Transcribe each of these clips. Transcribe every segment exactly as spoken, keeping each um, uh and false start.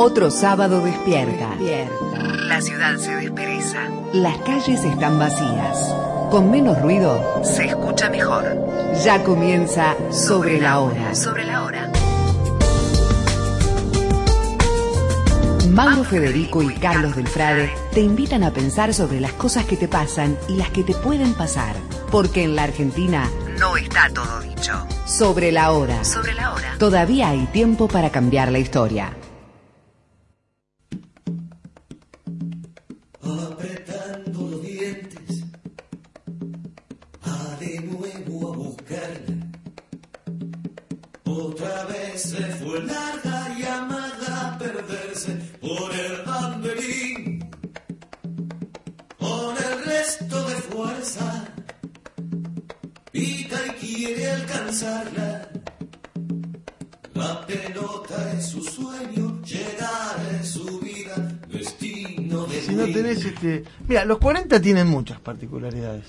Otro sábado despierta. despierta. La ciudad se despereza. Las calles están vacías. Con menos ruido se escucha mejor. Ya comienza Sobre la Hora. Sobre la Hora. Mauro Federico y Carlos del Frade te invitan a pensar sobre las cosas que te pasan y las que te pueden pasar. Porque en la Argentina no está todo dicho. Sobre la Hora. Sobre la Hora. Todavía hay tiempo para cambiar la historia. Apretando los dientes, va de nuevo a buscarla. Otra vez se fue larga llamada a perderse por el banderín. Con el resto de fuerza, pica y quiere alcanzarla. La pelota es su sueño, llegar es su vida, destino de Si no tenés este... Mira, los cuarenta tienen muchas particularidades.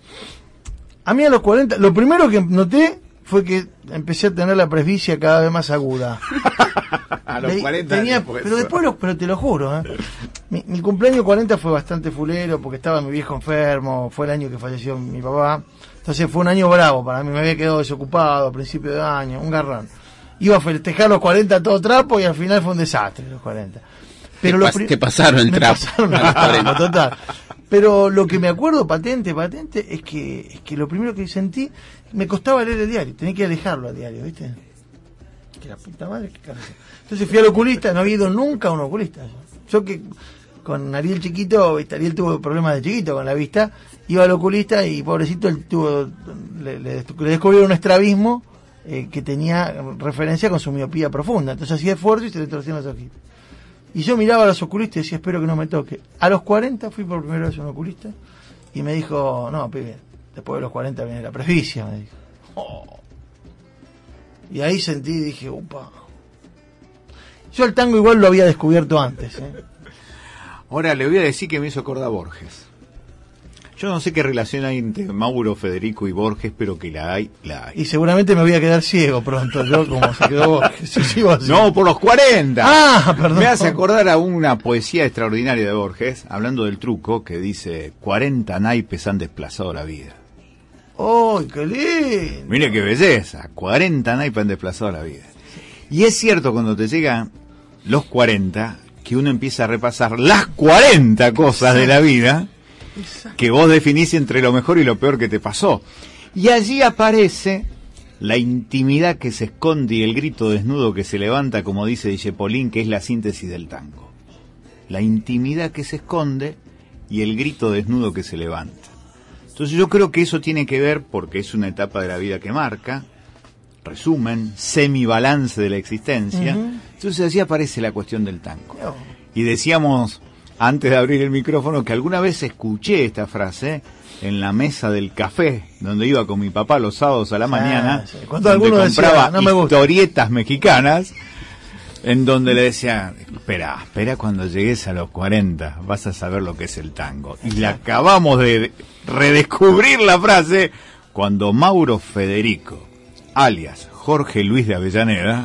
A mí a los cuarenta, lo primero que noté fue que empecé a tener la presbicia cada vez más aguda. A los cuarenta tenía, años, pues, pero después, lo, pero te lo juro, ¿eh? mi, mi cumpleaños cuarenta fue bastante fulero porque estaba mi viejo enfermo, fue el año que falleció mi papá. Entonces fue un año bravo para mí, me había quedado desocupado a principio de año, un garrón. Iba a festejar los cuarenta a todo trapo y al final fue un desastre los cuarenta. Pero ¿Qué, lo pas- pri- ¿Qué pasaron el me trapo? pasaron el trapo, total. Pero lo que me acuerdo patente, patente, es que, es que lo primero que sentí, me costaba leer el diario, tenía que alejarlo al diario, ¿viste? Que la puta madre, qué carajo. Entonces fui al oculista, no había ido nunca a un oculista. Yo que con Ariel chiquito, ¿viste? Ariel tuvo problemas de chiquito con la vista, iba al oculista y pobrecito él tuvo, le, le, le descubrieron un estrabismo eh, que tenía referencia con su miopía profunda. Entonces hacía esfuerzo y se le torcían los ojitos. Y yo miraba a los oculistas y decía, espero que no me toque. A los cuarenta fui por primera vez a un oculista y me dijo, no, pibe, después de los cuarenta viene la presbicia, me dijo. Oh. Y ahí sentí, dije, upa. Yo el tango igual lo había descubierto antes, ¿eh? Ahora le voy a decir que me hizo acordar a Borges. Yo no sé qué relación hay entre Mauro, Federico y Borges, pero que la hay, la hay. Y seguramente me voy a quedar ciego pronto, yo como se quedó Borges. Si sigo así. No, por los cuarenta. Ah, perdón. Me hace acordar a una poesía extraordinaria de Borges, hablando del truco, que dice, cuarenta naipes han desplazado la vida. ¡Uy, qué lindo! Mire qué belleza, cuarenta naipes han desplazado la vida. Y es cierto, cuando te llegan los cuarenta, que uno empieza a repasar las cuarenta cosas de la vida que vos definís entre lo mejor y lo peor que te pasó. Y allí aparece la intimidad que se esconde y el grito desnudo que se levanta, como dice Dijepolín, que es la síntesis del tango. La intimidad que se esconde y el grito desnudo que se levanta. Entonces yo creo que eso tiene que ver, porque es una etapa de la vida que marca, resumen, semibalance de la existencia. Uh-huh. Entonces allí aparece la cuestión del tango. Oh. Y decíamos, antes de abrir el micrófono, que alguna vez escuché esta frase en la mesa del café, donde iba con mi papá los sábados a la mañana, ah, sí. Cuando alguno compraba decía, no me gusta. Historietas mexicanas, en donde le decía, espera, espera cuando llegues a los cuarenta, vas a saber lo que es el tango. Y le acabamos de redescubrir la frase cuando Mauro Federico, alias Jorge Luis de Avellaneda,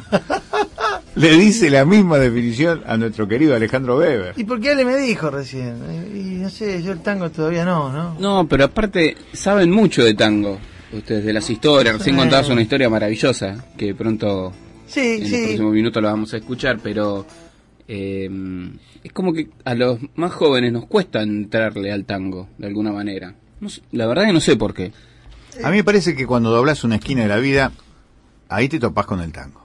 le dice la misma definición a nuestro querido Alejandro Weber. ¿Y por qué Ale me dijo recién? Y no sé, yo el tango todavía no, ¿no? No, pero aparte saben mucho de tango, ustedes, de las historias. Recién sí. contabas una historia maravillosa, que pronto sí, en sí. el próximo minuto la vamos a escuchar, pero eh, es como que a los más jóvenes nos cuesta entrarle al tango, de alguna manera. No sé, la verdad que no sé por qué. A mí me parece que cuando doblás una esquina de la vida, ahí te topás con el tango.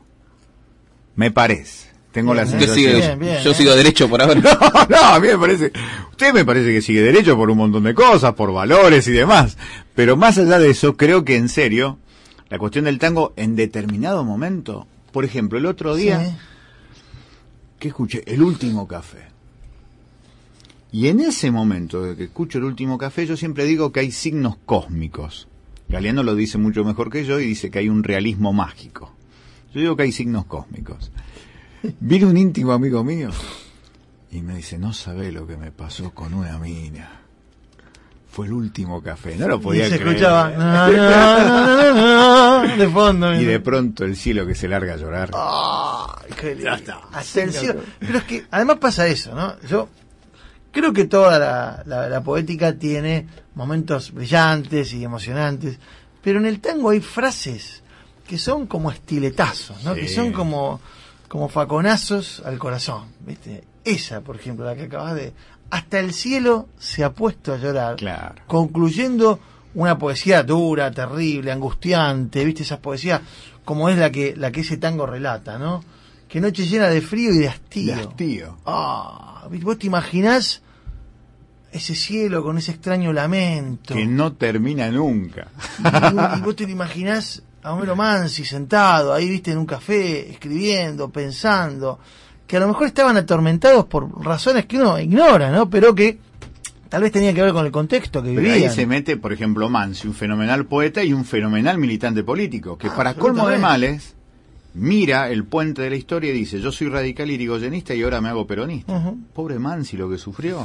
Me parece. Tengo bien, la sensación. Sigue, bien, bien, yo eh. sigo derecho por ahora. No, no, a mí me parece. Usted me parece que sigue derecho por un montón de cosas, por valores y demás. Pero más allá de eso, creo que en serio, la cuestión del tango en determinado momento, por ejemplo, el otro día, sí. que escuché El Último Café. Y en ese momento de que escucho El Último Café, yo siempre digo que hay signos cósmicos. Galeano lo dice mucho mejor que yo y dice que hay un realismo mágico. Yo digo que hay signos cósmicos. Vino un íntimo amigo mío y me dice, no sabe lo que me pasó con una mina. fue el último café. No lo Y podía se creer. escuchaba no, no, no, no, no, de fondo. Y de pronto el cielo que se larga a llorar. Ay, qué lindo. Hasta el cielo. Pero es que además pasa eso, ¿no? Yo creo que toda la, la, la poética tiene momentos brillantes y emocionantes, pero en el tango hay frases que son como estiletazos, ¿no? Sí. Que son como, como faconazos al corazón, ¿viste? Esa, por ejemplo, la que acabas de... Hasta el cielo se ha puesto a llorar, Claro. concluyendo una poesía dura, terrible, angustiante, ¿viste? Esas poesías como es la que la que ese tango relata, ¿no? Que noche llena de frío y de hastío. De hastío. Ah, ¿vos te imaginás ese cielo con ese extraño lamento? Que no termina nunca. Y, y vos te lo imaginás a Homero Mansi sentado ahí, viste, en un café, escribiendo, pensando, que a lo mejor estaban atormentados por razones que uno ignora, ¿no? Pero que tal vez tenían que ver con el contexto que Pero vivían. ahí se mete, por ejemplo, Mansi, un fenomenal poeta y un fenomenal militante político, que Ah, para colmo de absolutamente. males, mira el puente de la historia y dice, yo soy radical irigoyenista y ahora me hago peronista. Ujú. Pobre Mansi lo que sufrió.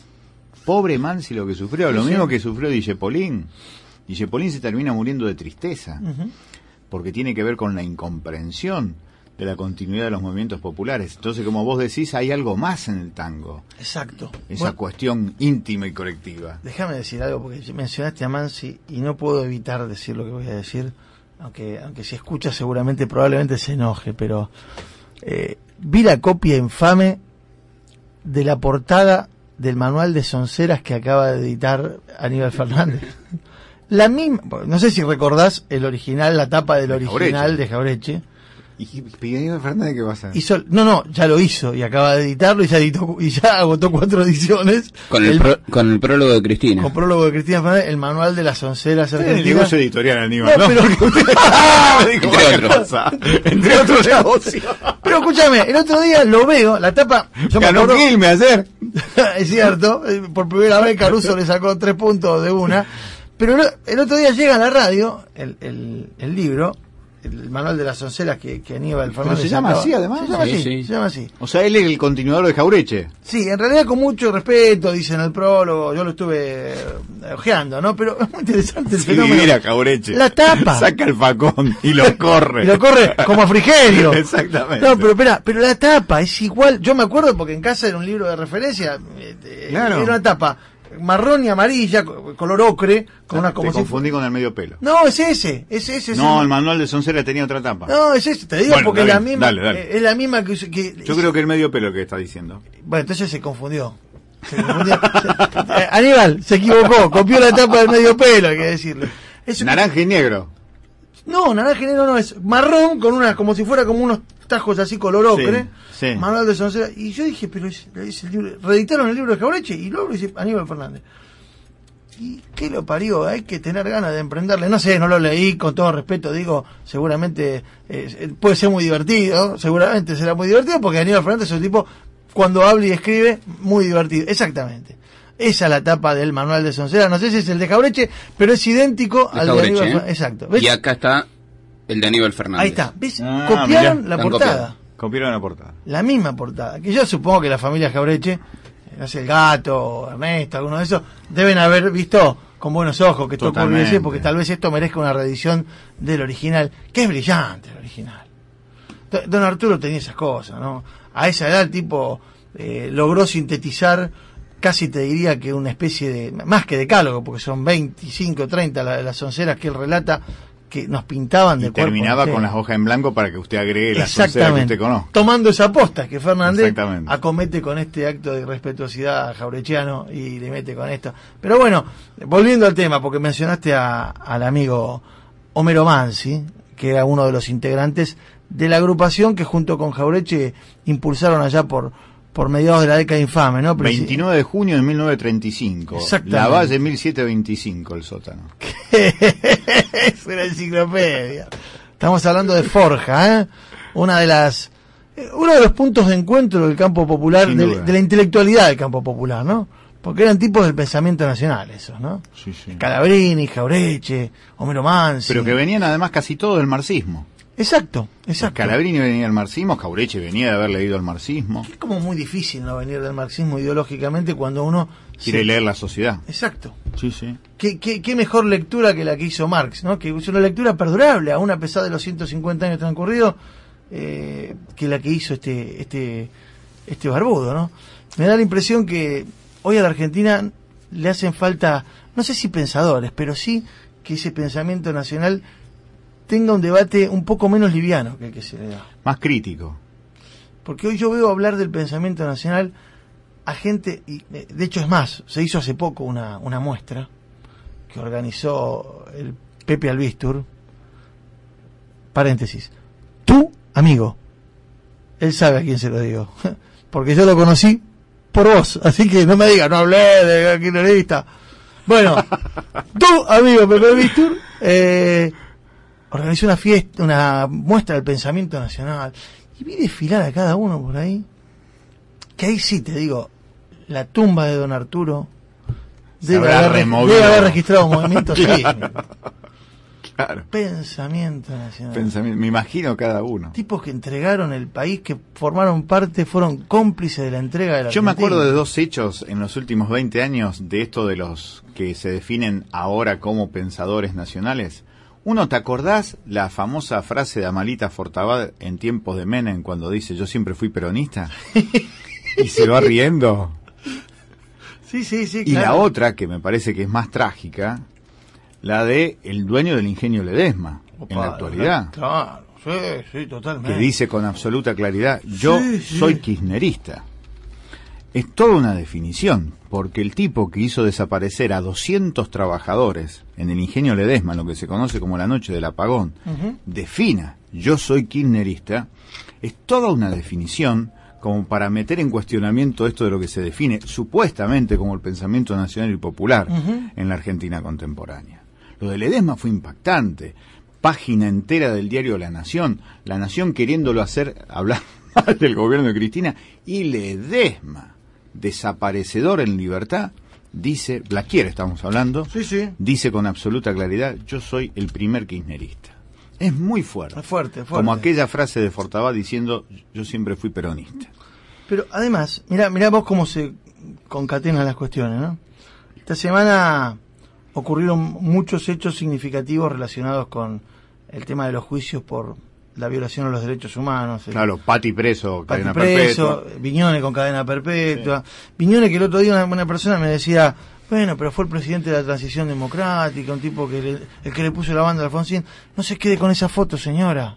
Pobre Mansi lo que sufrió. Lo Sí, mismo sí. que sufrió Dijepolín. Dijepolín se termina muriendo de tristeza, Ujú. porque tiene que ver con la incomprensión de la continuidad de los movimientos populares. Entonces, como vos decís, hay algo más en el tango. Exacto. Esa Bueno, cuestión íntima y colectiva. déjame decir algo, porque mencionaste a Mansi y no puedo evitar decir lo que voy a decir, aunque aunque si escucha seguramente probablemente se enoje, pero eh, vi la copia infame de la portada del manual de sonceras que acaba de editar Aníbal Fernández. La misma, no sé si recordás el original, la tapa del De original Jaureche. de Jaureche. ¿Y Miguel Fernández qué va a hacer? Hizo, no, no, ya lo hizo y acaba de editarlo y ya editó, y ya agotó cuatro ediciones. Con el, pro- con el prólogo de Cristina. con prólogo de Cristina Fernández, el manual de las onceras el argentinas. negocio editorial, Aníbal, No, ¿no? pero, Digo, Entre ¿qué otros. pasa? Entre otros negocios. pero escúchame, el otro día lo veo, la tapa, yo me Ganó acuerdo, Quilmes ayer. es cierto, eh, por primera vez Caruso le sacó tres puntos de una, pero el, el otro día llega a la radio el, el, el libro, el manual de las onceras que, que Aníbal Fernández se llama sacaba. así, además. Se llama Sí, así, sí. se llama así. O sea, él es el continuador de Jaureche. Sí, en realidad con mucho respeto, dicen el prólogo, yo lo estuve eh, ojeando, ¿no? Pero es muy interesante el Sí, fenómeno. mira Jaureche. La tapa. Saca el facón y lo corre. Y lo corre como a Frigerio. Exactamente. No, pero espera, pero la tapa es igual. Yo me acuerdo porque en casa era un libro de referencia. eh, eh, Claro. Era una tapa marrón y amarilla, co- color ocre, con una como Te si confundí con el medio pelo. No, es ese, es ese. es No, el- el manual de Soncera tenía otra tapa. No, es ese, te digo Bueno, porque es está la bien, misma, dale, dale. eh, es la misma que, que Yo creo que el medio pelo que está diciendo. Bueno, entonces se confundió. Se confundió. Se- eh, Aníbal se equivocó, copió la tapa del medio pelo, hay que decirle. Es un- Naranja y negro. No, naranja y negro no, es marrón con una, como si fuera como unos tajos así color ocre. Sí, sí. Manual de Soncera. Y yo dije, pero es, es el libro, reeditaron el libro de Jaureche y luego dice Aníbal Fernández. ¿Y qué lo parió? Hay que tener ganas de emprenderle. No sé, no lo leí, con todo respeto, digo, seguramente eh, puede ser muy divertido, seguramente será muy divertido, porque Aníbal Fernández es un tipo, cuando habla y escribe, muy divertido. Exactamente. Esa es la tapa del manual de Soncera. No sé si es el de Jaureche, pero es idéntico De al Jaureche, de Aníbal ¿eh? Fernández. Exacto. ¿Ves? Y acá está el de Aníbal Fernández. Ahí está. ¿Ves? Ah, Copiaron mirá, la están portada. copiados. Copiaron la portada. La misma portada. Que yo supongo que la familia Jaureche, eh, no sé, el gato, Ernesto, alguno de esos, deben haber visto con buenos ojos que esto Totalmente. ocurriese, porque tal vez esto merezca una reedición del original, que es brillante el original. Do- Don Arturo tenía esas cosas, ¿no? A esa edad el tipo eh, logró sintetizar, casi te diría que una especie de, más que decálogo, porque son veinticinco, treinta la- las onceras que él relata, que nos pintaban de Y cuerpo terminaba entero. con las hojas en blanco para que usted agregue las onceras que Exactamente. usted conoce. Tomando esa aposta que Fernández Exactamente. acomete con este acto de irrespetuosidad jaurechiano y le mete con esto. Pero bueno, volviendo al tema, porque mencionaste a- al amigo Homero Mansi, que era uno de los integrantes de la agrupación que junto con Jaureche impulsaron allá por, por mediados de la década infame, ¿no? Pero sí- veintinueve de junio de mil novecientos treinta y cinco. Exactamente. La Valle mil setecientos veinticinco, el sótano. Es una enciclopedia. Estamos hablando de Forja, ¿eh? Una de las, eh, uno de los puntos de encuentro del campo popular, Sin del- duda. de la intelectualidad del campo popular, ¿no? Porque eran tipos del pensamiento nacional esos, ¿no? Sí, sí. Calabrini, Jaureche, Homero Mansi. Pero que venían además casi todos del marxismo. Exacto, exacto. Scalabrini venía del marxismo, Jauretche venía de haber leído el marxismo. Es como muy difícil no venir del marxismo ideológicamente cuando uno Quiere se- leer la sociedad. Exacto. Sí, sí. ¿Qué, qué, qué mejor lectura que la que hizo Marx, ¿no? Que es una lectura perdurable, aún a pesar de los ciento cincuenta años transcurridos, eh, que la que hizo este, este, este barbudo, ¿no? Me da la impresión que hoy a la Argentina le hacen falta, no sé si pensadores, pero sí que ese pensamiento nacional tenga un debate un poco menos liviano que el que se le da. Más crítico. Porque hoy yo veo hablar del pensamiento nacional a gente, y eh, de hecho es más, se hizo hace poco una, una muestra que organizó el Pepe Albistur, paréntesis, tu amigo, él sabe a quién se lo digo, porque yo lo conocí por vos, así que no me digas, no hablé de kirchnerista. Bueno, tu amigo Pepe Albistur eh, organizó una fiesta, una muestra del pensamiento nacional, y vi desfilar a cada uno por ahí, que ahí sí te digo, la tumba de don Arturo Se debe habrá haber, removido. debe haber registrado un movimiento sísmico. Claro. Pensamiento nacional. Pensamiento, me imagino cada uno. Tipos que entregaron el país, que formaron parte, fueron cómplices de la entrega de la Yo me Argentina. acuerdo de dos hechos en los últimos veinte años de esto de los que se definen ahora como pensadores nacionales. Uno, ¿te acordás la famosa frase de Amalita Fortabad en tiempos de Menem cuando dice yo siempre fui peronista? Y se va riendo. Sí, sí, sí, Y claro. la otra, que me parece que es más trágica, la de el dueño del ingenio Ledesma, Opa, en la actualidad, Claro, sí, sí, totalmente. que dice con absoluta claridad, yo Sí, sí. soy kirchnerista. Es toda una definición, porque el tipo que hizo desaparecer a doscientos trabajadores en el ingenio Ledesma, en lo que se conoce como la noche del apagón, Ujú. defina, yo soy kirchnerista, es toda una definición como para meter en cuestionamiento esto de lo que se define supuestamente como el pensamiento nacional y popular Ujú. en la Argentina contemporánea. Lo de Ledesma fue impactante, página entera del diario La Nación, La Nación queriéndolo hacer hablar mal del gobierno de Cristina, y Ledesma, desaparecedor en libertad, dice, Blaquier estamos hablando, Sí, sí. dice con absoluta claridad, yo soy el primer kirchnerista. Es muy fuerte. Es fuerte, fuerte. Como aquella frase de Fortabad diciendo, yo siempre fui peronista. Pero además, mirá, mirá vos cómo se concatenan las cuestiones, ¿no? Esta semana ocurrieron muchos hechos significativos relacionados con el tema de los juicios por la violación a los derechos humanos. el- Claro, Pati preso, Pati cadena preso, perpetua. Viñone con cadena perpetua. Viñone, que el otro día una, una persona me decía, bueno, pero fue el presidente de la transición democrática, un tipo que le, el que le puso la banda a Alfonsín. No se quede con esa foto, señora.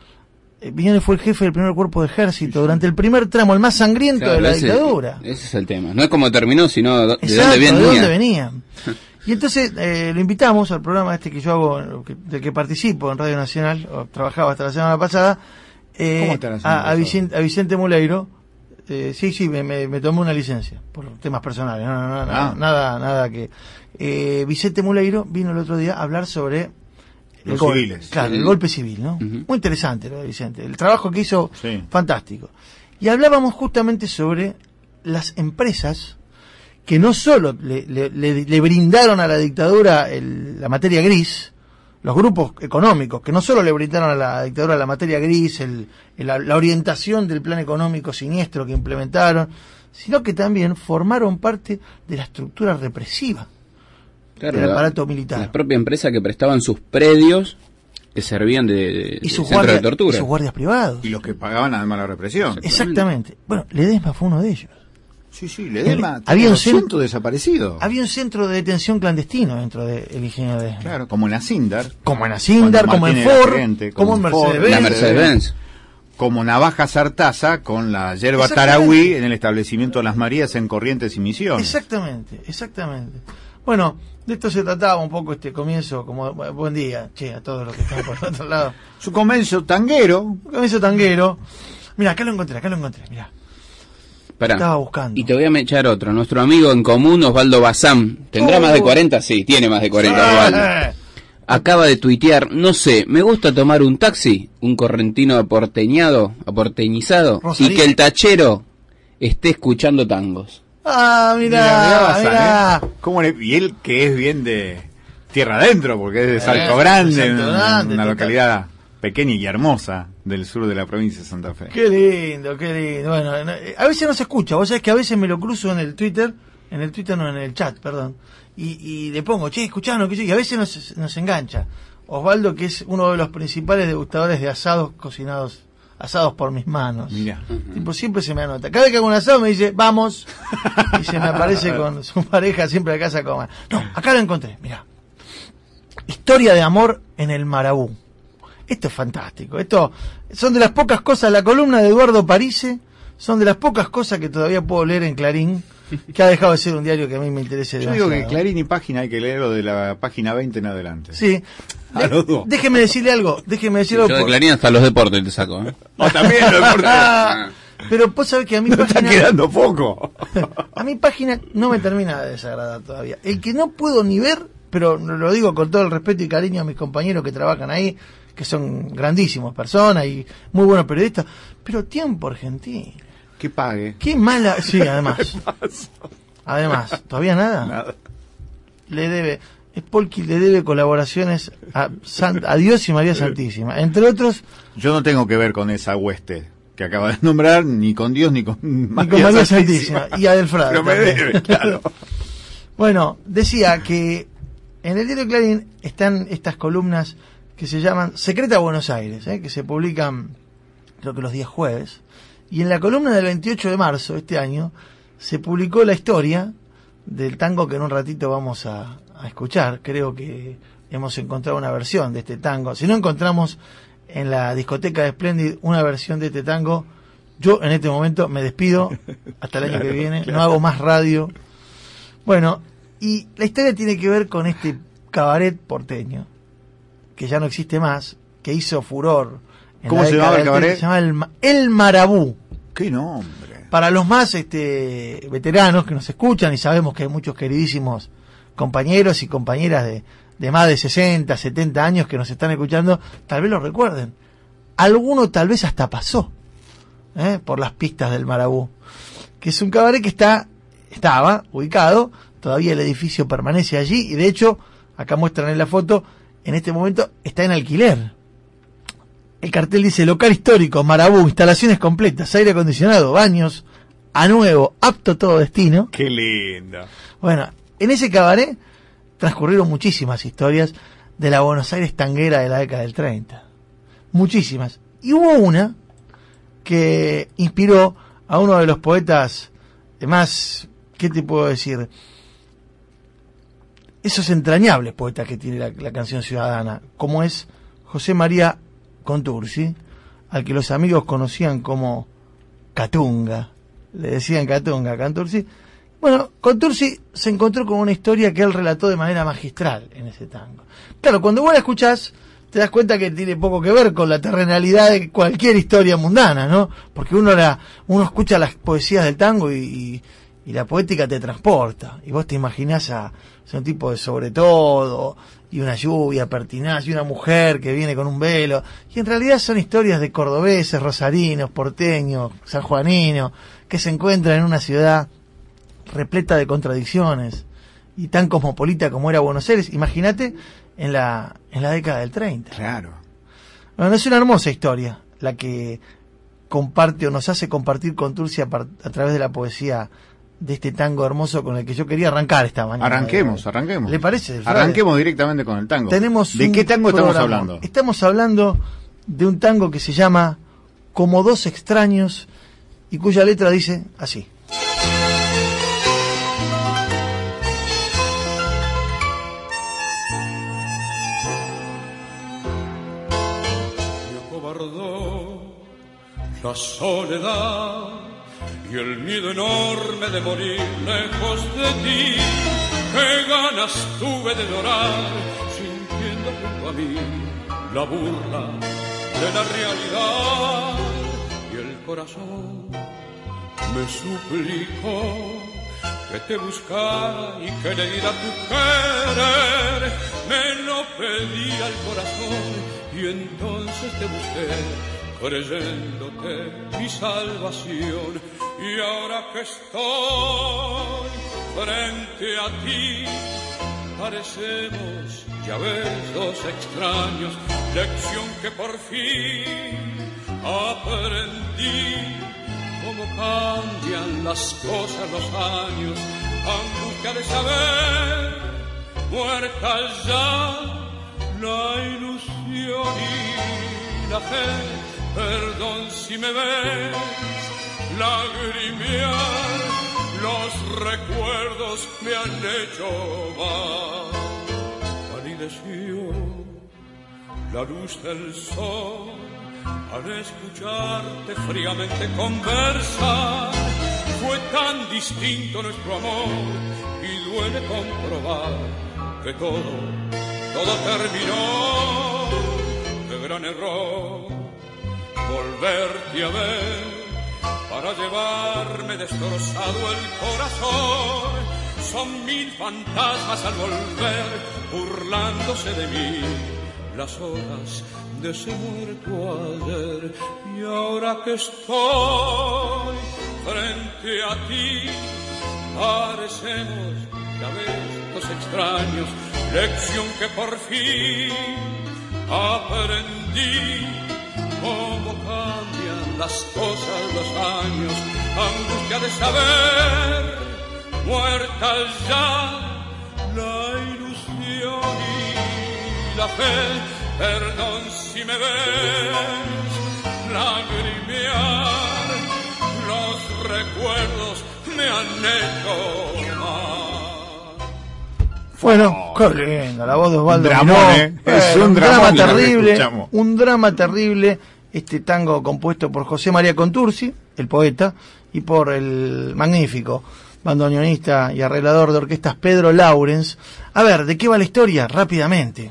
Eh, Viñone fue el jefe del primer cuerpo de ejército durante el primer tramo, el más sangriento Claro, de la ese, dictadura. ese es el tema. No es como terminó, sino de Exacto, dónde venía. ¿de dónde venía? Y entonces eh, lo invitamos al programa este que yo hago, que- del que participo en Radio Nacional, o trabajaba hasta la semana pasada, eh, ¿Cómo está la semana a, a, pasada? Vicente, a Vicente Muleiro. Eh, sí, sí, me, me, me tomé una licencia por temas personales, no, no, no, no, Ah. nada, nada que... Eh, Vicente Muleiro vino el otro día a hablar sobre... el Los gol- civiles. Claro, el El- golpe civil, ¿no? Ujú. Muy interesante lo de Vicente. El trabajo que hizo, Sí. fantástico. Y hablábamos justamente sobre las empresas que no solo le, le- le- le brindaron a la dictadura el- la materia gris, los grupos económicos, que no solo le brindaron a la dictadura la materia gris, el- el- la, la orientación del plan económico siniestro que implementaron, sino que también formaron parte de la estructura represiva Claro, del la- aparato militar. La propia empresa que prestaban sus predios que servían de, de- Y de sus, centro guardias, de tortura. y sus guardias privados. Y los que pagaban además la represión. Exactamente. Bueno, Ledesma fue uno de ellos. Sí, sí, Ledesma El- tiene había un doscientos desaparecidos. Había un centro de detención clandestino dentro del ingenio de... Claro, como en Asindar. Como en Asindar, Cuando como en Martínez era Ford, gerente, como en como en Ford, Mercedes-Benz. La Mercedes-Benz. Como Navaja Sartaza con la yerba Exactamente. Tarahui en el establecimiento de las Marías en Corrientes y Misiones. Exactamente, exactamente. Bueno, de esto se trataba un poco este comienzo, como bu- buen día, che, a todos los que están por el otro lado. Su comienzo tanguero. Un comienzo tanguero. Mira, acá lo encontré, acá lo encontré, mira. Pará. Estaba buscando. Y te voy a echar otro. Nuestro amigo en común, Osvaldo Bazán. ¿Tendrá Oh. más de cuarenta? Sí, tiene más de cuarenta, Osvaldo. Eh, Acaba de tuitear, no sé, me gusta tomar un taxi, un correntino aporteñado, aporteñizado, Rosarino. y que el tachero esté escuchando tangos. Ah, Mirá, mira, mirá Bazán, mira. ¿eh? ¿Cómo le- y él que es bien de tierra adentro, porque es de Salto Eh, Grande, Salto una, Grande, una total. localidad pequeña y hermosa del sur de la provincia de Santa Fe. Qué lindo, qué lindo. Bueno, a veces no se escucha, vos sabés que a veces me lo cruzo en el Twitter, en el Twitter no, en el chat, perdón, y, y le pongo, che, escuchando, y a veces nos, nos engancha. Osvaldo, que es uno de los principales degustadores de asados cocinados, asados por mis manos. Mirá. Tipo, siempre se me anota. Cada vez que hago un asado me dice, vamos, y se me aparece con su pareja siempre a casa a comer. No, acá lo encontré, mirá. Historia de amor en el Marabú. Esto es fantástico. Esto son de las pocas cosas, la columna de Eduardo Parise, son de las pocas cosas que todavía puedo leer en Clarín, que ha dejado de ser un diario que a mí me interese Yo demasiado. digo que Clarín y Página hay que leerlo de la página veinte en adelante. Sí. A los dos. Déjeme decirle algo, déjeme Sí, decirle algo. yo de por- Clarín hasta los deportes te saco, ¿eh? O también lo deportes. Ah, pero vos sabés que a mi No está página, quedando poco. a mi página no me termina de desagradar todavía. El que no puedo ni ver, pero lo digo con todo el respeto y cariño a mis compañeros que trabajan ahí, que son grandísimas personas y muy buenos periodistas, pero Tiempo Argentino. Que pague. Qué mala, sí, además. Además, ¿todavía nada? Nada. Le debe, Spolky le debe colaboraciones a, San- a Dios y María Santísima. Entre otros, Yo no tengo que ver con esa hueste que acaba de nombrar, ni con Dios, ni con y con María Santísima. Y a Del Frade. Pero me también. debe, claro. Bueno, decía que en el diario Clarín están estas columnas que se llaman Secreta Buenos Aires, ¿eh? que se publican creo que los días jueves. Y en la columna del veintiocho de marzo de este año se publicó la historia del tango que en un ratito vamos a, a escuchar. Creo que hemos encontrado una versión de este tango. Si no encontramos en la discoteca de Splendid una versión de este tango, yo en este momento me despido hasta el año Claro, que viene. claro. No hago más radio. Bueno, y la historia tiene que ver con este cabaret porteño, que ya no existe más, que hizo furor. en ¿Cómo la se década llamaba el del cabaret? treinta, Se llama el, Ma- el Marabú. Qué nombre. Para los más este, veteranos que nos escuchan, y sabemos que hay muchos queridísimos compañeros y compañeras de, de más de sesenta, setenta años que nos están escuchando, tal vez lo recuerden. Alguno tal vez hasta pasó ¿eh? por las pistas del Marabú, que es un cabaret que está estaba ubicado, todavía el edificio permanece allí, y de hecho, acá muestran en la foto, en este momento está en alquiler. El cartel dice local histórico, Marabú, instalaciones completas, aire acondicionado, baños, a nuevo, apto a todo destino. Qué lindo. Bueno, en ese cabaret transcurrieron muchísimas historias de la Buenos Aires tanguera de la década del treinta. Muchísimas. Y hubo una que inspiró a uno de los poetas más, ¿qué te puedo decir? Esos entrañables poetas que tiene la, la canción ciudadana, como es José María Contursi, al que los amigos conocían como Catunga. Le decían Catunga a Contursi. Bueno, Contursi se encontró con una historia que él relató de manera magistral en ese tango. Claro, cuando vos la escuchás, te das cuenta que tiene poco que ver con la terrenalidad de cualquier historia mundana, ¿no? Porque uno la, uno escucha las poesías del tango y, y, y la poética te transporta. Y vos te imaginás a, a un tipo de sobre todo, y una lluvia pertinaz, y una mujer que viene con un velo. Y en realidad son historias de cordobeses, rosarinos, porteños, sanjuaninos, que se encuentran en una ciudad repleta de contradicciones y tan cosmopolita como era Buenos Aires. Imagínate en la en la década del treinta. Claro. Bueno, es una hermosa historia la que comparte o nos hace compartir Contursi a, par- a través de la poesía de este tango hermoso con el que yo quería arrancar esta mañana. Arranquemos, arranquemos. ¿Le parece, Delfrade? Arranquemos directamente con el tango. Tenemos ¿De un qué tango estamos programa. hablando? Estamos hablando de un tango que se llama Como dos extraños y cuya letra dice así. Me acobardó la soledad y el miedo enorme de morir lejos de ti. Qué ganas tuve de llorar sintiendo junto a mí la burla de la realidad, y el corazón me suplicó que te buscara y que le diera tu querer. Me lo pedía el corazón y entonces te busqué, creyéndote mi salvación. Y ahora que estoy frente a ti, parecemos ya ves dos extraños. lección que por fin aprendí, cómo cambian las cosas los años, angustia de saber, muerta ya la ilusión y la fe. Perdón si me ves lagrimear, los recuerdos me han hecho mal. Palideció la luz del sol al escucharte fríamente conversar. Fue tan distinto nuestro amor y duele comprobar que todo, todo terminó. Qué gran error volverte a ver para llevarme destrozado el corazón. Son mil fantasmas al volver burlándose de mí, las horas de ese muerto ayer. Y ahora que estoy frente a ti, parecemos ya ves dos extraños. Lección que por fin aprendí, cómo cambian las cosas los años, angustia de saber, muerta ya la ilusión y la fe. Perdón si me ves lagrimear, los recuerdos me han hecho mal. Bueno, qué linda la voz de Osvaldo Dramón, Miró. ¿eh? Es Eh, un un drama dramón lo que terrible, escuchamos. un drama terrible. Este tango compuesto por José María Contursi, el poeta, y por el magnífico bandoneonista y arreglador de orquestas Pedro Laurens. A ver, ¿de qué va la historia? Rápidamente.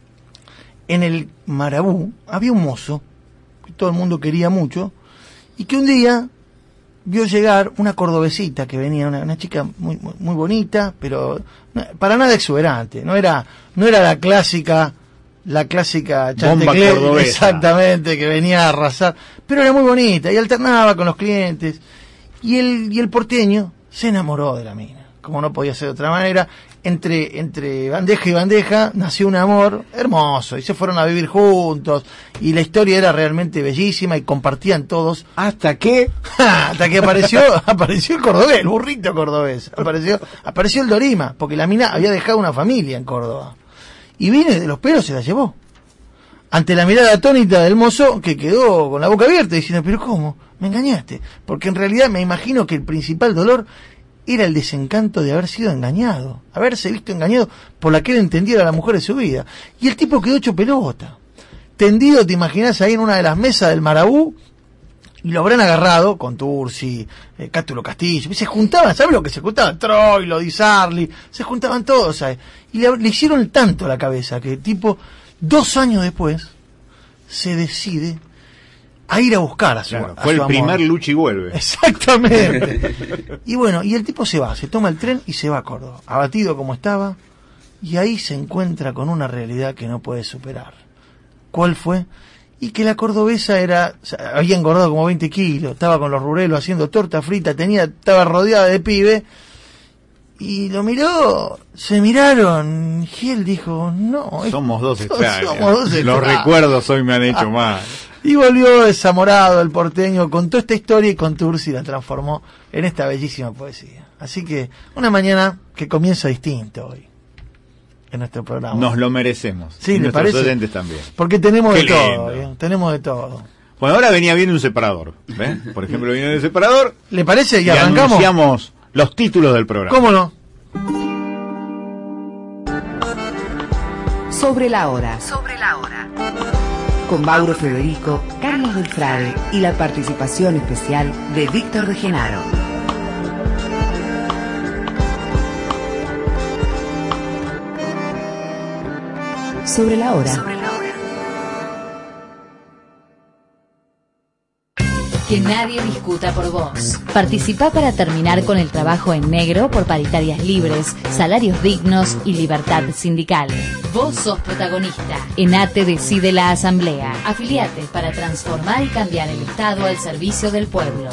En el Marabú había un mozo que todo el mundo quería mucho y que un día vio llegar una cordobesita que venía, una, una chica muy, muy muy bonita, pero no, para nada exuberante, no era no era la clásica la clásica Chantecler, cordobesa. exactamente, que venía a arrasar, pero era muy bonita y alternaba con los clientes. Y el y el porteño se enamoró de la mina, como no podía ser de otra manera. Entre, entre bandeja y bandeja nació un amor hermoso y se fueron a vivir juntos y la historia era realmente bellísima y compartían todos Hasta que hasta que apareció apareció el cordobés, el burrito cordobés, apareció apareció el Dorima, porque la mina había dejado una familia en Córdoba y vine de los pelos se la llevó. Ante la mirada atónita del mozo, que quedó con la boca abierta diciendo, pero ¿cómo? Me engañaste, porque en realidad me imagino que el principal dolor era el desencanto de haber sido engañado, haberse visto engañado por la que él entendía era la mujer de su vida. Y el tipo quedó hecho pelota, tendido, te imaginás, ahí en una de las mesas del Marabú, y lo habrán agarrado con Tursi, eh, Cátulo Castillo, y se juntaban, ¿sabes lo que se juntaban? Troilo, Di Sarli, se juntaban todos, ¿sabes? Y le, le hicieron tanto la cabeza que el tipo, dos años después, se decide a ir a buscar a su, claro, a fue su el amor. primer lucha y vuelve. Exactamente. Y bueno, y el tipo se va, se toma el tren y se va a Córdoba, abatido como estaba, y ahí se encuentra con una realidad que no puede superar. ¿Cuál fue? Y que la cordobesa era, o sea, había engordado como veinte kilos, estaba con los rurelos haciendo torta frita, tenía, estaba rodeada de pibe, y lo miró, se miraron, y él dijo, no, Somos dos extraños. somos dos Los extraños. recuerdos hoy me han hecho mal. Y volvió desamorado el porteño, contó esta historia y con Tursi la transformó en esta bellísima poesía. Así que una mañana que comienza distinto hoy en nuestro programa. Nos lo merecemos. Sí, y ¿le nuestros parece? oyentes también. Porque tenemos Qué de todo, lindo. ¿eh? Tenemos de todo. Bueno, ahora venía bien un separador. ¿Ves? Por ejemplo, viene el separador ¿Le parece? ¿Y y arrancamos? anunciamos los títulos del programa. ¿Cómo no? Sobre la hora, Sobre la hora. con Mauro Federico, Carlos del Frade y la participación especial de Víctor de Genaro. Sobre la hora. Sobre la hora. Que nadie discuta por vos. Participa para terminar con el trabajo en negro por paritarias libres, salarios dignos y libertad sindical. Vos sos protagonista. ENATE decide la asamblea. Afiliate para transformar y cambiar el Estado al servicio del pueblo.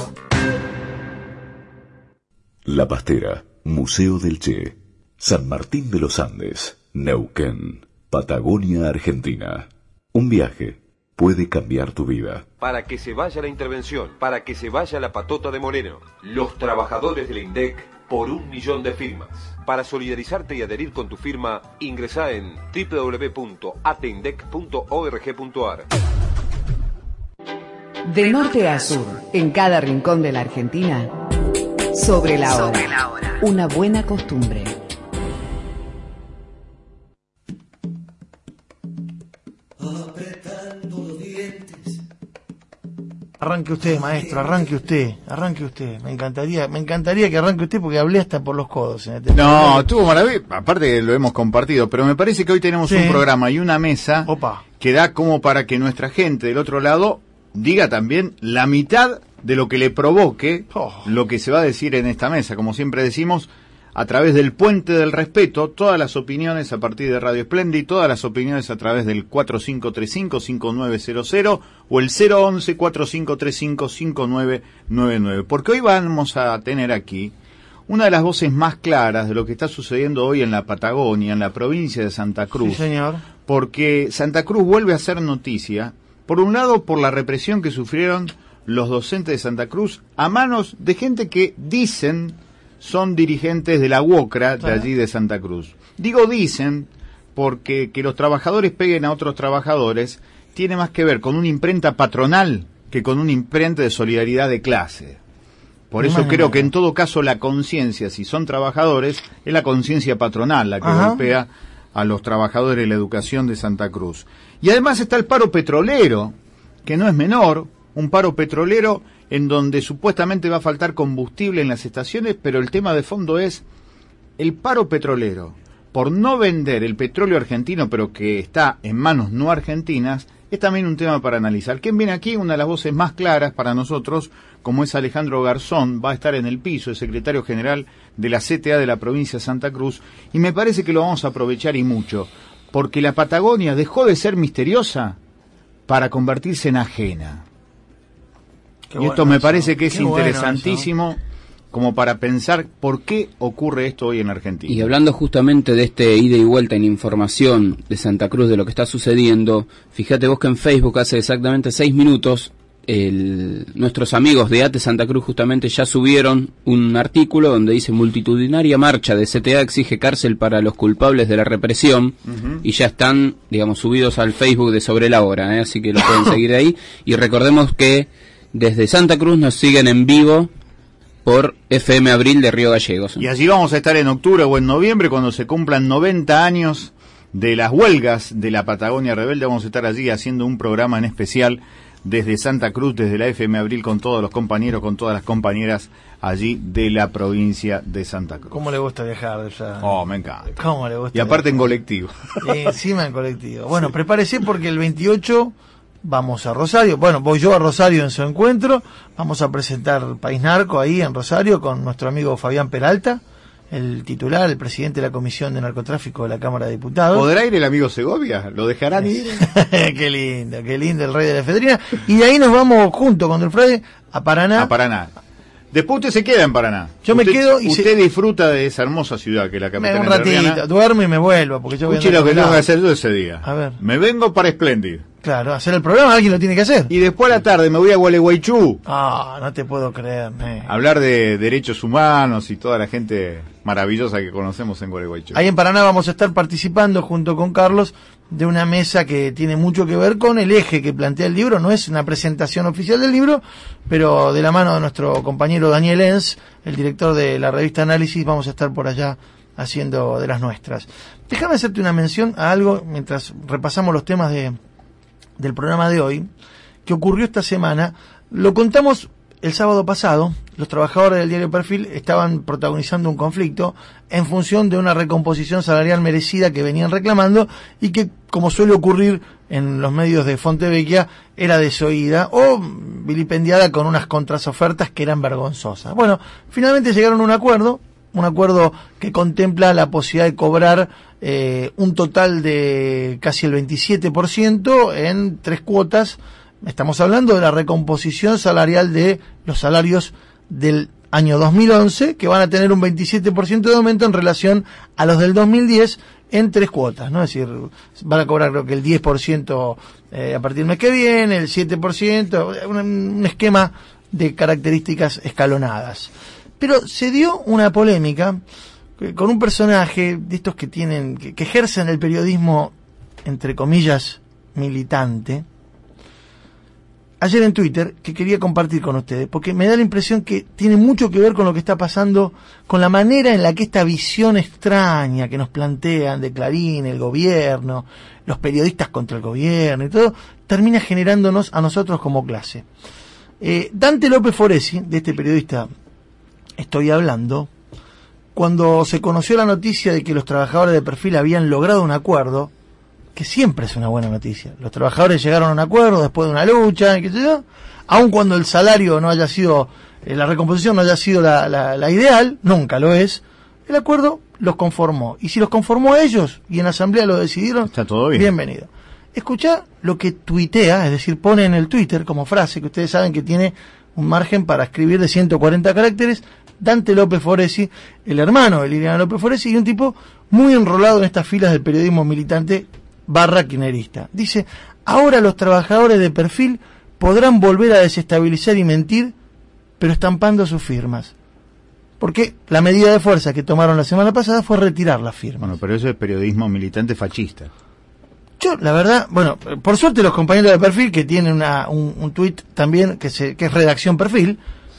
La Pastera, Museo del Che, San Martín de los Andes, Neuquén, Patagonia, Argentina. Un viaje puede cambiar tu vida. Para que se vaya la intervención, para que se vaya la patota de Moreno. Los trabajadores del INDEC por un millón de firmas. Para solidarizarte y adherir con tu firma, ingresá en doble u doble u doble u punto atindec punto org punto ar. De norte a sur, en cada rincón de la Argentina, sobre la hora. Sobre la hora. Una buena costumbre. Arranque usted, maestro, arranque usted, arranque usted. Me encantaría, me encantaría que arranque usted porque hablé hasta por los codos. En este no, programa. estuvo maravilloso, aparte que lo hemos compartido, pero me parece que hoy tenemos sí. un programa y una mesa Opa. que da como para que nuestra gente del otro lado diga también la mitad de lo que le provoque oh. lo que se va a decir en esta mesa. Como siempre decimos, a través del puente del respeto, todas las opiniones a partir de Radio Splendid, todas las opiniones a través del cuatro cinco tres cinco, cinco nueve cero cero o el cero once, cuatro cinco tres cinco, cinco nueve nueve nueve. Porque hoy vamos a tener aquí una de las voces más claras de lo que está sucediendo hoy en la Patagonia, en la provincia de Santa Cruz. Sí, señor. Porque Santa Cruz vuelve a ser noticia, por un lado por la represión que sufrieron los docentes de Santa Cruz a manos de gente que dicen son dirigentes de la UOCRA de allí de Santa Cruz. Digo dicen porque que los trabajadores peguen a otros trabajadores tiene más que ver con una imprenta patronal que con una imprenta de solidaridad de clase. Por eso Imagínate. creo que en todo caso la conciencia, si son trabajadores, es la conciencia patronal la que Ajá. golpea a los trabajadores de la educación de Santa Cruz. Y además está el paro petrolero, que no es menor, un paro petrolero en donde supuestamente va a faltar combustible en las estaciones, pero el tema de fondo es el paro petrolero. Por no vender el petróleo argentino, pero que está en manos no argentinas, es también un tema para analizar. ¿Quién viene aquí? Una de las voces más claras para nosotros, como es Alejandro Garzón, va a estar en el piso, el secretario general de la C T A de la provincia de Santa Cruz, y me parece que lo vamos a aprovechar y mucho, porque la Patagonia dejó de ser misteriosa para convertirse en ajena. Qué y esto bueno me eso. parece que es Qué interesantísimo bueno como para pensar por qué ocurre esto hoy en Argentina. Y hablando justamente de este ida y vuelta en información de Santa Cruz, de lo que está sucediendo, fíjate vos que en Facebook hace exactamente seis minutos el, nuestros amigos de ATE Santa Cruz justamente ya subieron un artículo donde dice: multitudinaria marcha de C T A exige cárcel para los culpables de la represión, uh-huh. y ya están, digamos, subidos al Facebook de Sobre la Hora, ¿eh? Así que lo pueden seguir ahí. Y recordemos que desde Santa Cruz nos siguen en vivo por F M Abril de Río Gallegos. Y allí vamos a estar en octubre o en noviembre cuando se cumplan noventa años de las huelgas de la Patagonia Rebelde. Vamos a estar allí haciendo un programa en especial desde Santa Cruz, desde la F M Abril, con todos los compañeros, con todas las compañeras allí de la provincia de Santa Cruz. ¿Cómo le gusta viajar? Ya? Oh, me encanta. ¿Cómo le gusta? Y aparte viajar? En colectivo. Y encima en colectivo. Bueno, sí. Prepárese porque el veintiocho vamos a Rosario. Bueno, voy yo a Rosario en su encuentro. Vamos a presentar País Narco ahí en Rosario con nuestro amigo Fabián Peralta, el titular, el presidente de la Comisión de Narcotráfico de la Cámara de Diputados. ¿Podrá ir el amigo Segovia? ¿Lo dejarán ir? Qué lindo, qué lindo el rey de la efedrina. Y de ahí nos vamos juntos con el Frade a Paraná. A Paraná. Después usted se queda en Paraná. Yo usted, me quedo y usted se... disfruta de esa hermosa ciudad que es la capital. Un ratito, duermo y me vuelvo. Porque yo voy Escuche a lo que tengo que hacer yo ese día. A ver. Me vengo para Splendid. Claro, hacer el programa alguien lo tiene que hacer. Y después a la tarde me voy a Gualeguaychú. Ah, no te puedo creer. Eh. Hablar de derechos humanos y toda la gente maravillosa que conocemos en Gualeguaychú. Ahí en Paraná vamos a estar participando junto con Carlos de una mesa que tiene mucho que ver con el eje que plantea el libro. No es una presentación oficial del libro, pero de la mano de nuestro compañero Daniel Enz, el director de la revista Análisis, vamos a estar por allá haciendo de las nuestras. Déjame hacerte una mención a algo mientras repasamos los temas de del programa de hoy, que ocurrió esta semana. Lo contamos el sábado pasado. Los trabajadores del diario Perfil estaban protagonizando un conflicto en función de una recomposición salarial merecida que venían reclamando y que, como suele ocurrir en los medios de Fontevecchia, era desoída o vilipendiada con unas contrasofertas que eran vergonzosas. Bueno, finalmente llegaron a un acuerdo, un acuerdo que contempla la posibilidad de cobrar eh, un total de casi el veintisiete por ciento en tres cuotas. Estamos hablando de la recomposición salarial de los salarios del año dos mil once, que van a tener un veintisiete por ciento de aumento en relación a los del dos mil diez, en tres cuotas, ¿no? Es decir, van a cobrar creo que el diez por ciento eh, a partir del mes que viene, el siete por ciento, un, un esquema de características escalonadas. Pero se dio una polémica eh, con un personaje de estos que tienen, que, que ejercen el periodismo, entre comillas, militante, ayer en Twitter, que quería compartir con ustedes, porque me da la impresión que tiene mucho que ver con lo que está pasando, con la manera en la que esta visión extraña que nos plantean de Clarín, el gobierno, los periodistas contra el gobierno y todo, termina generándonos a nosotros como clase. Eh, Dante López Foresi, de este periodista estoy hablando, cuando se conoció la noticia de que los trabajadores de Perfil habían logrado un acuerdo, que siempre es una buena noticia. Los trabajadores llegaron a un acuerdo después de una lucha, qué sé yo, aun cuando el salario no haya sido, eh, la recomposición no haya sido la, la, la ideal, nunca lo es, el acuerdo los conformó. Y si los conformó a ellos y en asamblea lo decidieron, está todo bien. Bienvenido. Escuchá lo que tuitea, es decir, pone en el Twitter como frase, que ustedes saben que tiene un margen para escribir de ciento cuarenta caracteres, Dante López Foresi, el hermano de Liliana López Foresi, y un tipo muy enrolado en estas filas del periodismo militante barra kirchnerista. Dice, ahora los trabajadores de Perfil podrán volver a desestabilizar y mentir, pero estampando sus firmas. Porque la medida de fuerza que tomaron la semana pasada fue retirar las firmas. Bueno, pero eso es periodismo militante fascista. Yo, la verdad, bueno, por suerte los compañeros de Perfil, que tienen una, un, un tuit también, que, se, que es Redacción Perfil,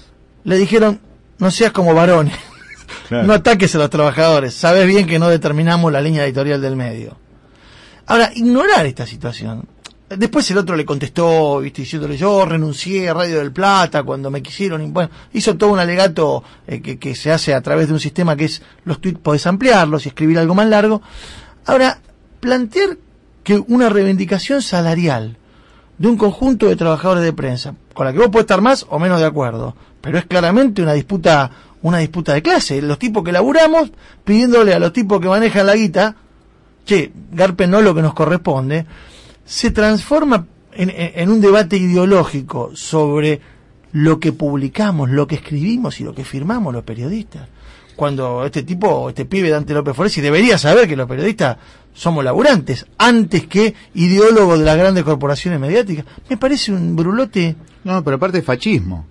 le dijeron, no seas como varones, claro. No ataques a los trabajadores, sabes bien que no determinamos la línea editorial del medio. Ahora, ignorar esta situación. Después el otro le contestó, viste, diciéndole, yo renuncié a Radio del Plata cuando me quisieron, y bueno, hizo todo un alegato eh, que, que se hace a través de un sistema que es, los tweets podés ampliarlos y escribir algo más largo. Ahora, plantear que una reivindicación salarial de un conjunto de trabajadores de prensa, con la que vos podés estar más o menos de acuerdo, pero es claramente una disputa, una disputa de clase, los tipos que laburamos, pidiéndole a los tipos que manejan la guita, che, garpen no lo que nos corresponde, se transforma en, en, en un debate ideológico sobre lo que publicamos, lo que escribimos y lo que firmamos los periodistas. Cuando este tipo, este pibe Dante López Foresi debería saber que los periodistas somos laburantes, antes que ideólogos de las grandes corporaciones mediáticas. Me parece un brulote. No, pero aparte es fascismo,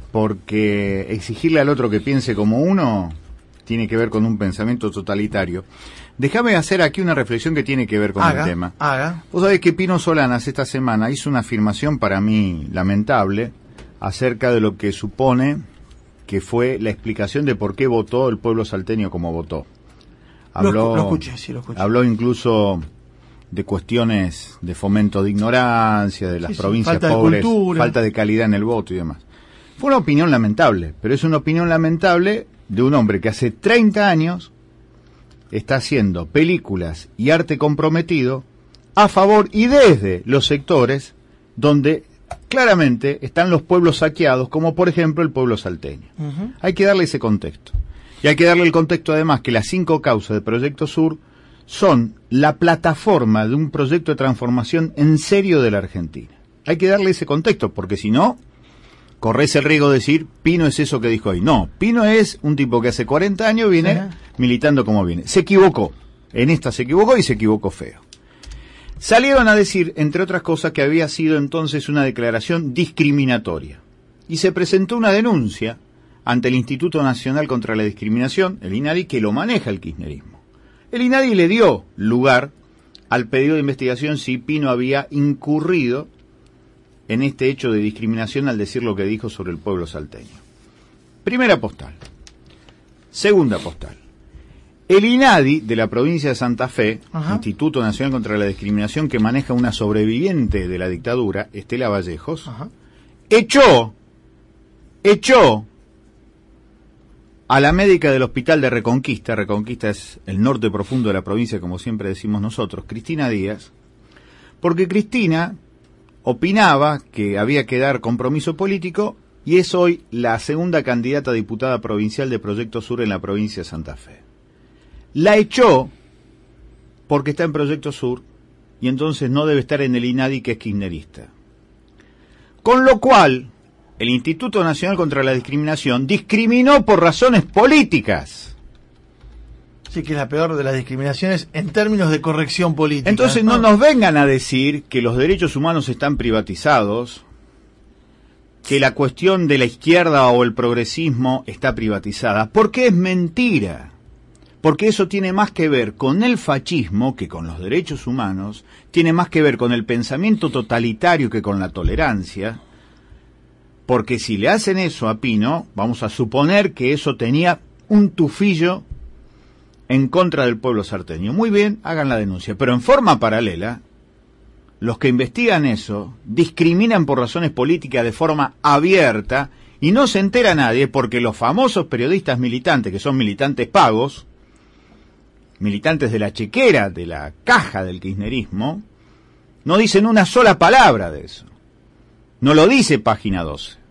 porque exigirle al otro que piense como uno tiene que ver con un pensamiento totalitario. Déjame hacer aquí una reflexión que tiene que ver con haga, el tema. Haga. Vos sabés que Pino Solanas esta semana hizo una afirmación para mí lamentable acerca de lo que supone que fue la explicación de por qué votó el pueblo salteño como votó. Habló, lo, lo escuché, sí, lo escuché. Habló incluso de cuestiones de fomento de ignorancia, de las sí, provincias sí, falta pobres, de falta de calidad en el voto y demás. Fue una opinión lamentable, pero es una opinión lamentable de un hombre que hace treinta años está haciendo películas y arte comprometido a favor y desde los sectores donde claramente están los pueblos saqueados, como por ejemplo el pueblo salteño. Uh-huh. Hay que darle ese contexto. Y hay que darle el contexto además que las cinco causas de Proyecto Sur son la plataforma de un proyecto de transformación en serio de la Argentina. Hay que darle ese contexto, porque si no, corres el riesgo de decir, Pino es eso que dijo hoy. No, Pino es un tipo que hace cuarenta años viene sí. militando como viene. Se equivocó. En esta se equivocó y se equivocó feo. Salieron a decir, entre otras cosas, que había sido entonces una declaración discriminatoria. Y se presentó una denuncia ante el Instituto Nacional contra la Discriminación, el INADI, que lo maneja el kirchnerismo. El INADI le dio lugar al pedido de investigación si Pino había incurrido en este hecho de discriminación al decir lo que dijo sobre el pueblo salteño. Primera postal. Segunda postal. El INADI de la provincia de Santa Fe, Ajá. Instituto Nacional contra la Discriminación, que maneja una sobreviviente de la dictadura, Estela Vallejos, Ajá. echó, echó a la médica del hospital de Reconquista, Reconquista es el norte profundo de la provincia, como siempre decimos nosotros, Cristina Díaz, porque Cristina opinaba que había que dar compromiso político y es hoy la segunda candidata a diputada provincial de Proyecto Sur en la provincia de Santa Fe. La echó porque está en Proyecto Sur y entonces no debe estar en el INADI, que es kirchnerista. Con lo cual, el Instituto Nacional contra la Discriminación discriminó por razones políticas. Sí, que es la peor de las discriminaciones en términos de corrección política. Entonces no nos vengan a decir que los derechos humanos están privatizados, que la cuestión de la izquierda o el progresismo está privatizada, porque es mentira. Porque eso tiene más que ver con el fascismo que con los derechos humanos, tiene más que ver con el pensamiento totalitario que con la tolerancia, porque si le hacen eso a Pino, vamos a suponer que eso tenía un tufillo en contra del pueblo salteño. Muy bien, hagan la denuncia, pero en forma paralela, los que investigan eso discriminan por razones políticas de forma abierta y no se entera nadie porque los famosos periodistas militantes, que son militantes pagos, militantes de la chequera, de la caja del kirchnerismo, no dicen una sola palabra de eso. No lo dice Página doce.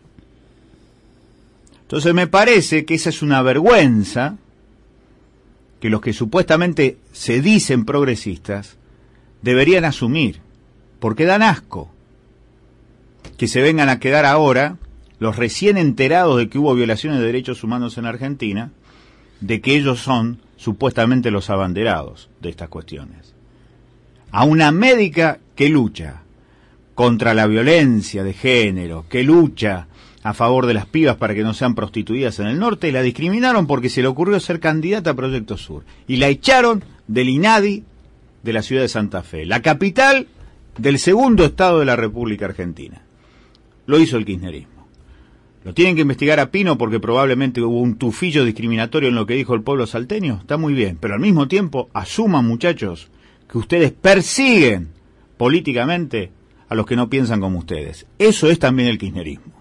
Entonces me parece que esa es una vergüenza que los que supuestamente se dicen progresistas deberían asumir, porque dan asco que se vengan a quedar ahora los recién enterados de que hubo violaciones de derechos humanos en Argentina, de que ellos son supuestamente los abanderados de estas cuestiones. A una médica que lucha contra la violencia de género, que lucha a favor de las pibas para que no sean prostituidas en el norte, la discriminaron porque se le ocurrió ser candidata a Proyecto Sur. Y la echaron del INADI de la ciudad de Santa Fe, la capital del segundo estado de la República Argentina. Lo hizo el kirchnerismo. ¿Lo tienen que investigar a Pino porque probablemente hubo un tufillo discriminatorio en lo que dijo el pueblo salteño? Está muy bien, pero al mismo tiempo asuman, muchachos, que ustedes persiguen políticamente a los que no piensan como ustedes. Eso es también el kirchnerismo.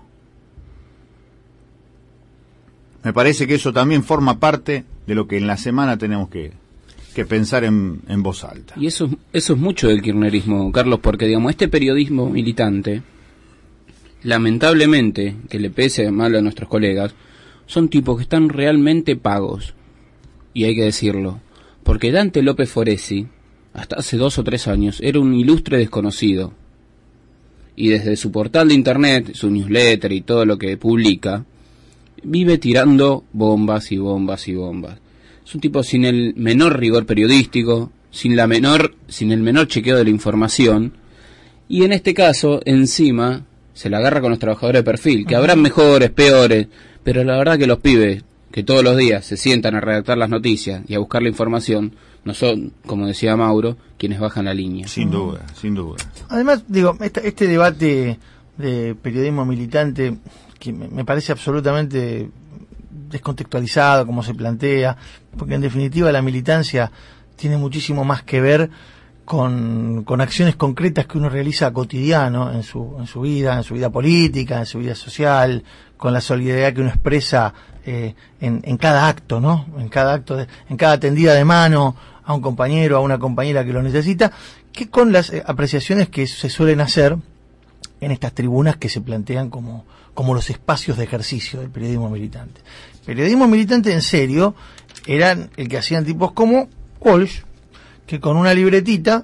Me parece que eso también forma parte de lo que en la semana tenemos que, que pensar en, en voz alta. Y eso, eso es mucho del kirchnerismo, Carlos, porque digamos este periodismo militante, lamentablemente, que le pese mal a nuestros colegas, son tipos que están realmente pagos. Y hay que decirlo, porque Dante López Foresi, hasta hace dos o tres años, era un ilustre desconocido. Y desde su portal de internet, su newsletter y todo lo que publica, vive tirando bombas y bombas y bombas. Es un tipo sin el menor rigor periodístico, sin la menor, sin el menor chequeo de la información, y en este caso, encima, se la agarra con los trabajadores de perfil, que habrán mejores, peores, pero la verdad que los pibes que todos los días se sientan a redactar las noticias y a buscar la información, no son, como decía Mauro, quienes bajan la línea. Sin duda, sin duda. Además, digo, este, este debate de periodismo militante, que me, me parece absolutamente descontextualizado, como se plantea, porque en definitiva la militancia tiene muchísimo más que ver con, con acciones concretas que uno realiza cotidiano en su, en su vida, en su vida política, en su vida social, con la solidaridad que uno expresa eh, en, en cada acto, ¿no? En cada acto, de, en cada tendida de mano a un compañero, a una compañera que lo necesita, que con las eh, apreciaciones que se suelen hacer en estas tribunas que se plantean como, como los espacios de ejercicio del periodismo militante. Periodismo militante en serio eran el que hacían tipos como Walsh, que con una libretita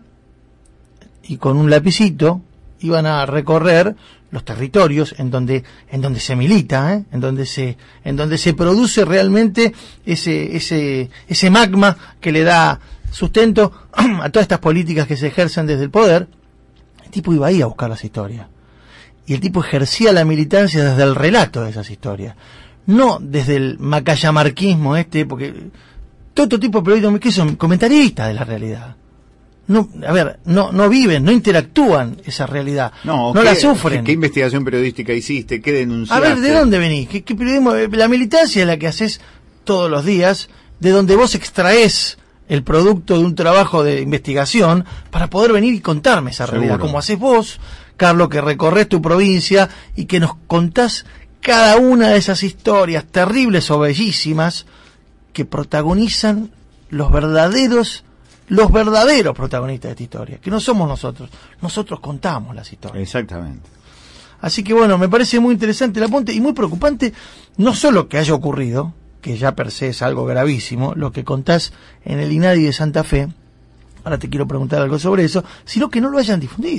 y con un lapicito iban a recorrer los territorios en donde en donde se milita, ¿eh? en donde se en donde se produce realmente ese ese ese magma que le da sustento a todas estas políticas que se ejercen desde el poder. El tipo iba ahí a buscar las historias. Y el tipo ejercía la militancia desde el relato de esas historias, no desde el macayamarquismo este, porque todo tipo de periodistas que son comentaristas de la realidad. No, a ver, no no viven, no interactúan esa realidad, no, no la sufren. ¿Qué investigación periodística hiciste? ¿Qué denunciaste? A ver, ¿de dónde venís? ¿Qué, qué periodismo? La militancia es la que haces todos los días, de donde vos extraes el producto de un trabajo de investigación para poder venir y contarme esa realidad, Seguro. como haces vos, Carlos, que recorres tu provincia y que nos contás cada una de esas historias terribles o bellísimas que protagonizan los verdaderos los verdaderos protagonistas de esta historia, que no somos nosotros, nosotros contamos las historias. Exactamente. Así que bueno, me parece muy interesante el apunte y muy preocupante, no solo que haya ocurrido, que ya per se es algo gravísimo, lo que contás en el INADI de Santa Fe, ahora te quiero preguntar algo sobre eso, sino que no lo hayan difundido.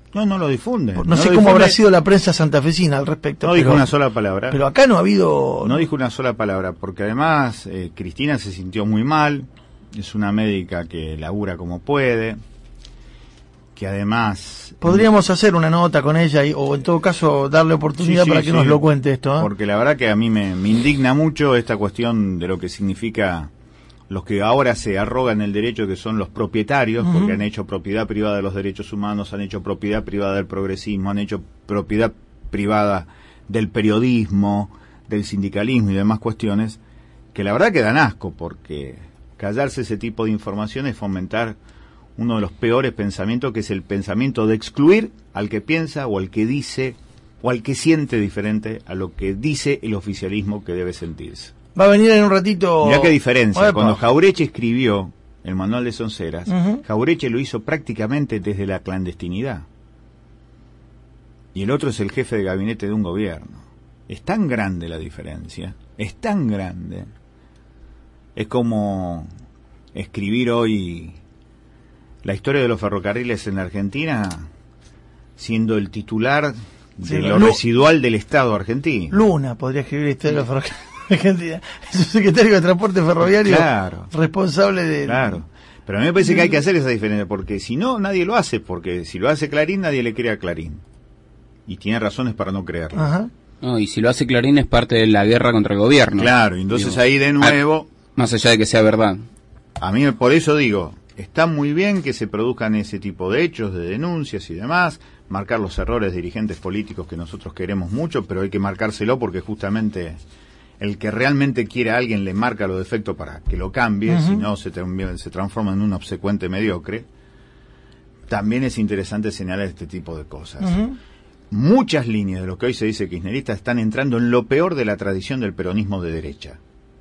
No, no lo difunde. No, no sé lo cómo difunde. habrá sido la prensa santafesina al respecto. No pero, dijo una sola palabra. Pero acá no ha habido... No dijo una sola palabra, porque además eh, Cristina se sintió muy mal, es una médica que labura como puede, que además... Podríamos hacer una nota con ella y, o en todo caso darle oportunidad Sí, sí, para que sí, nos lo cuente esto. ¿eh? Porque la verdad que a mí me, me indigna mucho esta cuestión de lo que significa los que ahora se arrogan el derecho, que son los propietarios, uh-huh. porque han hecho propiedad privada de los derechos humanos, han hecho propiedad privada del progresismo, han hecho propiedad privada del periodismo, del sindicalismo y demás cuestiones, que la verdad que dan asco, porque callarse ese tipo de información es fomentar uno de los peores pensamientos, que es el pensamiento de excluir al que piensa o al que dice o al que siente diferente a lo que dice el oficialismo que debe sentirse. Va a venir en un ratito... Mirá qué diferencia. Oepa. Cuando Jaureche escribió el manual de Sonceras, uh-huh. Jaureche lo hizo prácticamente desde la clandestinidad. Y el otro es el jefe de gabinete de un gobierno. Es tan grande la diferencia, es tan grande. Es como escribir hoy la historia de los ferrocarriles en Argentina siendo el titular de sí, lo Lu- residual del Estado argentino. Luna podría escribir la historia de los ferrocarriles de Argentina. Es un secretario de Transporte Ferroviario claro, responsable de... Claro. Pero a mí me parece que hay que hacer esa diferencia, porque si no, nadie lo hace, porque si lo hace Clarín, nadie le cree a Clarín. Y tiene razones para no creerlo. Ajá. No, y si lo hace Clarín es parte de la guerra contra el gobierno. Claro, y entonces Digo, ahí de nuevo... Más allá de que sea verdad. A mí por eso digo, está muy bien que se produzcan ese tipo de hechos, de denuncias y demás, marcar los errores de dirigentes políticos que nosotros queremos mucho, pero hay que marcárselo porque justamente el que realmente quiere a alguien le marca los defectos para que lo cambie, uh-huh. si no se, te, se transforma en un obsecuente mediocre. También es interesante señalar este tipo de cosas. Uh-huh. Muchas líneas de lo que hoy se dice kirchnerista están entrando en lo peor de la tradición del peronismo de derecha.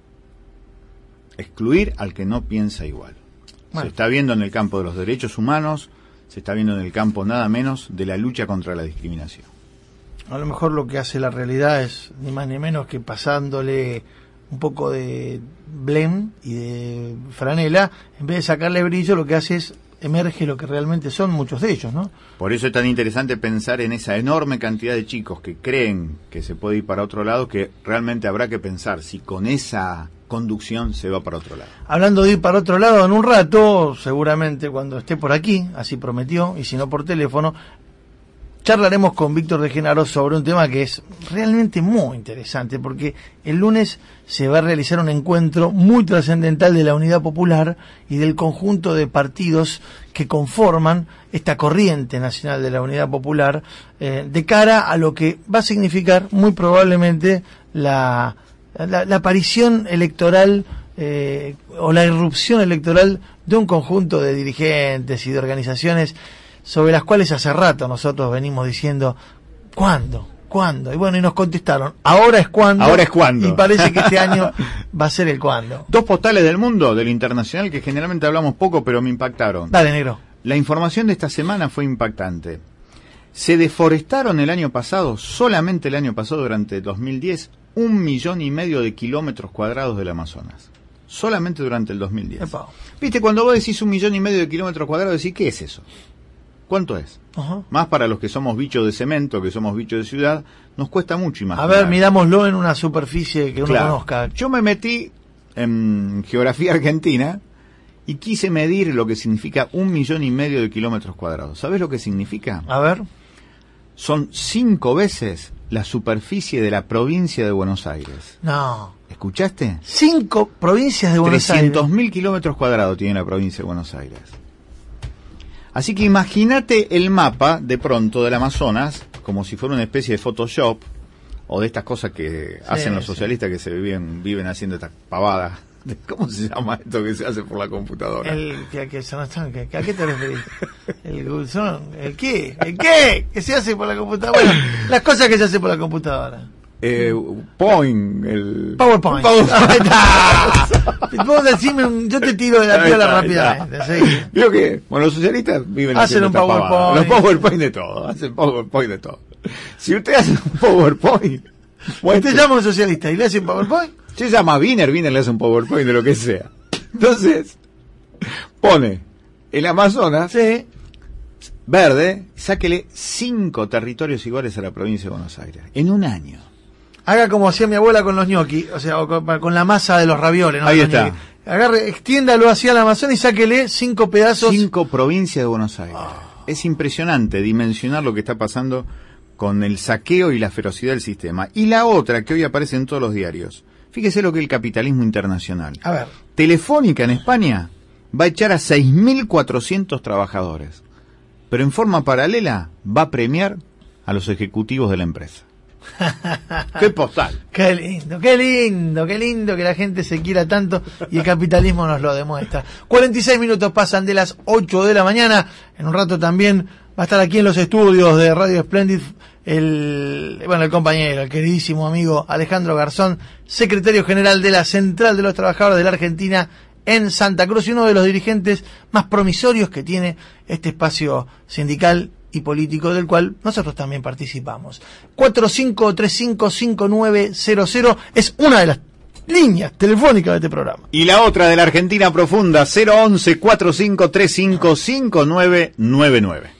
Excluir al que no piensa igual. Bueno. Se está viendo en el campo de los derechos humanos, se está viendo en el campo nada menos de la lucha contra la discriminación. A lo mejor lo que hace la realidad es ni más ni menos que pasándole un poco de blem y de franela, en vez de sacarle brillo, lo que hace es emerge lo que realmente son muchos de ellos, ¿no? Por eso es tan interesante pensar en esa enorme cantidad de chicos que creen que se puede ir para otro lado, que realmente habrá que pensar si con esa conducción se va para otro lado. Hablando de ir para otro lado, en un rato, seguramente cuando esté por aquí, así prometió, y si no por teléfono, charlaremos con Víctor de Genaro sobre un tema que es realmente muy interesante, porque el lunes se va a realizar un encuentro muy trascendental de la Unidad Popular y del conjunto de partidos que conforman esta corriente nacional de la Unidad Popular, eh, de cara a lo que va a significar muy probablemente la, la, la aparición electoral eh, o la irrupción electoral de un conjunto de dirigentes y de organizaciones sobre las cuales hace rato nosotros venimos diciendo, ¿cuándo? ¿Cuándo? Y bueno, y nos contestaron, ahora es cuando. Ahora es cuando. Y parece que este año va a ser el cuándo. Dos postales del mundo, del internacional, que generalmente hablamos poco, pero me impactaron. Dale, negro. La información de esta semana fue impactante. Se deforestaron el año pasado, solamente el año pasado, durante dos mil diez, un millón y medio de kilómetros cuadrados del Amazonas. Solamente durante el dos mil diez. Epa. Viste, cuando vos decís un millón y medio de kilómetros cuadrados, decís, ¿qué es eso? ¿Cuánto es? Ajá. Más para los que somos bichos de cemento, que somos bichos de ciudad, nos cuesta mucho imaginar. A ver, mirámoslo en una superficie que uno claro. conozca. Yo me metí en geografía argentina y quise medir lo que significa un millón y medio de kilómetros cuadrados. ¿Sabés lo que significa? A ver. Son cinco veces la superficie de la provincia de Buenos Aires. No. ¿Escuchaste? Cinco provincias de Buenos Aires. trescientos mil kilómetros cuadrados tiene la provincia de Buenos Aires. Así que imagínate el mapa, de pronto, del Amazonas, como si fuera una especie de Photoshop, o de estas cosas que sí, hacen los socialistas sí. que se viven, viven haciendo estas pavadas. ¿Cómo se llama esto que se hace por la computadora? El, ¿qué, qué, qué, ¿A qué te referís? ¿El, son, ¿El qué? ¿El qué? ¿Qué se hace por la computadora? Bueno, las cosas que se hacen por la computadora. Eh, Point, el... PowerPoint. PowerPoint. Vos decime, un, yo te tiro de la piola rápidamente. Sí. Digo que, bueno, los socialistas viven hacen un PowerPoint. Pavada. Los PowerPoint de todo, hacen PowerPoint de todo. Si usted hace un PowerPoint... Usted llama a un socialista y le hace un PowerPoint. Se llama Wiener, Wiener le hace un PowerPoint de lo que sea. Entonces, pone el Amazonas... Sí. verde, sáquele cinco territorios iguales a la provincia de Buenos Aires, en un año. Haga como hacía mi abuela con los ñoquis, o sea, o con, con la masa de los ravioles, ¿no? Ahí Los está. ñoquis. Agarre, extiéndalo hacia la Amazonia y sáquele cinco pedazos. Cinco provincias de Buenos Aires. Oh. Es impresionante dimensionar lo que está pasando con el saqueo y la ferocidad del sistema. Y la otra, que hoy aparece en todos los diarios. Fíjese lo que es el capitalismo internacional. A ver. Telefónica en España va a echar a seis mil cuatrocientos trabajadores. Pero en forma paralela va a premiar a los ejecutivos de la empresa. ¡Qué postal! ¡Qué lindo, qué lindo, qué lindo que la gente se quiera tanto y el capitalismo nos lo demuestra! cuarenta y seis minutos pasan de las ocho de la mañana. En un rato también va a estar aquí en los estudios de Radio Splendid el, bueno, el compañero, el queridísimo amigo Alejandro Garzón, secretario general de la Central de los Trabajadores de la Argentina en Santa Cruz y uno de los dirigentes más promisorios que tiene este espacio sindical y político del cual nosotros también participamos. cuatro cinco tres cinco cinco nueve cero cero es una de las líneas telefónicas de este programa. Y la otra de la Argentina profunda, cero once cuatro cinco tres cinco cinco nueve nueve nueve.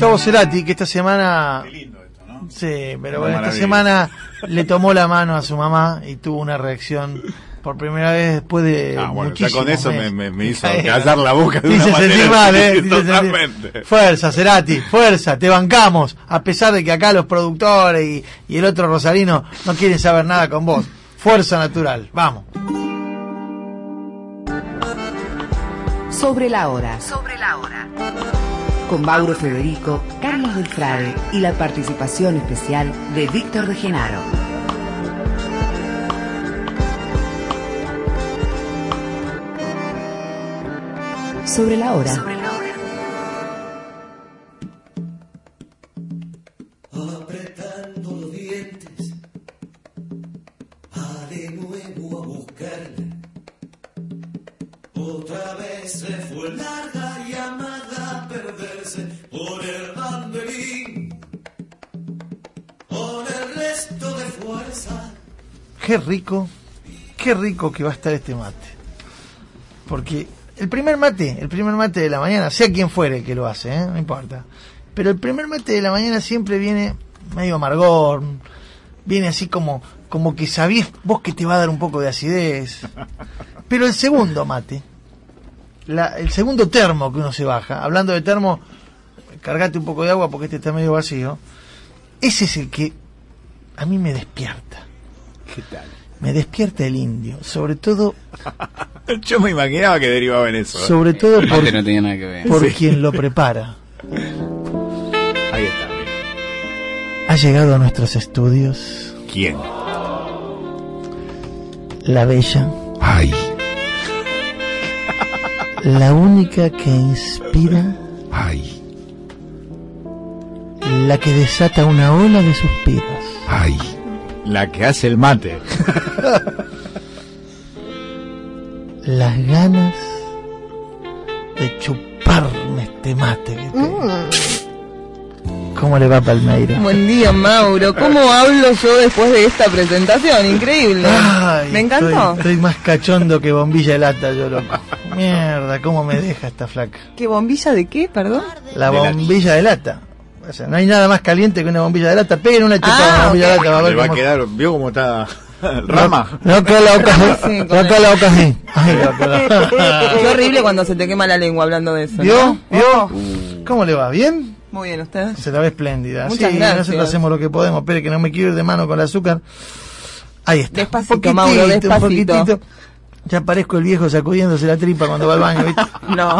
Gustavo Cerati, que esta semana... Qué lindo esto, ¿no? Sí, pero Una bueno, esta maravilla. semana le tomó la mano a su mamá y tuvo una reacción por primera vez después de Ah, bueno, ya muchísimos con eso me, meses. me, me hizo Eh, callar la boca de Dice una manera sentir mal, eh. sí, Dice sentir- totalmente. Fuerza, Cerati, fuerza, te bancamos. A pesar de que acá los productores y, y el otro rosarino no quieren saber nada con vos. Fuerza natural, vamos. Sobre la hora, Sobre la hora. con Mauro Federico, Carlos del Frade y la participación especial de Víctor de Genaro. Sobre la hora. Sobre la hora. Apretando los dientes, va de nuevo a buscarle. Otra vez se fue larga llamada a perderse por el banderín, con el resto de fuerza. Qué rico, qué rico que va a estar este mate. Porque el primer mate, el primer mate de la mañana, sea quien fuere que lo hace, ¿eh? No importa. Pero el primer mate de la mañana siempre viene medio amargor, viene así como, como que sabías vos que te va a dar un poco de acidez. Pero el segundo mate, la, el segundo termo que uno se baja, hablando de termo, cargate un poco de agua porque este está medio vacío, ese es el que a mí me despierta. ¿Qué tal? Me despierta el indio, sobre todo, Yo me imaginaba que derivaba en eso. ¿eh? sobre todo por, Mate no tenía nada que ver. por Sí. quien lo prepara. Ahí está. mira. Ha llegado a nuestros estudios ¿Quién? la bella, Ay. la única que inspira, Ay. la que desata una ola de suspiros. Ay. La que hace el mate. Las ganas de chuparme este mate que tengo. ¿Cómo le va, Palmeiro? Buen día, Mauro. ¿Cómo hablo yo después de esta presentación? Increíble. Ay, Me encantó. Estoy, estoy más cachondo que bombilla de lata, yo loco. Mierda, cómo me deja esta flaca. ¿Qué bombilla de qué, perdón? La De lata. bombilla de lata. O sea, no hay nada más caliente que una bombilla de lata. Peguen una chupada Ah, a una bombilla ok. de lata. Va a ver Le va a cómo- quedar. ¿Vio cómo está? Rama. No, acá la boca, Rama, sí, con acá el- la boca así. Ay, acá la- Qué horrible cuando se te quema la lengua hablando de eso. ¿Vio? ¿no? ¿Vio? Oh, ¿Cómo le va? ¿Bien? muy bien, ¿usted? Se la ve espléndida. Muchas sí, gracias. nosotros hacemos lo que podemos. Espere que no me quiero ir de mano con el azúcar. Ahí está. Despacito, Un poquitito, Mauro, un despacito. poquitito. Ya parezco el viejo sacudiéndose la tripa cuando va al baño, ¿viste? No.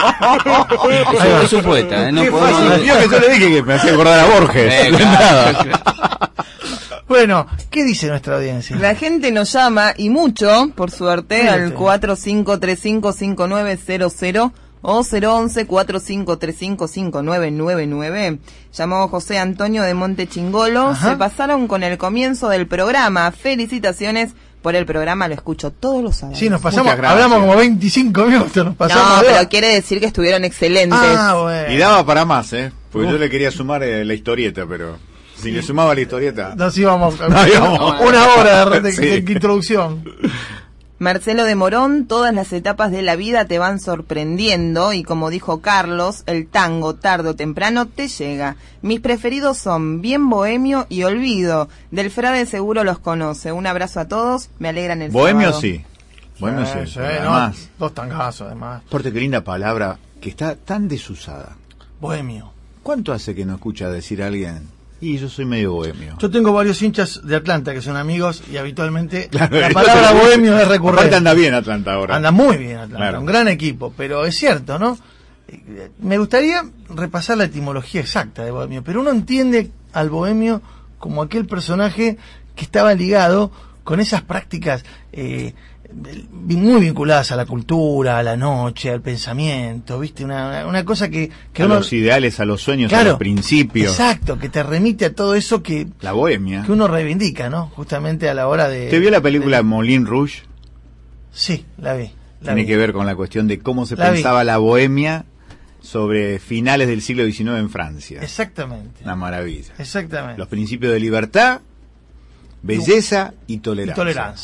Es, Ahí va. es un poeta, ¿eh? No Qué podemos- fácil. Vio que yo le dije que me hacía acordar a Borges. Eh, claro. Bueno, ¿qué dice nuestra audiencia? La gente nos llama, y mucho, por suerte, Fíjate. al cuatro cinco tres cinco cinco nueve cero cero o cero once cuatro cinco tres cinco cinco nueve nueve nueve. Llamó José Antonio de Monte Chingolo. Ajá. Se pasaron con el comienzo del programa. Felicitaciones por el programa, lo escucho todos los sábados. Sí, nos pasamos, Muchas gracias. hablamos como veinticinco minutos, nos pasamos. No, de hora. pero quiere decir que estuvieron excelentes. Ah, bueno. Y daba para más, ¿eh? Porque Uf. yo le quería sumar eh, la historieta, pero si le sumaba la historieta. Nos íbamos a No, íbamos. una hora de, de- Sí. de introducción. Marcelo de Morón, todas las etapas de la vida te van sorprendiendo y como dijo Carlos, el tango tarde o temprano te llega. Mis preferidos son Bien Bohemio y Olvido. Del Frade seguro los conoce. Un abrazo a todos, me alegran el Bohemio sábado. sí. Bohemio sí. Sí, Además, no, dos tangazos, además. aparte qué linda palabra que está tan desusada. Bohemio. ¿Cuánto hace que no escucha decir a alguien? Y yo soy medio bohemio. Yo tengo varios hinchas de Atlanta que son amigos y habitualmente Claro, la eso palabra te- bohemio es recurrente. Aparte anda bien Atlanta ahora. Anda muy bien Atlanta, Claro. un gran equipo, pero es cierto, ¿no? Eh, Me gustaría repasar la etimología exacta de bohemio, pero uno entiende al bohemio como aquel personaje que estaba ligado con esas prácticas eh, muy vinculadas a la cultura, a la noche, al pensamiento, ¿viste? Una, una, una cosa que, que a uno... los ideales, a los sueños, a Claro, los principios. exacto, que te remite a todo eso que, La bohemia. que uno reivindica, ¿no? Justamente a la hora de... ¿Te vio la película de- Moulin Rouge? Sí, la vi. La Tiene vi. que ver con la cuestión de cómo se La vi. pensaba la bohemia sobre finales del siglo diecinueve en Francia. Exactamente. Una maravilla. Exactamente. Los principios de libertad, belleza y tolerancia. Y tolerancia.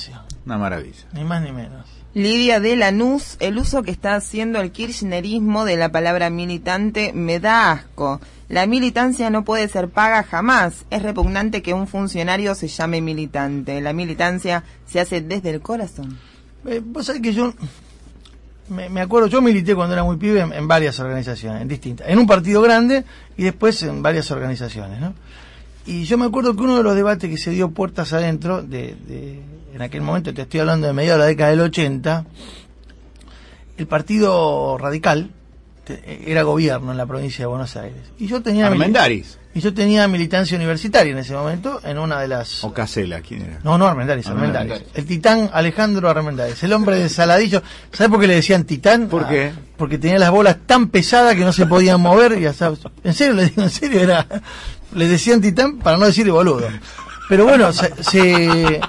Una maravilla. Ni más ni menos. Lidia de Lanús, el uso que está haciendo el kirchnerismo de la palabra militante me da asco. La militancia no puede ser paga jamás. Es repugnante que un funcionario se llame militante. La militancia se hace desde el corazón. Eh, vos sabés que yo me, me acuerdo, yo milité cuando era muy pibe en, en varias organizaciones, en distintas. En un partido grande y después en varias organizaciones, ¿no? Y yo me acuerdo que uno de los debates que se dio puertas adentro, de, de, en aquel momento, te estoy hablando de mediados de la década del ochenta, el Partido Radical te, era gobierno en la provincia de Buenos Aires. Y yo tenía Armendáriz. Y yo tenía militancia universitaria en ese momento, en una de las... O Casela, ¿quién era? No, no, Armendáriz, Armendáriz. Armendáriz. El titán Alejandro Armendáriz, el hombre de Saladillo. ¿Sabes por qué le decían titán? ¿Por qué? Ah, porque tenía las bolas tan pesadas que no se podían mover. Y hasta, en serio, le digo, en serio, era... Le decían titán para no decirle boludo. Pero bueno, se, se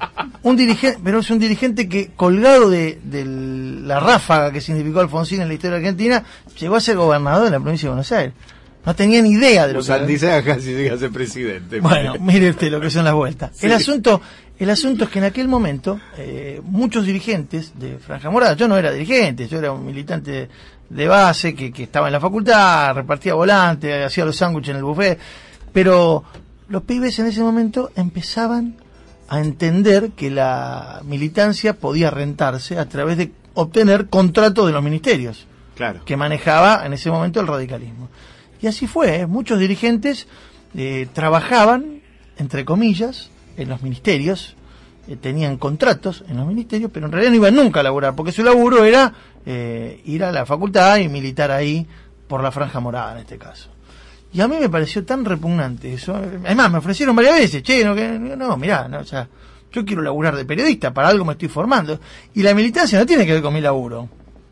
un dirigente, pero es un dirigente que, colgado de, de la ráfaga que significó Alfonsín en la historia argentina, llegó a ser gobernador de la provincia de Buenos Aires. No tenía ni idea de lo que... Aldiceaga casi llega a ser presidente. Bueno, mire usted lo que son las vueltas. Sí. El asunto el asunto es que en aquel momento eh, muchos dirigentes de Franja Morada, yo no era dirigente, yo era un militante de base que, que estaba en la facultad, repartía volantes, hacía los sándwiches en el buffet, pero los pibes en ese momento empezaban a entender que la militancia podía rentarse a través de obtener contratos de los ministerios, claro, que manejaba en ese momento el radicalismo. Y así fue, ¿eh? Muchos dirigentes eh, trabajaban, entre comillas, en los ministerios, eh, tenían contratos en los ministerios, pero en realidad no iban nunca a laburar, porque su laburo era eh, ir a la facultad y militar ahí por la Franja Morada en este caso. Y a mí me pareció tan repugnante eso. Además, me ofrecieron varias veces, che, no, que, no mirá, no, o sea, yo quiero laburar de periodista, para algo me estoy formando. Y la militancia no tiene que ver con mi laburo.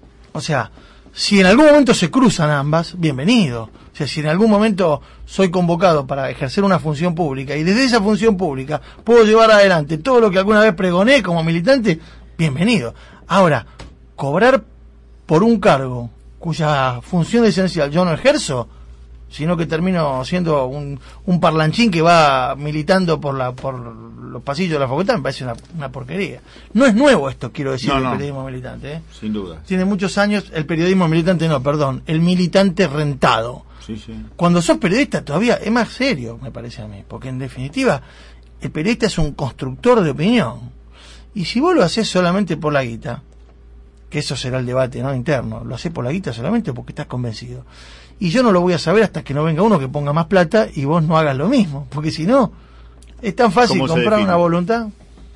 O sea, si en algún momento se cruzan ambas, bienvenido. O sea, si en algún momento soy convocado para ejercer una función pública y desde esa función pública puedo llevar adelante todo lo que alguna vez pregoné como militante, bienvenido. Ahora, cobrar por un cargo cuya función esencial yo no ejerzo, sino que termino siendo un, un parlanchín que va militando por la por los pasillos de la facultad, me parece una, una porquería. No es nuevo esto, quiero decir, no, el no. periodismo militante. ¿eh? Sin duda. Tiene muchos años el periodismo militante, no, perdón, el militante rentado. Sí, sí. Cuando sos periodista todavía es más serio, me parece a mí, porque en definitiva el periodista es un constructor de opinión. Y si vos lo hacés solamente por la guita, que eso será el debate, ¿no?, interno, lo hacés por la guita solamente porque estás convencido. Y yo no lo voy a saber hasta que no venga uno que ponga más plata y vos no hagas lo mismo, porque si no, es tan fácil comprar una voluntad.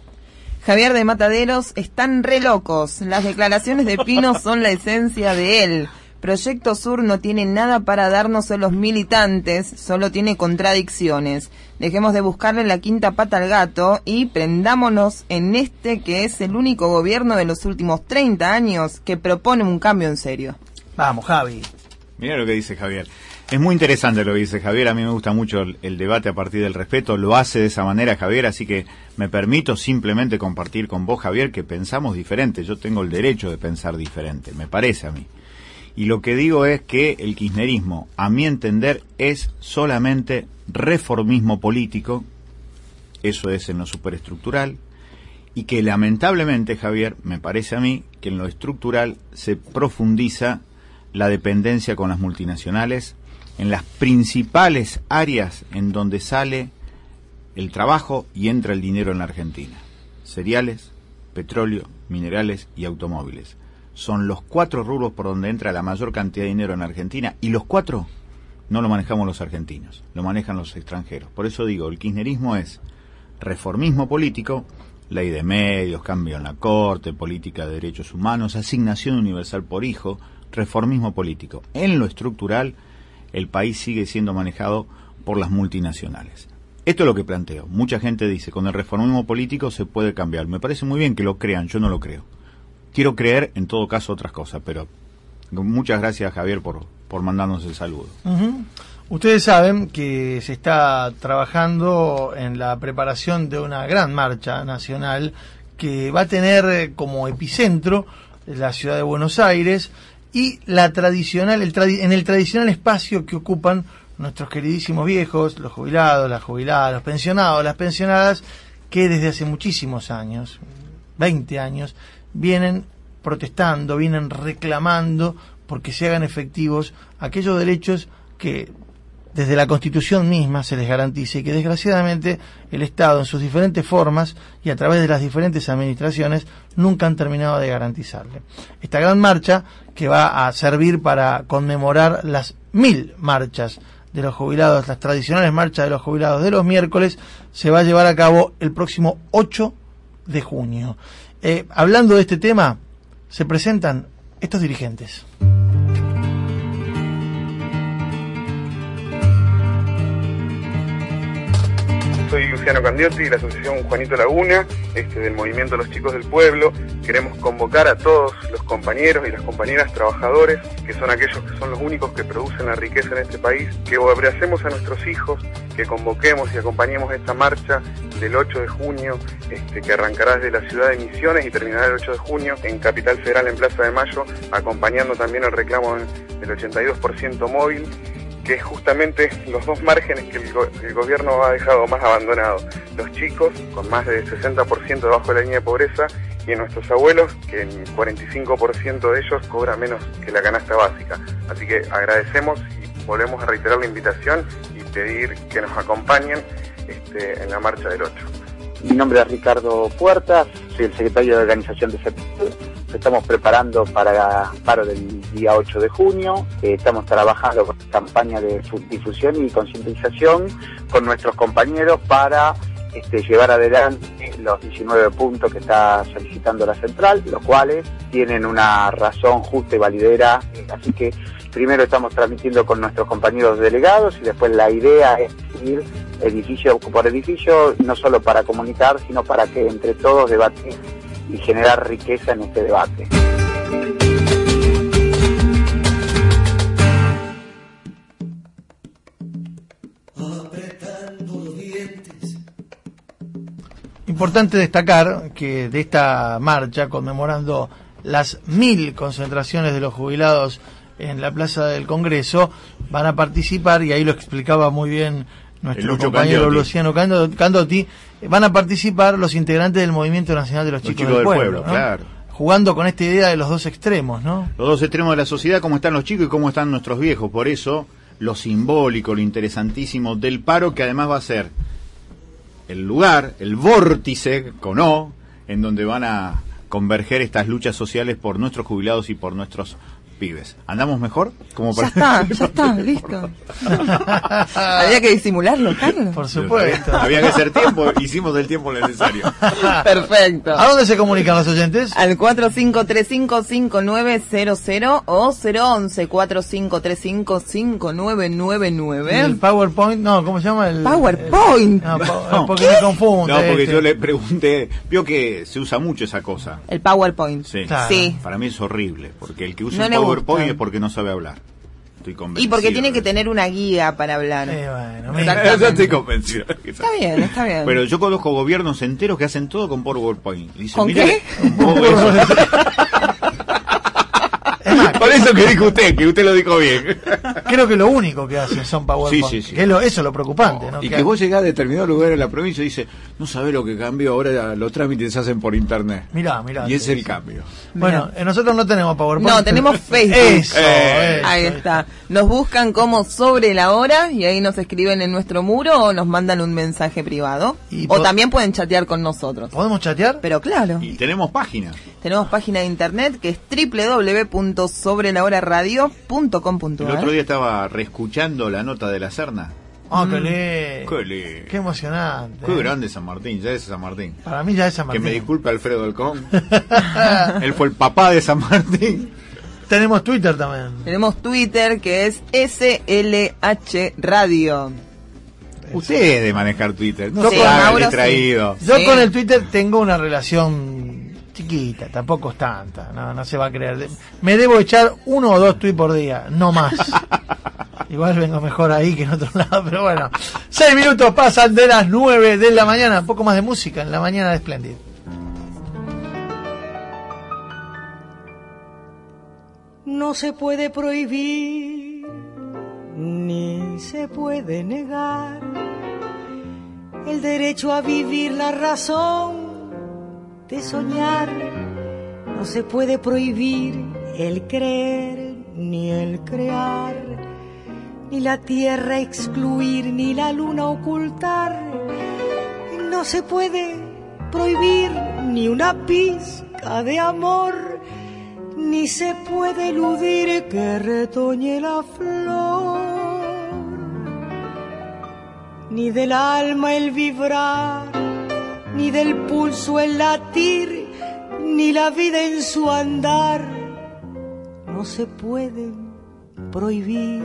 Javier de Mataderos, están re locos. Las declaraciones de Pino son la esencia de él. Proyecto Sur no tiene nada para darnos a los militantes, solo tiene contradicciones. Dejemos de buscarle la quinta pata al gato y prendámonos en este que es el único gobierno de los últimos treinta años que propone un cambio en serio. Vamos, Javi. Mira lo que dice Javier. Es muy interesante lo que dice Javier, a mí me gusta mucho el, el debate a partir del respeto, lo hace de esa manera Javier, así que me permito simplemente compartir con vos, Javier, que pensamos diferente, yo tengo el derecho de pensar diferente, me parece a mí. Y lo que digo es que el kirchnerismo, a mi entender, es solamente reformismo político, eso es en lo superestructural, y que lamentablemente, Javier, me parece a mí, que en lo estructural se profundiza la dependencia con las multinacionales en las principales áreas en donde sale el trabajo y entra el dinero en la Argentina. Cereales, petróleo, minerales y automóviles. Son los cuatro rubros por donde entra la mayor cantidad de dinero en la Argentina, y los cuatro no lo manejamos los argentinos, lo manejan los extranjeros. Por eso digo, el kirchnerismo es reformismo político, ley de medios, cambio en la Corte, política de derechos humanos, asignación universal por hijo, reformismo político. En lo estructural, el país sigue siendo manejado por las multinacionales. Esto es lo que planteo. Mucha gente dice, con el reformismo político se puede cambiar. Me parece muy bien que lo crean, yo no lo creo. Quiero creer, en todo caso, otras cosas, pero muchas gracias, Javier, por, por mandarnos el saludo. Uh-huh. Ustedes saben que se está trabajando en la preparación de una gran marcha nacional que va a tener como epicentro la ciudad de Buenos Aires y la tradicional, el tradi- en el tradicional espacio que ocupan nuestros queridísimos viejos, los jubilados, las jubiladas, los pensionados, las pensionadas, que desde hace muchísimos años, veinte años, vienen protestando, vienen reclamando porque se hagan efectivos aquellos derechos que desde la Constitución misma se les garantice y que desgraciadamente el Estado en sus diferentes formas y a través de las diferentes administraciones nunca han terminado de garantizarle. Esta gran marcha, que va a servir para conmemorar las mil marchas de los jubilados, las tradicionales marchas de los jubilados de los miércoles, se va a llevar a cabo el próximo ocho de junio. Eh, hablando de este tema, se presentan estos dirigentes. Soy Luciano Candiotti de la Asociación Juanito Laguna, este, del Movimiento Los Chicos del Pueblo. Queremos convocar a todos los compañeros y las compañeras trabajadores, que son aquellos que son los únicos que producen la riqueza en este país, que abracemos a nuestros hijos, que convoquemos y acompañemos esta marcha del ocho de junio, este, que arrancará desde la ciudad de Misiones y terminará el ocho de junio en Capital Federal, en Plaza de Mayo, acompañando también el reclamo del ochenta y dos por ciento móvil, que es justamente los dos márgenes que el, go el gobierno ha dejado más abandonados. Los chicos, con más del sesenta por ciento debajo de la línea de pobreza, y en nuestros abuelos, que el cuarenta y cinco por ciento de ellos cobra menos que la canasta básica. Así que agradecemos y volvemos a reiterar la invitación y pedir que nos acompañen este, en la marcha del ocho. Mi nombre es Ricardo Puertas, soy el secretario de organización de CEPEL. Estamos preparando para el paro del día ocho de junio, eh, estamos trabajando con campaña de difusión y concientización con nuestros compañeros para este, llevar adelante los diecinueve puntos que está solicitando la central, los cuales tienen una razón justa y validera, eh, así que primero estamos transmitiendo con nuestros compañeros delegados y después la idea es ir edificio por edificio, no solo para comunicar, sino para que entre todos debatir y generar riqueza en este debate. Importante destacar que de esta marcha, conmemorando las mil concentraciones de los jubilados en la Plaza del Congreso, van a participar, y ahí lo explicaba muy bien nuestro compañero Candiotti. Luciano Candotti, van a participar los integrantes del Movimiento Nacional de los, los Chicos, chicos del, del Pueblo, pueblo ¿no? Claro. Jugando con esta idea de los dos extremos, ¿no? Los dos extremos de la sociedad, cómo están los chicos y cómo están nuestros viejos. Por eso, lo simbólico, lo interesantísimo del paro, que además va a ser el lugar, el vórtice, con O, en donde van a converger estas luchas sociales por nuestros jubilados y por nuestros pibes. ¿Andamos mejor? Como para... Ya está, ya está, listo. Había que disimularlo, Carlos. Por supuesto. Había que hacer tiempo, hicimos el tiempo necesario. Perfecto. ¿A dónde se comunican los oyentes? Al cuatro cinco tres cinco, cinco nueve cero cero o cero once, cuatro cinco tres cinco, cinco nueve nueve nueve. El PowerPoint, no, ¿cómo se llama? El PowerPoint. El, no, no, porque me confunde. No, porque este. yo le pregunté, vio que se usa mucho esa cosa. El PowerPoint. Sí. Claro. Sí. Para mí es horrible, porque el que usa no un PowerPoint es porque no sabe hablar. Estoy convencido. Y porque tiene que tener una guía para hablar. Eh, bueno, yo estoy convencido. Está bien, está bien. Pero yo conozco gobiernos enteros que hacen todo con PowerPoint. Dicen, ¿Con mira, qué? Por eso que dijo usted, que usted lo dijo bien. Creo que lo único que hacen son PowerPoint. Sí, sí, sí. Que es lo, eso es lo preocupante, ¿no? Y que, que vos llegás a determinado lugar en la provincia y dices, no sabés lo que cambió, ahora los trámites se hacen por internet. Mirá, mirá. Y es el cambio. Bueno, eh, nosotros no tenemos PowerPoint. No, tenemos Facebook. Eso, eh, eso, ahí está. Nos buscan como Sobre la Hora y ahí nos escriben en nuestro muro o nos mandan un mensaje privado. Y o po- también pueden chatear con nosotros. ¿Podemos chatear? Pero claro. Y tenemos página. Tenemos página de internet que es doble u doble u doble u punto sobre la hora radio punto com punto El a r. otro día estaba reescuchando la nota de la Serna. Ah, Mm. qué lindo. Qué lindo. Qué emocionante. Qué grande San Martín, ya es San Martín. Para mí ya es San Que Martín. me disculpe Alfredo Halcón. Él fue el papá de San Martín. Tenemos Twitter también. Tenemos Twitter que es S L H Radio. Usted es de manejar Twitter, no Sí, se haga Mauro, distraído. Yo Sí. con el Twitter tengo una relación chiquita, tampoco es tanta, no, no se va a creer. Me debo echar uno o dos tweets por día, no más. Igual vengo mejor ahí que en otro lado, pero bueno. Seis minutos pasan de las nueve de la mañana, un poco más de música en la mañana de Splendid. No se puede prohibir, ni se puede negar el derecho a vivir, la razón de soñar. No se puede prohibir el creer ni el crear, ni la tierra excluir, ni la luna ocultar. No se puede prohibir ni una pizca de amor, ni se puede eludir que retoñe la flor, ni del alma el vibrar, ni del pulso el latir, ni la vida en su andar. No se pueden prohibir.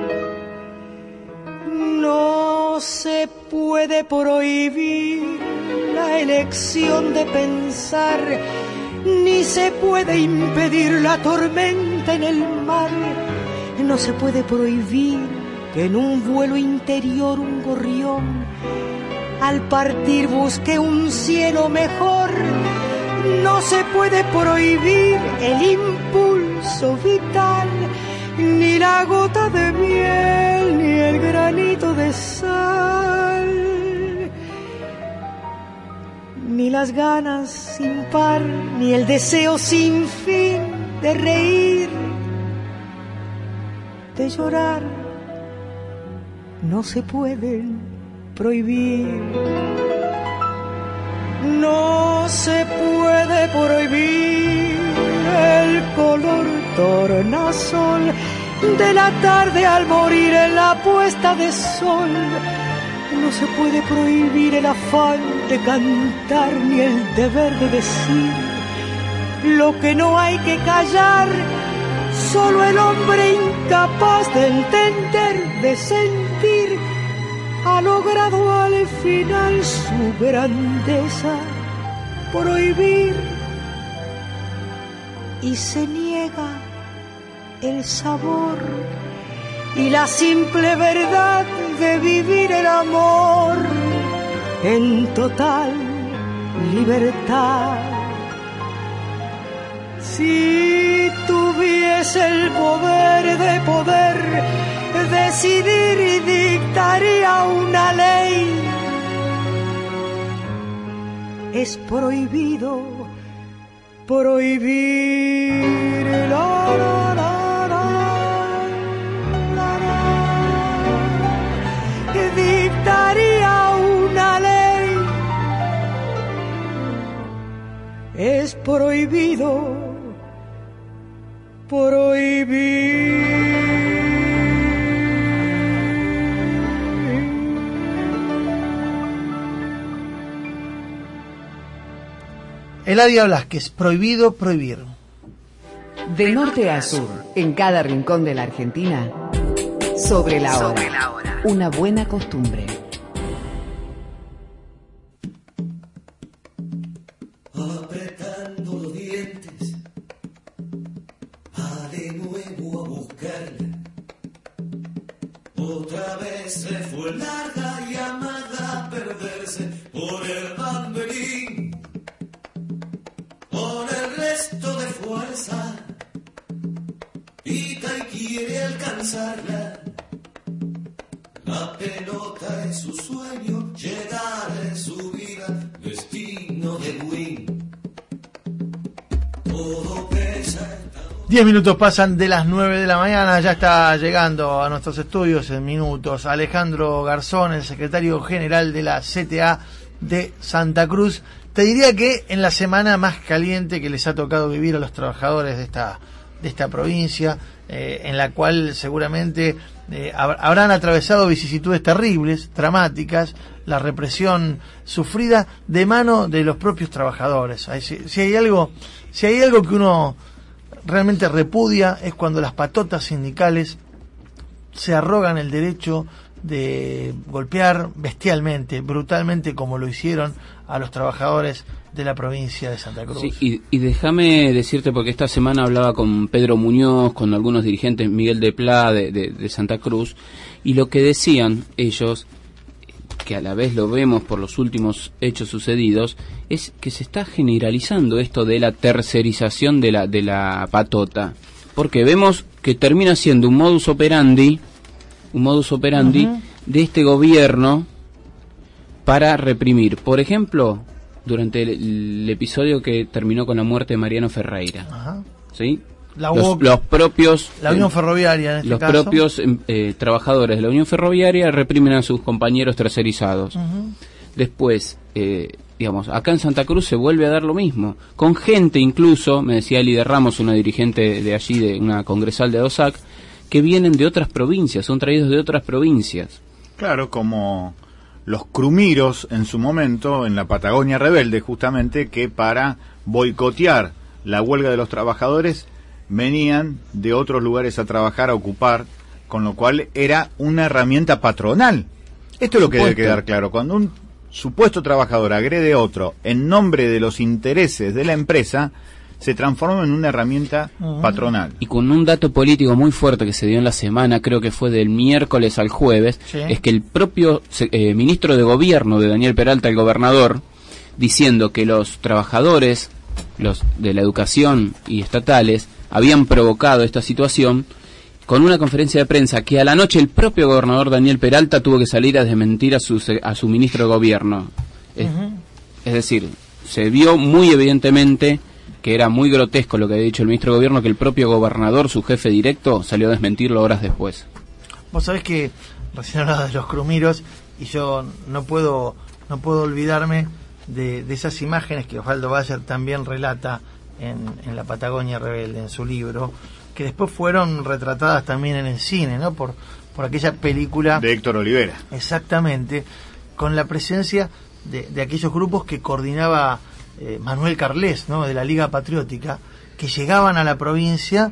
No se puede prohibir la elección de pensar, ni se puede impedir la tormenta en el mar. No se puede prohibir que en un vuelo interior un gorrión al partir busque un cielo mejor. No se puede prohibir el impulso vital, ni la gota de miel, ni el granito de sal, ni las ganas sin par, ni el deseo sin fin de reír, de llorar. No se pueden prohibir. No se puede prohibir el color tornasol de la tarde al morir en la puesta de sol. No se puede prohibir el afán de cantar ni el deber de decir lo que no hay que callar. Solo el hombre incapaz de entender, de sentir, ha logrado al final su grandeza. Prohibir, y se niega el sabor y la simple verdad de vivir el amor en total libertad. Si tuviese el poder de poder decidir, y dictaría una ley, es prohibido prohibir. La, la, la, la, la, la. Dictaría una ley, es prohibido prohibir. Eladia Blasquez, prohibido prohibir. De norte a sur, en cada rincón de la Argentina, sobre la hora. Sobre la hora. Una buena costumbre. Apretando los dientes, va de nuevo a buscarla. Otra vez se fue larga llamada a perderse por el banderín. Con el resto de fuerza, pica y quiere alcanzarla. La pelota es su sueño, llegar en su vida, destino de win. Todo pesa. Diez minutos pasan de las nueve de la mañana, ya está llegando a nuestros estudios en minutos Alejandro Garzón, el secretario general de la C T A de Santa Cruz. Te diría que en la semana más caliente que les ha tocado vivir a los trabajadores de esta de esta provincia, eh, en la cual seguramente eh, habrán atravesado vicisitudes terribles, dramáticas, la represión sufrida de mano de los propios trabajadores. Si, si hay algo, si hay algo que uno realmente repudia, es cuando las patotas sindicales se arrogan el derecho de golpear bestialmente, brutalmente, como lo hicieron a los trabajadores de la provincia de Santa Cruz. Sí, y, y déjame decirte, porque esta semana hablaba con Pedro Muñoz, con algunos dirigentes, Miguel de Pla de, de, de Santa Cruz, y lo que decían ellos, que a la vez lo vemos por los últimos hechos sucedidos, es que se está generalizando esto de la tercerización de la, de la patota, porque vemos que termina siendo un modus operandi un modus operandi uh-huh. de este gobierno para reprimir. Por ejemplo, durante el, el episodio que terminó con la muerte de Mariano Ferreira. Ajá. ¿Sí? La los, U O C, los propios la Unión Ferroviaria en este los caso. propios eh, trabajadores de la Unión Ferroviaria reprimen a sus compañeros tercerizados. Uh-huh. Después, eh, digamos, acá en Santa Cruz se vuelve a dar lo mismo, con gente incluso, me decía Elide Ramos, una dirigente de allí, de una congresal de ADOSAC, que vienen de otras provincias, son traídos de otras provincias. Claro, como los crumiros en su momento en la Patagonia Rebelde, justamente, que para boicotear la huelga de los trabajadores venían de otros lugares a trabajar, a ocupar, con lo cual era una herramienta patronal. Esto es lo que debe quedar claro. Cuando un supuesto trabajador agrede a otro en nombre de los intereses de la empresa, se transforma en una herramienta uh-huh. patronal. Y con un dato político muy fuerte que se dio en la semana, creo que fue del miércoles al jueves, sí. es que el propio eh, ministro de Gobierno de Daniel Peralta, el gobernador, diciendo que los trabajadores, los de la educación y estatales, habían provocado esta situación, con una conferencia de prensa que a la noche el propio gobernador Daniel Peralta tuvo que salir a desmentir a su, a su ministro de Gobierno. Es, uh-huh. es decir, se vio muy evidentemente que era muy grotesco lo que había dicho el ministro de Gobierno, que el propio gobernador, su jefe directo, salió a desmentirlo horas después. Vos sabés que recién hablaba de los crumiros y yo no puedo no puedo olvidarme de, de esas imágenes que Osvaldo Bayer también relata en, en La Patagonia Rebelde, en su libro, que después fueron retratadas también en el cine, ¿no? Por, por aquella película de Héctor Olivera. Exactamente, con la presencia de, de aquellos grupos que coordinaba eh, Manuel Carles, ¿no? De la Liga Patriótica, que llegaban a la provincia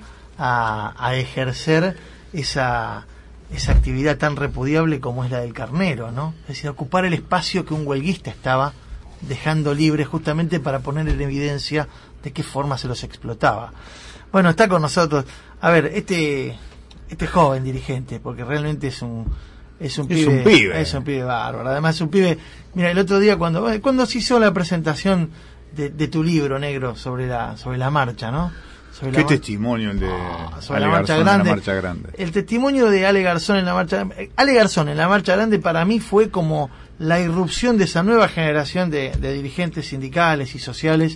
a, a ejercer esa, esa actividad tan repudiable como es la del carnero, ¿no? Es decir, ocupar el espacio que un huelguista estaba dejando libre justamente para poner en evidencia de qué forma se los explotaba. Bueno, está con nosotros, a ver, este este joven dirigente, porque realmente es un es un, es pibe, un pibe es un pibe bárbaro. Además es un pibe, mira, el otro día cuando cuando se hizo la presentación de, de tu libro, negro, sobre la sobre la marcha, ¿no? Sobre qué la testimonio el de oh, sobre Ale la marcha Garzón grande. en la marcha grande. El testimonio de Ale Garzón en la marcha Ale Garzón en la marcha grande para mí fue como la irrupción de esa nueva generación de, de dirigentes sindicales y sociales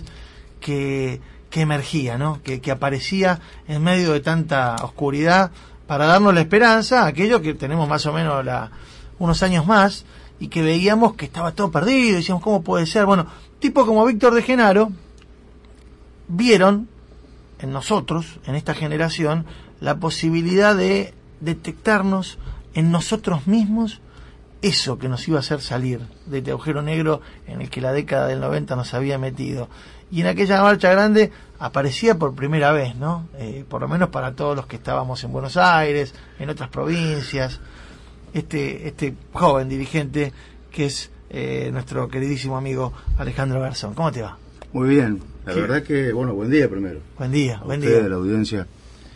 que que emergía, ¿no? Que, que aparecía en medio de tanta oscuridad para darnos la esperanza a aquellos que tenemos más o menos la, unos años más y que veíamos que estaba todo perdido, y decíamos, ¿cómo puede ser? Bueno, tipo como Víctor de Genaro vieron en nosotros, en esta generación, la posibilidad de detectarnos en nosotros mismos eso que nos iba a hacer salir de este agujero negro en el que la década del noventa nos había metido. Y en aquella marcha grande aparecía por primera vez, ¿no? Eh, por lo menos para todos los que estábamos en Buenos Aires, en otras provincias, este este joven dirigente que es eh, nuestro queridísimo amigo Alejandro Garzón. ¿Cómo te va? Muy bien, la ¿Qué? verdad que, bueno, buen día primero. Buen día, a buen ustedes, día. la audiencia.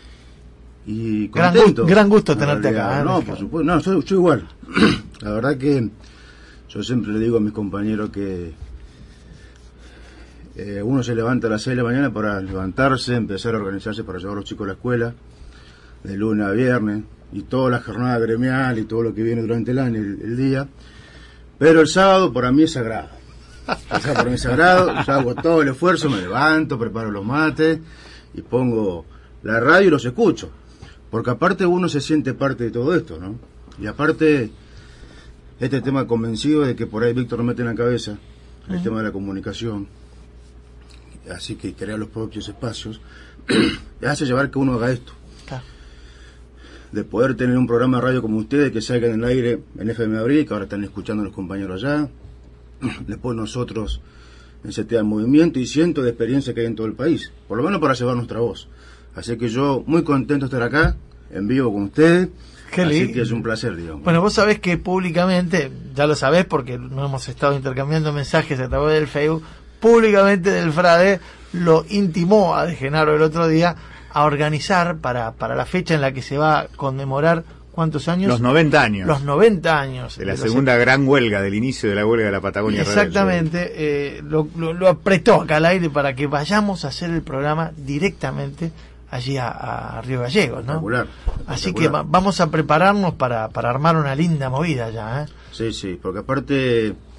Y gran contento. Gusto, gran gusto tenerte realidad, acá. ¿eh? No, por supuesto, no, soy, soy igual. La verdad que yo siempre le digo a mis compañeros que eh, uno se levanta a las seis de la mañana para levantarse, empezar a organizarse para llevar a los chicos a la escuela, de lunes a viernes, y toda la jornada gremial y todo lo que viene durante el año, el, el día. Pero el sábado para mí es sagrado. O sea, para mí es sagrado, yo hago todo el esfuerzo, me levanto, preparo los mates y pongo la radio y los escucho. Porque aparte uno se siente parte de todo esto, ¿no? Y aparte, este tema convencido de que por ahí Víctor mete en la cabeza, el uh-huh. tema de la comunicación, así que crear los propios espacios, hace llevar que uno haga esto. Claro. De poder tener un programa de radio como ustedes, que salga en el aire en F M Abril, que ahora están escuchando a los compañeros allá, después nosotros en C T A en Movimiento, y cientos de experiencias que hay en todo el país, por lo menos para llevar nuestra voz. Así que yo muy contento de estar acá, en vivo con ustedes. Qué Así lindo. que es un placer, digamos. Bueno, vos sabés que públicamente, ya lo sabés porque no hemos estado intercambiando mensajes a través del Facebook, públicamente del Frade lo intimó a De Genaro el otro día a organizar para, para la fecha en la que se va a conmemorar, ¿cuántos años? Los noventa años. Los noventa años. De la de segunda los... gran huelga, del inicio de la huelga de la Patagonia. Exactamente, eh, lo, lo, lo apretó acá al aire para que vayamos a hacer el programa directamente allí a, a Río Gallegos, ¿no? Espectacular, Así espectacular. que va, vamos a prepararnos para, para armar una linda movida ya, ¿eh? Sí, sí, porque aparte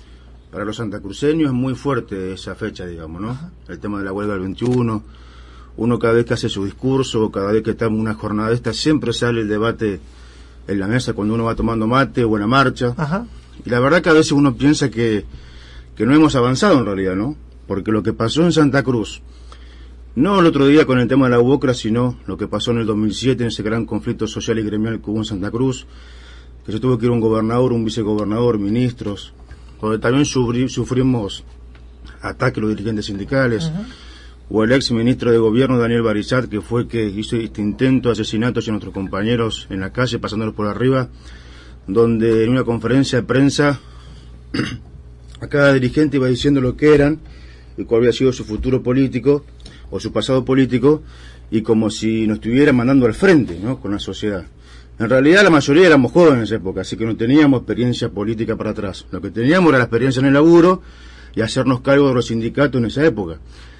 para los santacruceños es muy fuerte esa fecha, digamos, ¿no? Ajá. El tema de la huelga del veintiuno. Uno cada vez que hace su discurso, cada vez que está en una jornada de esta, siempre sale el debate en la mesa cuando uno va tomando mate o en la marcha. Ajá. Y la verdad que a veces uno piensa que, que no hemos avanzado en realidad, ¿no? Porque lo que pasó en Santa Cruz, no el otro día con el tema de la U O C R A, sino lo que pasó en el dos mil siete, en ese gran conflicto social y gremial que hubo en Santa Cruz, que se tuvo que ir un gobernador, un vicegobernador, ministros, donde también sufri, sufrimos ataques a los dirigentes sindicales, uh-huh. o el ex ministro de gobierno Daniel Barizat, que fue que hizo este intento de asesinato hacia nuestros compañeros en la calle, pasándolos por arriba, donde en una conferencia de prensa a cada dirigente iba diciendo lo que eran y cuál había sido su futuro político o su pasado político, y como si nos estuviera mandando al frente, ¿no?, con la sociedad. En realidad la mayoría éramos jóvenes en esa época, así que no teníamos experiencia política para atrás. Lo que teníamos era la experiencia en el laburo y hacernos cargo de los sindicatos en esa época.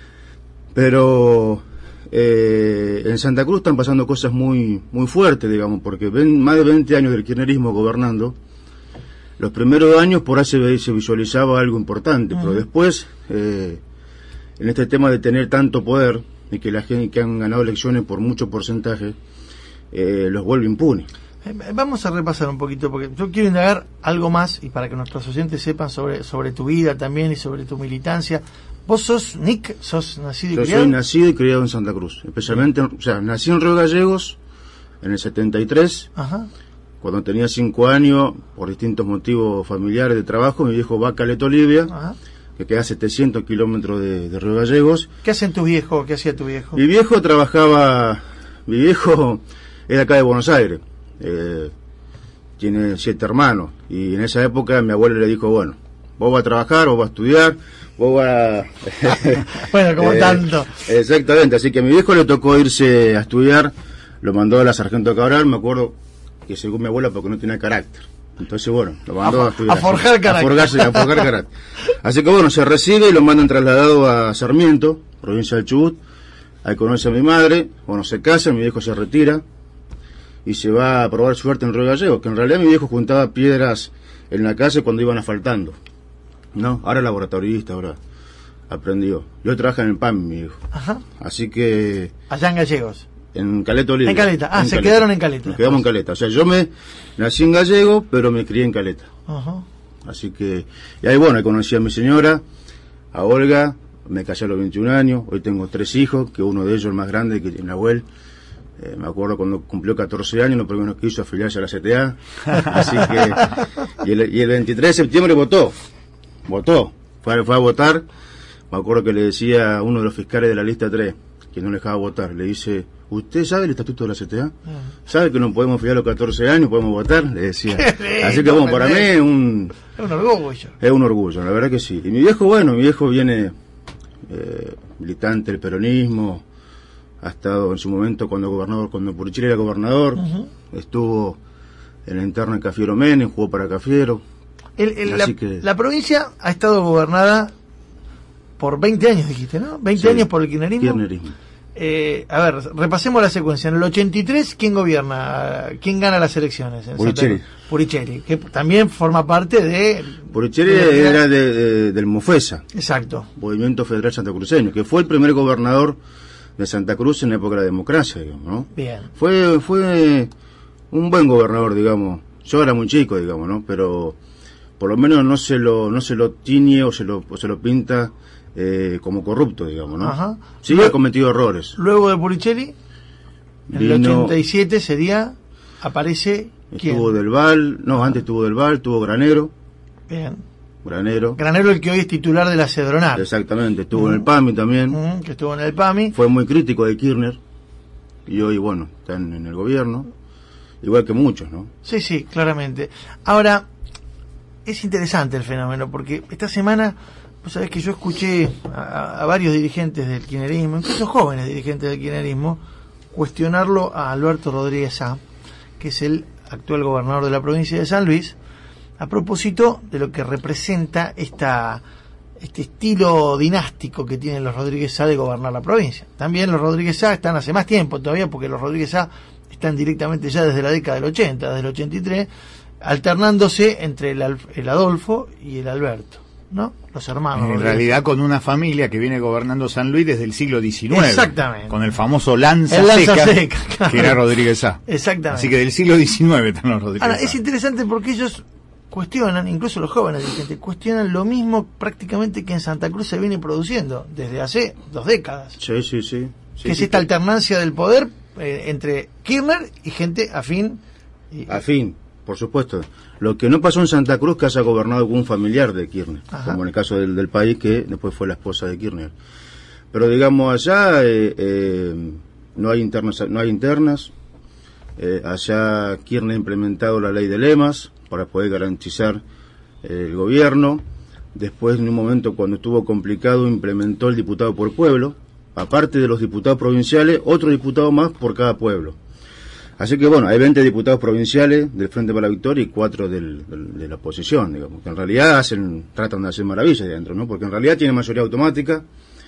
Pero eh, en Santa Cruz están pasando cosas muy muy fuertes, digamos, porque ven más de veinte años del kirchnerismo gobernando. Los primeros años por ahí se, se visualizaba algo importante, uh-huh. pero después, eh, en este tema de tener tanto poder y que la gente que han ganado elecciones por mucho porcentaje, eh, los vuelve impunes. Eh, vamos a repasar un poquito, porque yo quiero indagar algo más, y para que nuestros oyentes sepan sobre, sobre tu vida también y sobre tu militancia. ¿Vos sos, Nick, sos nacido y yo criado? Yo soy nacido y criado en Santa Cruz, especialmente, o sea, nací en Río Gallegos en el setenta y tres. Ajá. Cuando tenía cinco años, por distintos motivos familiares de trabajo, mi viejo va a Caleta Olivia, Ajá. que queda a setecientos kilómetros de, de Río Gallegos. ¿Qué hacen tus viejos? ¿Qué hacía tu viejo? Mi viejo trabajaba, mi viejo era acá de Buenos Aires, eh, tiene siete hermanos, y en esa época mi abuelo le dijo, bueno, vos vas a trabajar, vos vas a estudiar, vos vas a... bueno, como eh, tanto. Exactamente, así que a mi viejo le tocó irse a estudiar, lo mandó a la Sargento Cabral, me acuerdo que según mi abuela porque no tenía carácter. Entonces, bueno, lo mandó a, a estudiar. A forjar así, carácter. A, forjarse, a forjar carácter. Así que, bueno, se recibe y lo mandan trasladado a Sarmiento, provincia del Chubut. Ahí conoce a mi madre, bueno, se casa, mi viejo se retira y se va a probar suerte en Río Gallegos, que en realidad mi viejo juntaba piedras en la calle cuando iban asfaltando. No, ahora es laboratorista, ahora aprendió. Yo trabajo en el P A M, mi hijo. Ajá. Así que... Allá en Gallegos. En Caleta Olivia. En Caleta, ah, en se Caleta. quedaron en Caleta. Nos quedamos en Caleta. O sea, yo me nací en Gallego, pero me crié en Caleta. Ajá. Así que... Y ahí, bueno, conocí a mi señora, a Olga, me casé a los veintiún años, hoy tengo tres hijos, que uno de ellos, el más grande, que tiene Nahuel. Eh, me acuerdo cuando cumplió catorce años, lo primero que hizo afiliarse a la C T A. Así que... Y el, y el veintitrés de septiembre votó. Votó. Fue, fue a votar. Me acuerdo que le decía a uno de los fiscales de la lista tres, que no le dejaba votar, le dice, ¿usted sabe el estatuto de la C T A? ¿Sabe que no podemos afiliar a los catorce años, podemos votar? Le decía. Así que bueno, para mí es un... Es un orgullo. Es un orgullo, la verdad que sí. Y mi viejo, bueno, mi viejo viene eh, militante del peronismo, ha estado en su momento cuando gobernador, cuando Puricheri era gobernador, uh-huh. estuvo en la interna de Cafiero Menem, jugó para Cafiero. El, el, la, que... la provincia ha estado gobernada por veinte años, dijiste, ¿no? veinte sí, años por el kirchnerismo. kirchnerismo. Eh, a ver, repasemos la secuencia. En el ochenta y tres, ¿quién gobierna? ¿Quién gana las elecciones? En Puricheri. Puricheri, que también forma parte de... Puricheri de era de, de, del MOFESA. Exacto. Movimiento Federal Santacruceño, que fue el primer gobernador de Santa Cruz en la época de la democracia, digamos, ¿no? Bien. Fue, fue un buen gobernador, digamos. Yo era muy chico, digamos, ¿no? Pero por lo menos no se lo, no se lo tiñe o se lo, o se lo pinta eh, como corrupto, digamos, ¿no? Ajá. Sí, luego, ha cometido errores. Luego de Puricheri, en Vino, el ochenta y siete sería, aparece... ¿quién? Estuvo Del Val, no, antes estuvo Del Val, tuvo Granero. Bien. Granero. Granero, el que hoy es titular de la Cedronar. Exactamente, estuvo uh-huh. en el P A M I también. Uh-huh, que estuvo en el P A M I. Fue muy crítico de Kirchner. Y hoy, bueno, está en, en el gobierno. Igual que muchos, ¿no? Sí, sí, claramente. Ahora, es interesante el fenómeno, porque esta semana, vos sabés que yo escuché a, a varios dirigentes del kirchnerismo, incluso jóvenes dirigentes del kirchnerismo, cuestionarlo a Alberto Rodríguez Sá, que es el actual gobernador de la provincia de San Luis, a propósito de lo que representa esta este estilo dinástico que tienen los Rodríguez Sá de gobernar la provincia. También los Rodríguez Sá están hace más tiempo todavía, porque los Rodríguez Sá están directamente ya desde la década del ochenta, desde el ochenta y tres, alternándose entre el, el Adolfo y el Alberto. ¿no? Los hermanos. En Rodríguez. realidad con una familia que viene gobernando San Luis desde el siglo diecinueve. Exactamente. Con el famoso Lanza, El Lanza Seca, Seca, claro. que era Rodríguez Sá. Exactamente. Así que del siglo diecinueve están los Rodríguez Ahora, Sá. es interesante porque ellos cuestionan, incluso los jóvenes dirigentes, cuestionan lo mismo prácticamente que en Santa Cruz se viene produciendo desde hace dos décadas. Sí, sí, sí. sí que es sí, esta que- alternancia del poder eh, entre Kirchner y gente afín. Y, Afín, por supuesto. Lo que no pasó en Santa Cruz que haya gobernado con un familiar de Kirchner, Ajá. como en el caso del, del país que después fue la esposa de Kirchner. Pero digamos allá eh, eh, no hay internas, no hay internas. Eh, allá Kirchner ha implementado la ley de lemas para poder garantizar eh, el gobierno. Después, en un momento cuando estuvo complicado, implementó el diputado por pueblo. Aparte de los diputados provinciales, otro diputado más por cada pueblo. Así que bueno, hay veinte diputados provinciales del Frente para la Victoria y cuatro del, del, de la oposición, digamos, que en realidad hacen, tratan de hacer maravillas de dentro, ¿no? Porque en realidad tiene mayoría automática.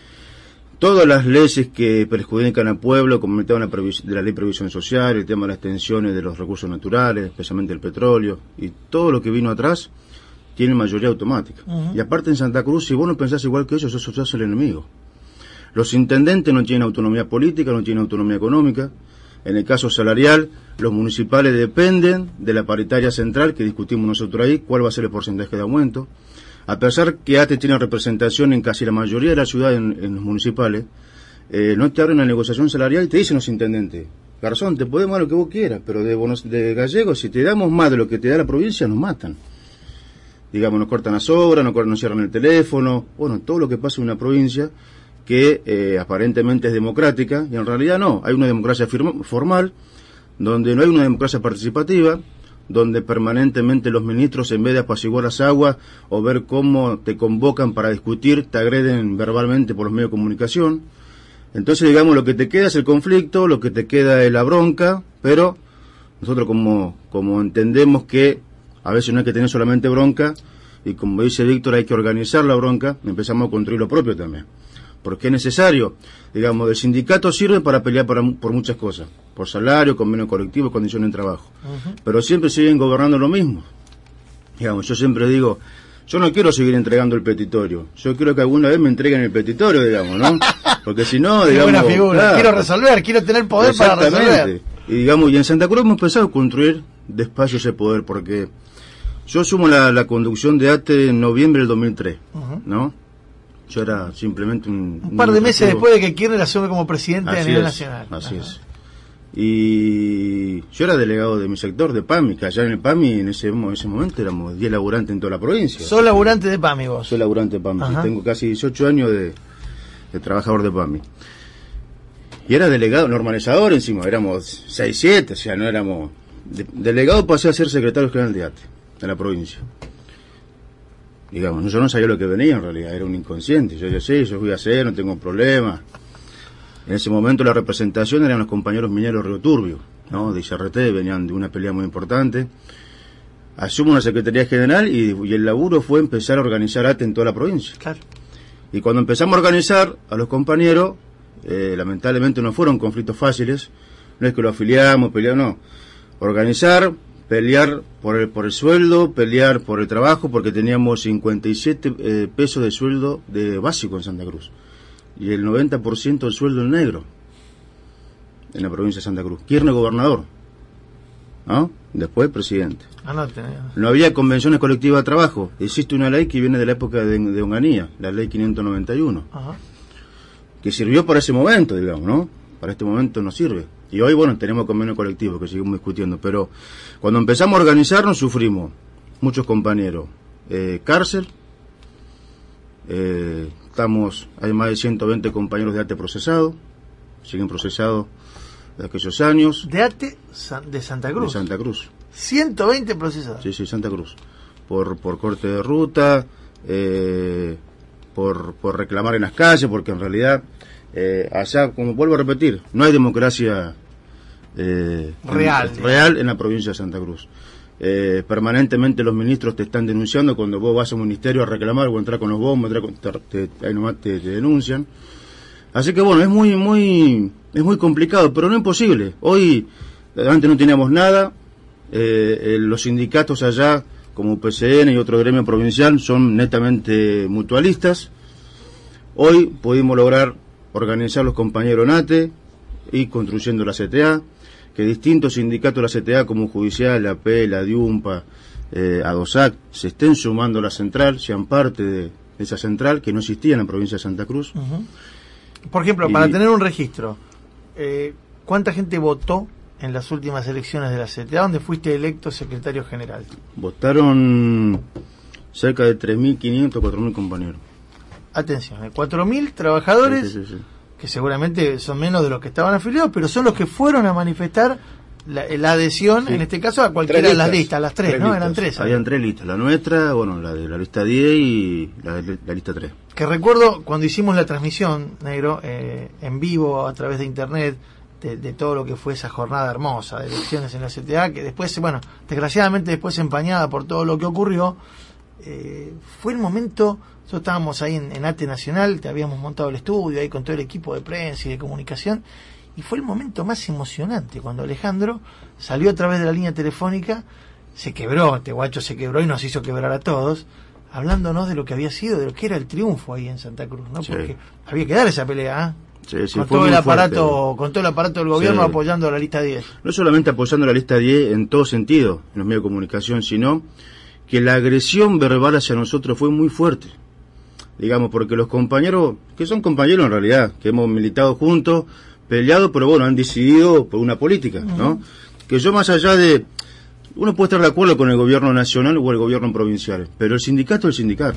Todas las leyes que perjudican al pueblo, como el tema de la, previs- de la ley de previsión social, el tema de las extensiones de los recursos naturales, especialmente el petróleo, y todo lo que vino atrás, tiene mayoría automática. Ujú. Y aparte en Santa Cruz, si vos no pensás igual que ellos, eso sos el enemigo. Los intendentes no tienen autonomía política, no tienen autonomía económica. En el caso salarial, los municipales dependen de la paritaria central que discutimos nosotros ahí, cuál va a ser el porcentaje de aumento. A pesar que ATE tiene representación en casi la mayoría de la ciudad en, en los municipales, eh, no te abren la negociación salarial y te dicen los intendentes, Garzón, te podemos dar lo que vos quieras, pero de, bonos, de gallegos, si te damos más de lo que te da la provincia, nos matan. Digamos, nos cortan las obras, nos, nos cierran el teléfono, bueno, todo lo que pasa en una provincia que eh, aparentemente es democrática, y en realidad no, hay una democracia firma, formal, donde no hay una democracia participativa, donde permanentemente los ministros, en vez de apaciguar las aguas o ver cómo te convocan para discutir, te agreden verbalmente por los medios de comunicación. Entonces, digamos, lo que te queda es el conflicto, lo que te queda es la bronca, pero nosotros como, como entendemos que a veces no hay que tener solamente bronca, y como dice Víctor, hay que organizar la bronca, empezamos a construir lo propio también. Porque es necesario, digamos, el sindicato sirve para pelear para, por muchas cosas, por salario, convenio colectivo, condiciones de trabajo. Uh-huh. Pero siempre siguen gobernando lo mismo. Digamos, yo siempre digo, yo no quiero seguir entregando el petitorio, yo quiero que alguna vez me entreguen el petitorio, digamos, ¿no? Porque si no, digamos... buena figura. Claro, quiero resolver, quiero tener poder para resolver. Y digamos, y en Santa Cruz hemos empezado a construir despacio ese poder, porque yo asumo la, la conducción de ATE en noviembre del dos mil tres, uh-huh. ¿no? Yo era simplemente un... Un par de un meses después de que Kirchner asume como presidente a nivel es, nacional. Así Ajá. es. Y yo era delegado de mi sector, de PAMI, que allá en el PAMI en ese, en ese momento éramos diez laburantes en toda la provincia. ¿Sos laburante de PAMI vos? Soy laburante de PAMI, sí, tengo casi dieciocho años de, de trabajador de PAMI. Y era delegado, normalizador encima, éramos seis, siete, o sea, no éramos... De, delegado pasé a ser secretario general de ATE, de la provincia. Digamos, yo no sabía lo que venía en realidad, era un inconsciente. Yo decía, sí, yo voy a hacer, no tengo problema. En ese momento la representación eran los compañeros mineros Río Turbio, ¿no? De I C R T, venían de una pelea muy importante. Asumo una secretaría general y, y el laburo fue empezar a organizar ATE en toda la provincia. Claro. Y cuando empezamos a organizar a los compañeros, eh, lamentablemente no fueron conflictos fáciles, no es que lo afiliamos, peleamos, no. Organizar, pelear por el, por el sueldo, pelear por el trabajo, porque teníamos cincuenta y siete eh, pesos de sueldo de básico en Santa Cruz. Y el noventa por ciento del sueldo en negro en la provincia de Santa Cruz. Kirchner gobernador, ¿no? Después presidente. Ah, no, tenés... no había convenciones colectivas de trabajo. Existe una ley que viene de la época de, de Onganía, la ley quinientos noventa y uno. Ajá. Que sirvió para ese momento, digamos, ¿no? Para este momento no sirve. Y hoy, bueno, tenemos convenio colectivo que seguimos discutiendo, pero cuando empezamos a organizarnos sufrimos muchos compañeros. Eh, cárcel, eh, estamos, hay más de ciento veinte compañeros de ATE procesados, siguen procesados de aquellos años. ¿De ATE de Santa Cruz? De Santa Cruz. ciento veinte procesados. Sí, sí, Santa Cruz. Por, por corte de ruta, eh, por, por reclamar en las calles, porque en realidad... Eh, allá, como vuelvo a repetir, no hay democracia eh, real, en, real en la provincia de Santa Cruz. Eh, permanentemente los ministros te están denunciando cuando vos vas a un ministerio a reclamar o entrar con los bombos, entrar con, te, te, ahí nomás te, te denuncian. Así que bueno, es muy muy es muy complicado, pero no imposible. Hoy, antes no teníamos nada, eh, eh, los sindicatos allá como U P C N y otro gremio provincial, son netamente mutualistas. Hoy pudimos lograr organizar los compañeros N A T E y construyendo la C T A, que distintos sindicatos de la C T A como Judicial, la P, la DIUMPA, eh, ADOSAC, se estén sumando a la central, sean parte de esa central que no existía en la provincia de Santa Cruz. Uh-huh. Por ejemplo, y, para tener un registro, eh, ¿cuánta gente votó en las últimas elecciones de la C T A, donde fuiste electo secretario general? Votaron cerca de tres mil quinientos, cuatro mil compañeros. Atención, cuatro mil trabajadores, sí, sí, sí, sí. que seguramente son menos de los que estaban afiliados, pero son los que fueron a manifestar la, la adhesión, sí. En este caso, a cualquiera de las listas, las tres, tres ¿no? Listas. Eran tres. ¿Sabes? Habían tres listas, la nuestra, bueno, la de la lista diez y la de la lista tres. Que recuerdo cuando hicimos la transmisión, Negro, eh, en vivo, a través de internet, de, de todo lo que fue esa jornada hermosa de elecciones en la C T A, que después, bueno, desgraciadamente después empañada por todo lo que ocurrió, eh, fue el momento. Nosotros estábamos ahí en, en ATE Nacional, te habíamos montado el estudio ahí con todo el equipo de prensa y de comunicación, y fue el momento más emocionante cuando Alejandro salió a través de la línea telefónica, se quebró, este guacho se quebró y nos hizo quebrar a todos, hablándonos de lo que había sido, de lo que era el triunfo ahí en Santa Cruz, ¿no? Sí. Porque había que dar esa pelea, ¿eh? Sí, sí, con todo el aparato, fuerte. con todo el aparato del gobierno, sí, apoyando a la lista diez. No solamente apoyando a la lista diez en todo sentido, en los medios de comunicación, sino que la agresión verbal hacia nosotros fue muy fuerte. Digamos, porque los compañeros, que son compañeros en realidad, que hemos militado juntos, peleado, pero bueno, han decidido por una política, ¿no? Uh-huh. Que yo, más allá de, uno puede estar de acuerdo con el gobierno nacional o el gobierno provincial, pero el sindicato es el sindicato.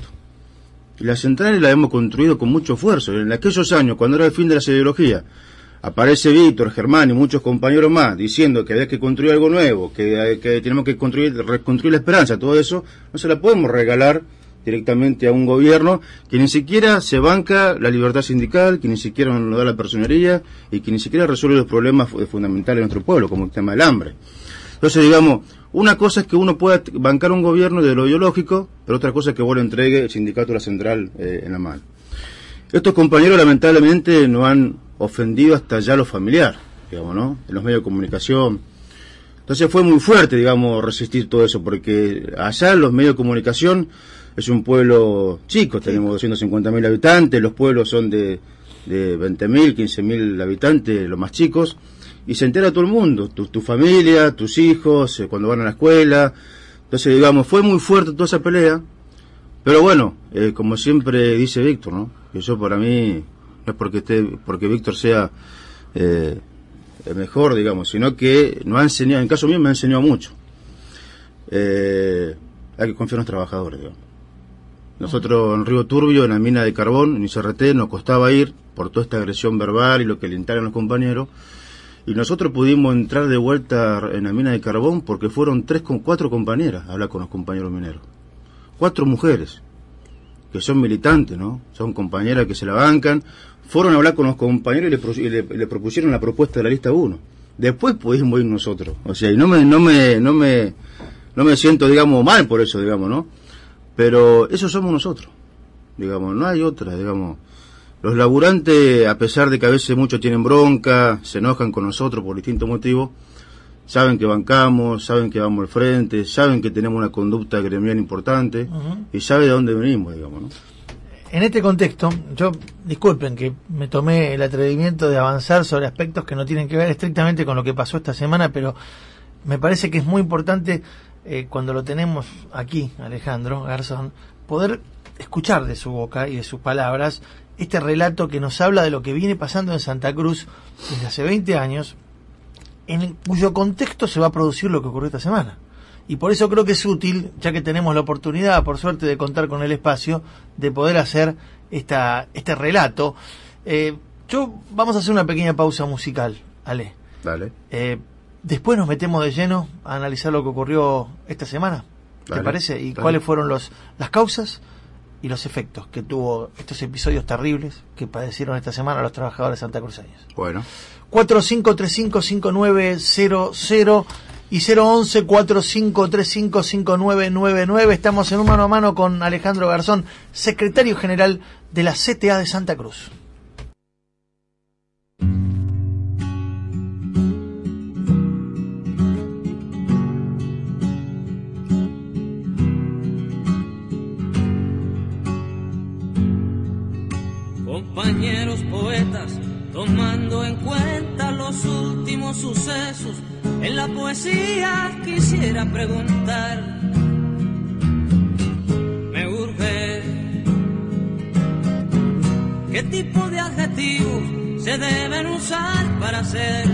Y las centrales las hemos construido con mucho esfuerzo. En aquellos años, cuando era el fin de la ideología, aparece Víctor, Germán y muchos compañeros más diciendo que había que construir algo nuevo, que, que tenemos que construir, reconstruir la esperanza, todo eso, no se la podemos regalar directamente a un gobierno que ni siquiera se banca la libertad sindical, que ni siquiera nos da la personería y que ni siquiera resuelve los problemas fundamentales de nuestro pueblo, como el tema del hambre. Entonces, digamos, una cosa es que uno pueda bancar un gobierno de lo ideológico, pero otra cosa es que vos le entregue el sindicato a la central eh, en la mano. Estos compañeros lamentablemente nos han ofendido hasta ya lo familiar, digamos, ¿no? En los medios de comunicación. Entonces fue muy fuerte, digamos, resistir todo eso, porque allá los medios de comunicación es un pueblo chico, tenemos doscientos cincuenta mil habitantes, los pueblos son de, de veinte mil, quince mil habitantes, los más chicos, y se entera todo el mundo, tu, tu familia, tus hijos, eh, cuando van a la escuela. Entonces, digamos, fue muy fuerte toda esa pelea, pero bueno, eh, como siempre dice Víctor, ¿no? Que yo, para mí, no es porque esté, porque Víctor sea eh, mejor, digamos, sino que nos ha enseñado, en caso mío me ha enseñado mucho. Eh, hay que confiar en los trabajadores, digamos. Nosotros en Río Turbio, en la mina de carbón, en I C R T, nos costaba ir por toda esta agresión verbal y lo que alentaron los compañeros, y nosotros pudimos entrar de vuelta en la mina de carbón porque fueron tres con cuatro compañeras a hablar con los compañeros mineros. Cuatro mujeres, que son militantes, ¿no? Son compañeras que se la bancan, fueron a hablar con los compañeros y le, pro, y le, le propusieron la propuesta de la lista uno. Después pudimos ir nosotros. O sea, y no me, no me, no me, no me siento, digamos, mal por eso, digamos, ¿no? Pero eso somos nosotros, digamos, no hay otra, digamos. Los laburantes, a pesar de que a veces muchos tienen bronca, se enojan con nosotros por distintos motivos, saben que bancamos, saben que vamos al frente, saben que tenemos una conducta gremial importante, uh-huh, y saben de dónde venimos, digamos, ¿no? En este contexto, yo, disculpen que me tomé el atrevimiento de avanzar sobre aspectos que no tienen que ver estrictamente con lo que pasó esta semana, pero me parece que es muy importante, eh, cuando lo tenemos aquí, Alejandro Garzón, poder escuchar de su boca y de sus palabras este relato que nos habla de lo que viene pasando en Santa Cruz desde hace veinte años, en cuyo contexto se va a producir lo que ocurrió esta semana. Y por eso creo que es útil, ya que tenemos la oportunidad, por suerte, de contar con el espacio, de poder hacer esta este relato. Eh, yo vamos a hacer una pequeña pausa musical, Ale. Dale. Eh, después nos metemos de lleno a analizar lo que ocurrió esta semana. ¿Te Dale, parece? Y dale. cuáles fueron los las causas y los efectos que tuvo estos episodios terribles que padecieron esta semana los trabajadores santacruceños. Bueno. cuatro cinco tres cinco cinco nueve cero cero y cero once cuatro cinco tres cinco cinco nueve nueve nueve. Estamos en un mano a mano con Alejandro Garzón, secretario general de la C T A de Santa Cruz. Compañeros poetas, tomando en cuenta los últimos sucesos, en la poesía quisiera preguntar, me urge, ¿qué tipo de adjetivos se deben usar para hacer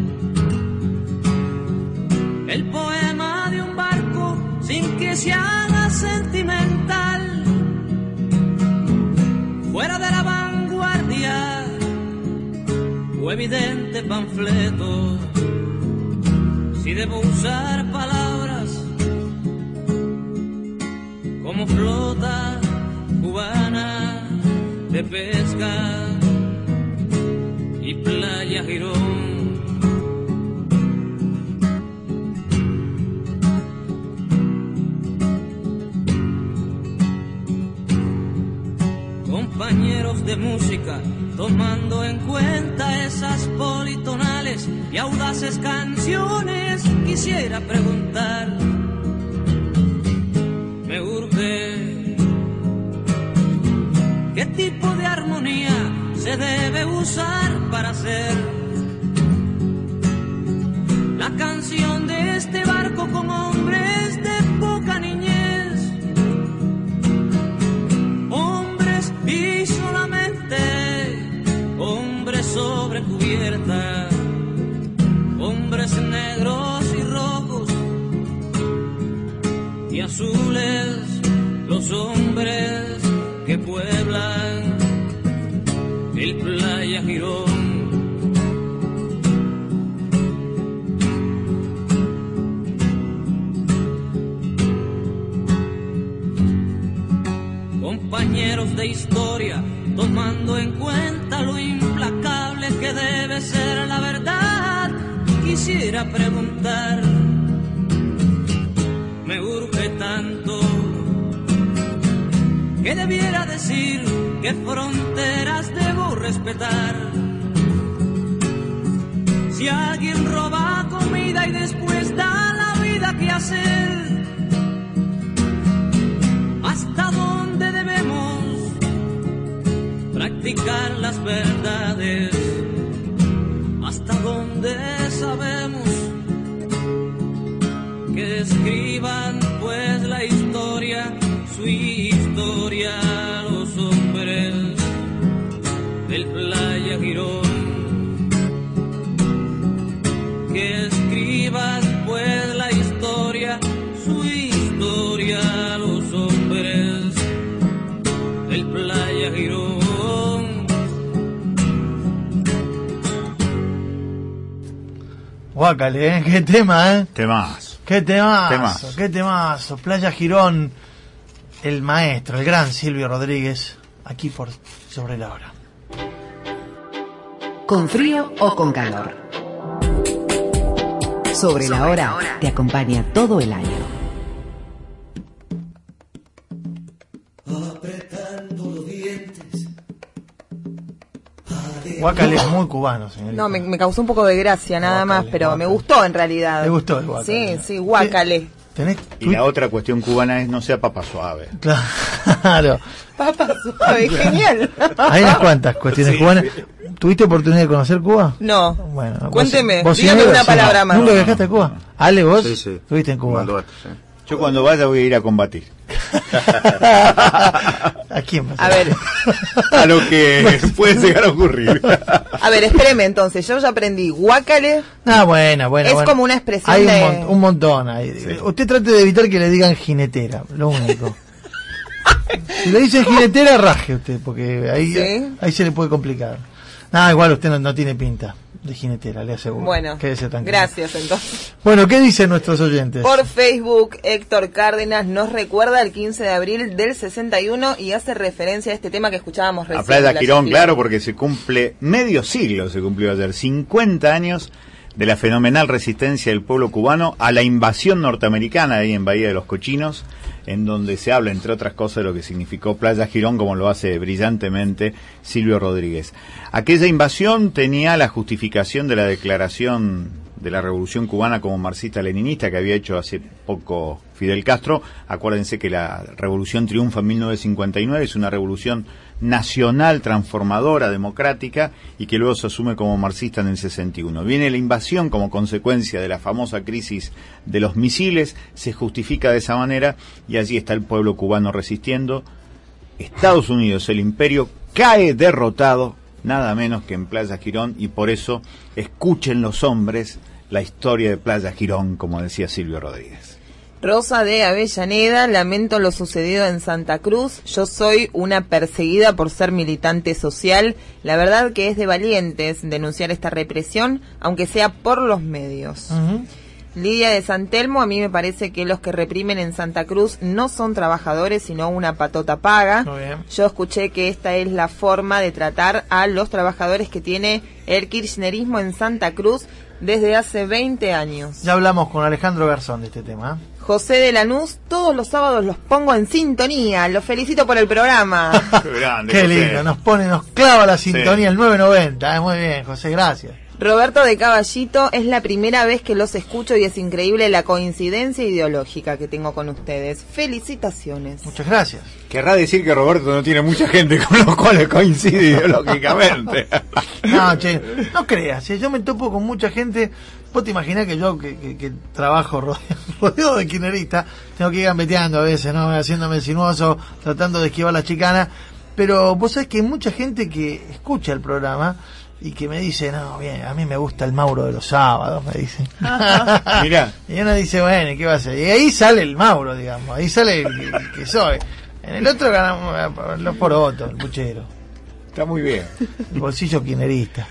el poema de un barco sin que se haga sentimental, fuera de la vanguardia o evidente panfleto? Si debo usar palabras como flota cubana de pesca y playa Girón. Compañeros de música, tomando en cuenta esas politonales y audaces canciones, quisiera preguntar, me urge, ¿qué tipo de armonía se debe usar para hacer la canción de este barco con hombres de poca niñez? Hombres y solamente hombres sobre cubierta, hombres negros y rojos y azules, los hombres que pueblan el Playa Girón. Compañeros de historia, tomando en cuenta lo implacable que debe ser la verdad, quisiera preguntar, me urge tanto, ¿qué debiera decir? ¿Qué fronteras debo respetar? Si alguien roba comida y después da la vida, ¿qué hacer? ¿Hasta dónde debemos practicar las verdades? ¿Hasta dónde sabemos que escriban pues la historia, su historia, los hombres del Playa Girón? Que escriban pues la historia, su historia, los hombres del Playa Girón. Guácale, ¿eh? Qué tema, ¿eh? Temazo. Qué temazo, Temazo. qué temazo. Playa Girón, el maestro, el gran Silvio Rodríguez, aquí por Sobre la Hora. Con frío o con calor. Sobre la Hora te acompaña todo el año. Apretando los dientes. Guácale es muy cubano, señorita. No, me, me causó un poco de gracia nada Guácale, más, pero guácale. me gustó en realidad. Me gustó el guácale. Sí, sí, guácale. ¿Tenés? Y la otra cuestión cubana es no sea papa suave. Claro. Papa suave, genial. Hay unas cuantas cuestiones Sí, cubanas. sí. ¿Tuviste oportunidad de conocer Cuba? No. Bueno, vos- Cuénteme, vos sí dígame negro, una sí. palabra más. ¿Nunca viajaste a Cuba? Ale, vos Sí, sí. estuviste en Cuba. Cuando- sí. Yo cuando vaya voy a ir a combatir. ¿A quién vas A ver, A lo que puede llegar a ocurrir. a ver, espéreme entonces, yo ya aprendí guácale. Ah, buena, buena. Es buena. como una expresión Hay un, de- mon- un montón ahí. Usted trate de evitar que le digan jinetera, lo único. Si le dicen jinetera, raje usted, porque ahí, ¿Sí? ahí se le puede complicar. Nada, igual usted no, no tiene pinta de jinetera, le aseguro. Bueno, Quédese tranquilo. gracias entonces. Bueno, ¿qué dicen nuestros oyentes? Por Facebook, Héctor Cárdenas nos recuerda el quince de abril del sesenta y uno y hace referencia a este tema que escuchábamos recién. A Playa Girón, Girón. claro, porque se cumple medio siglo, se cumplió ayer, cincuenta años de la fenomenal resistencia del pueblo cubano a la invasión norteamericana ahí en Bahía de los Cochinos, en donde se habla, entre otras cosas, de lo que significó Playa Girón, como lo hace brillantemente Silvio Rodríguez. Aquella invasión tenía la justificación de la declaración de la Revolución Cubana como marxista-leninista que había hecho hace poco Fidel Castro. Acuérdense que la revolución triunfa en mil novecientos cincuenta y nueve, es una revolución nacional, transformadora, democrática, y que luego se asume como marxista en el sesenta y uno. Viene la invasión como consecuencia de la famosa crisis de los misiles, se justifica de esa manera, y allí está el pueblo cubano resistiendo. Estados Unidos, el imperio, cae derrotado, nada menos que en Playa Girón, y por eso escuchen los hombres la historia de Playa Girón, como decía Silvio Rodríguez. Rosa de Avellaneda, lamento lo sucedido en Santa Cruz. Yo soy una perseguida por ser militante social. La verdad que es de valientes denunciar esta represión, aunque sea por los medios. Uh-huh. Lidia de San Telmo, a mí me parece que los que reprimen en Santa Cruz no son trabajadores, sino una patota paga. Muy bien. Yo escuché que esta es la forma de tratar a los trabajadores que tiene el kirchnerismo en Santa Cruz desde hace veinte años. Ya hablamos con Alejandro Garzón de este tema. José de Lanús, todos los sábados los pongo en sintonía. Los felicito por el programa. Qué grande, Qué lindo, José. Nos pone, nos clava la sintonía, sí. El nueve noventa. Eh, muy bien, José, gracias. Roberto de Caballito, es la primera vez que los escucho y es increíble la coincidencia ideológica que tengo con ustedes. Felicitaciones. Muchas gracias. Querrá decir que Roberto no tiene mucha gente con los cuales coincide ideológicamente. No, che, no creas, ¿eh? Yo me topo con mucha gente. Vos te imaginás que yo, que, que, que trabajo rodeado, rodeado de kirchneristas, tengo que ir gambeteando a veces, ¿no? Haciéndome sinuoso, tratando de esquivar la chicana. Pero vos sabés que hay mucha gente que escucha el programa y que me dice, no, bien, a mí me gusta el Mauro de los sábados, me dicen. Mirá. Y uno dice, bueno, ¿qué va a hacer? Y ahí sale el Mauro, digamos, ahí sale el, el que soy. En el otro ganamos los porotos, el puchero. Está muy bien. El bolsillo kirchnerista.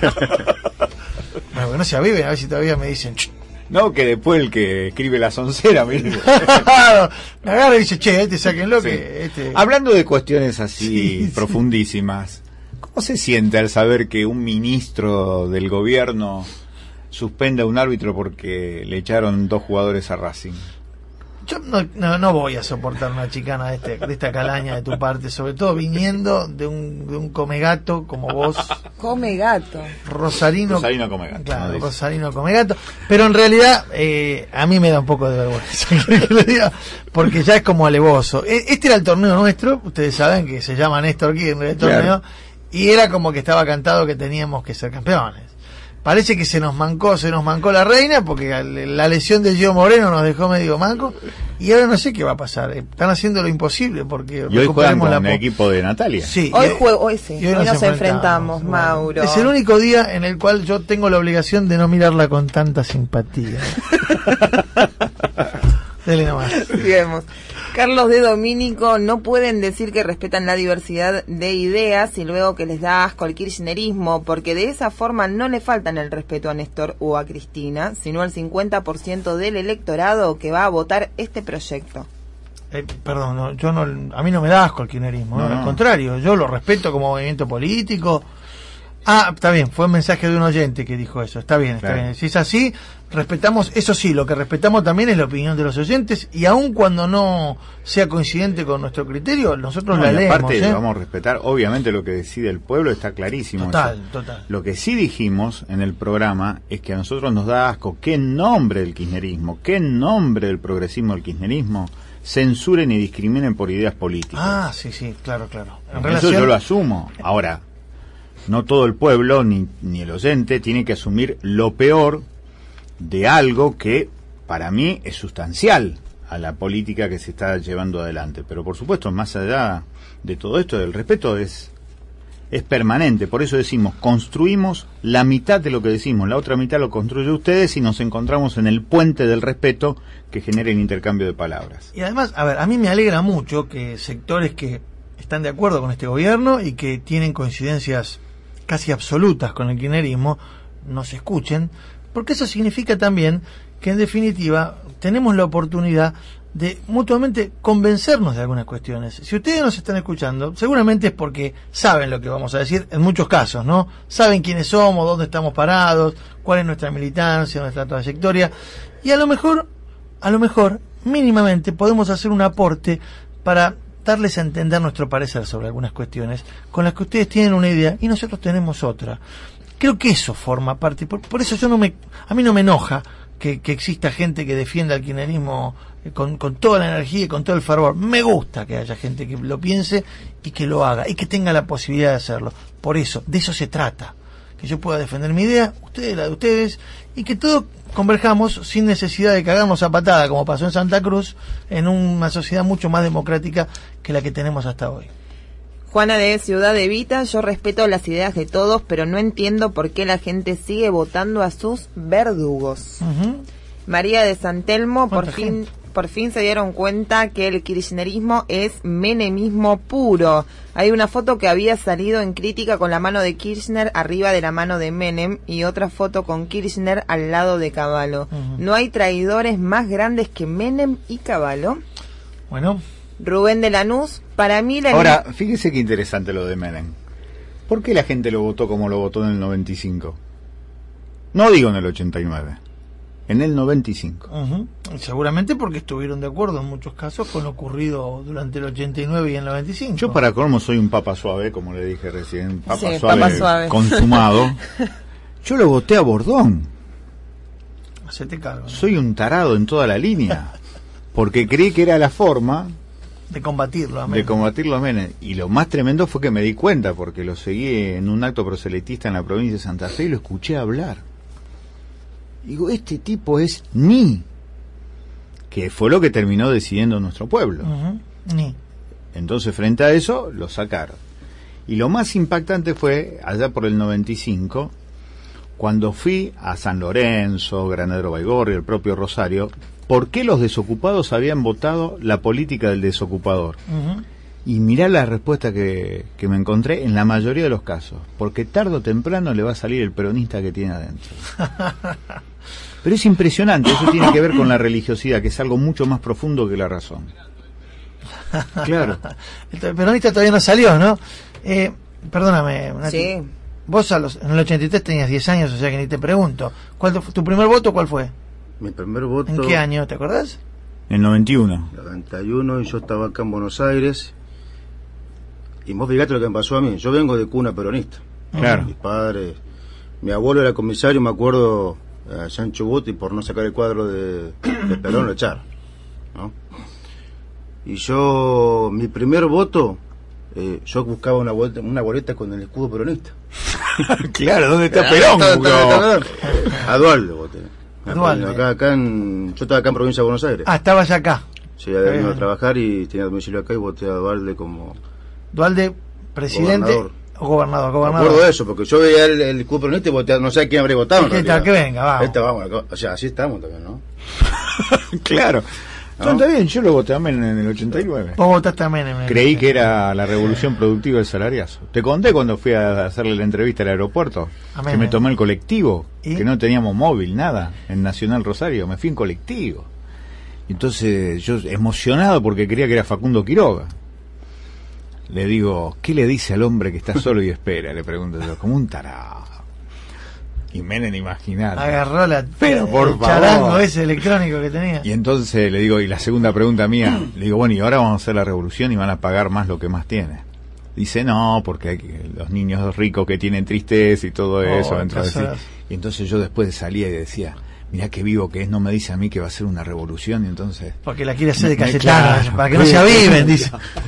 Bueno, no se aviven, a ver si todavía me dicen... No, que después el que escribe la soncera, mire. Claro, me agarra y dice, che, este sáquenlo, sí. que este... Hablando de cuestiones así sí, profundísimas, ¿cómo se siente al saber que un ministro del gobierno suspende a un árbitro porque le echaron dos jugadores a Racing? Yo no, no, no voy a soportar una chicana de, este, de esta calaña de tu parte, sobre todo viniendo de un, de un comegato como vos. Comegato. Rosarino. Rosarino Comegato. Claro, no Rosarino Comegato. Pero en realidad, eh, a mí me da un poco de vergüenza que le diga, porque ya es como alevoso. Este era el torneo nuestro, ustedes saben que se llama Néstor Kirchner el torneo, claro. Y era como que estaba cantado que teníamos que ser campeones. Parece que se nos mancó, se nos mancó la reina, porque la lesión de Gio Moreno nos dejó medio manco, y ahora no sé qué va a pasar. Están haciendo lo imposible porque y hoy juegan con el equipo de Natalia. Sí, hoy juego, hoy sí, hoy, hoy nos, nos enfrentamos, enfrentamos, Mauro. Es el único día en el cual yo tengo la obligación de no mirarla con tanta simpatía. Dele nomás. Sigamos. Carlos de Domínico, no pueden decir que respetan la diversidad de ideas y luego que les da asco el kirchnerismo, porque de esa forma no le faltan el respeto a Néstor o a Cristina, sino al cincuenta por ciento del electorado que va a votar este proyecto. Eh, perdón, no, yo no, a mí no me da asco el kirchnerismo, no, no. Al contrario, yo lo respeto como movimiento político. Ah, está bien, fue un mensaje de un oyente que dijo eso, está bien, está claro. bien. Si es así, respetamos, eso sí, lo que respetamos también es la opinión de los oyentes, y aun cuando no sea coincidente con nuestro criterio, nosotros no, la leemos. Aparte, ¿eh? vamos a respetar, obviamente lo que decide el pueblo está clarísimo. Total, eso. total. Lo que sí dijimos en el programa es que a nosotros nos da asco que en nombre del kirchnerismo, que en nombre del progresismo del kirchnerismo, censuren y discriminen por ideas políticas. Ah, sí, sí, claro, claro. En Eso relación... yo lo asumo. Ahora, no todo el pueblo ni, ni el oyente tiene que asumir lo peor de algo que para mí es sustancial a la política que se está llevando adelante. Pero por supuesto, más allá de todo esto, el respeto es, es permanente. Por eso decimos, construimos la mitad de lo que decimos, la otra mitad lo construye ustedes y nos encontramos en el puente del respeto que genera el intercambio de palabras. Y además, a ver, a mí me alegra mucho que sectores que están de acuerdo con este gobierno y que tienen coincidencias casi absolutas con el kirchnerismo nos escuchen, porque eso significa también que en definitiva tenemos la oportunidad de mutuamente convencernos de algunas cuestiones. Si ustedes nos están escuchando, seguramente es porque saben lo que vamos a decir en muchos casos, ¿no? Saben quiénes somos, dónde estamos parados, cuál es nuestra militancia, nuestra trayectoria, y a lo mejor, a lo mejor, mínimamente podemos hacer un aporte para darles a entender nuestro parecer sobre algunas cuestiones con las que ustedes tienen una idea y nosotros tenemos otra. Creo que eso forma parte, por, por eso yo no me, a mí no me enoja que, que exista gente que defienda el kirchnerismo con, con toda la energía y con todo el fervor. Me gusta que haya gente que lo piense y que lo haga y que tenga la posibilidad de hacerlo. Por eso, de eso se trata. Que yo pueda defender mi idea, ustedes la de ustedes, y que todos converjamos sin necesidad de cagarnos a patada, como pasó en Santa Cruz, en una sociedad mucho más democrática que la que tenemos hasta hoy. Juana de Ciudad Evita, yo respeto las ideas de todos, pero no entiendo por qué la gente sigue votando a sus verdugos. Uh-huh. María de San Telmo, por fin, por fin se dieron cuenta que el kirchnerismo es menemismo puro. Hay una foto que había salido en crítica con la mano de Kirchner arriba de la mano de Menem y otra foto con Kirchner al lado de Cavallo. Uh-huh. ¿No hay traidores más grandes que Menem y Cavallo? Bueno... Rubén de Lanús, para mí la... Ahora, fíjese qué interesante lo de Menem. ¿Por qué la gente lo votó como lo votó en el noventa y cinco? No digo en el ochenta y nueve, en el noventa y cinco. Uh-huh. Seguramente porque estuvieron de acuerdo en muchos casos con lo ocurrido durante el ochenta y nueve y el noventa y cinco. Yo para colmo soy un papa suave, como le dije recién, papa, sí, suave, papa suave consumado. Yo lo voté a Bordón. Hacete cargo, ¿no? Soy un tarado en toda la línea, porque creí que era la forma... de combatirlo a Menem. De combatirlo a Menem. Y lo más tremendo fue que me di cuenta, porque lo seguí en un acto proselitista en la provincia de Santa Fe y lo escuché hablar. Digo, este tipo es ni, que fue lo que terminó decidiendo nuestro pueblo. Uh-huh. Ni. Entonces, frente a eso, lo sacaron. Y lo más impactante fue, allá por el noventa y cinco, cuando fui a San Lorenzo, Granadero Baigorria, el propio Rosario, ¿por qué los desocupados habían votado la política del desocupador? Uh-huh. Y mirá la respuesta que, que me encontré en la mayoría de los casos. Porque tarde o temprano le va a salir el peronista que tiene adentro. Pero es impresionante, eso tiene que ver con la religiosidad, que es algo mucho más profundo que la razón. Claro. El peronista todavía no salió, ¿no? Eh, perdóname, Nati. Sí. Vos a los, en el ochenta y tres tenías diez años, o sea que ni te pregunto. ¿Cuál tu, tu primer voto cuál fue? Mi primer voto... ¿En qué año? ¿Te acordás? En el noventa y uno. noventa y uno, y yo estaba acá en Buenos Aires. Y vos fíjate lo que me pasó a mí. Yo vengo de cuna peronista. Claro. Mis padres... Mi abuelo era comisario, me acuerdo, allá en Chubut, y por no sacar el cuadro de, de Perón lo echaron, ¿no? Y yo, mi primer voto, eh, yo buscaba una boleta, una boleta con el escudo peronista. Claro, ¿dónde está Perón? A Dualde voté. Dualde. Acá, acá en, yo estaba acá en provincia de Buenos Aires. Ah, estabas ya acá. Sí, había venido a trabajar y tenía domicilio acá y voté a Dualde como... Dualde, presidente... Gobernador. O gobernador, gobernador. Me acuerdo de eso, porque yo veía el, el escudo peronista y voté, no sé a quién habría votado. ¿Qué tal? Que venga, vamos. Este, vamos. O sea, así estamos también, ¿no? Claro. ¿No? No, está bien, yo lo voté a Menem en el ochenta y nueve. Vos votaste a Menem. Creí que era la revolución productiva del salariazo. Te conté cuando fui a hacerle la entrevista al aeropuerto, A que Menem. me tomé el colectivo, ¿Y? que no teníamos móvil, nada, en Nacional Rosario, me fui en colectivo. Entonces yo emocionado porque creía que era Facundo Quiroga. Le digo, ¿qué le dice al hombre que está solo y espera? Le pregunto yo, como un tarado. Y Menem, imaginate. Agarró la, Pero por el favor. charango ese electrónico que tenía. Y entonces le digo, y la segunda pregunta mía, le digo, bueno, y ahora vamos a hacer la revolución y van a pagar más lo que más tiene. Dice, no, porque hay que, los niños ricos que tienen tristeza y todo eso. Oh, entra a decir. casas. Y entonces yo después salía y decía, mirá qué vivo que es, no me dice a mí que va a ser una revolución, y entonces... Porque la quiere hacer de Me- Cayetano, claro, para que no qué- se aviven, dice.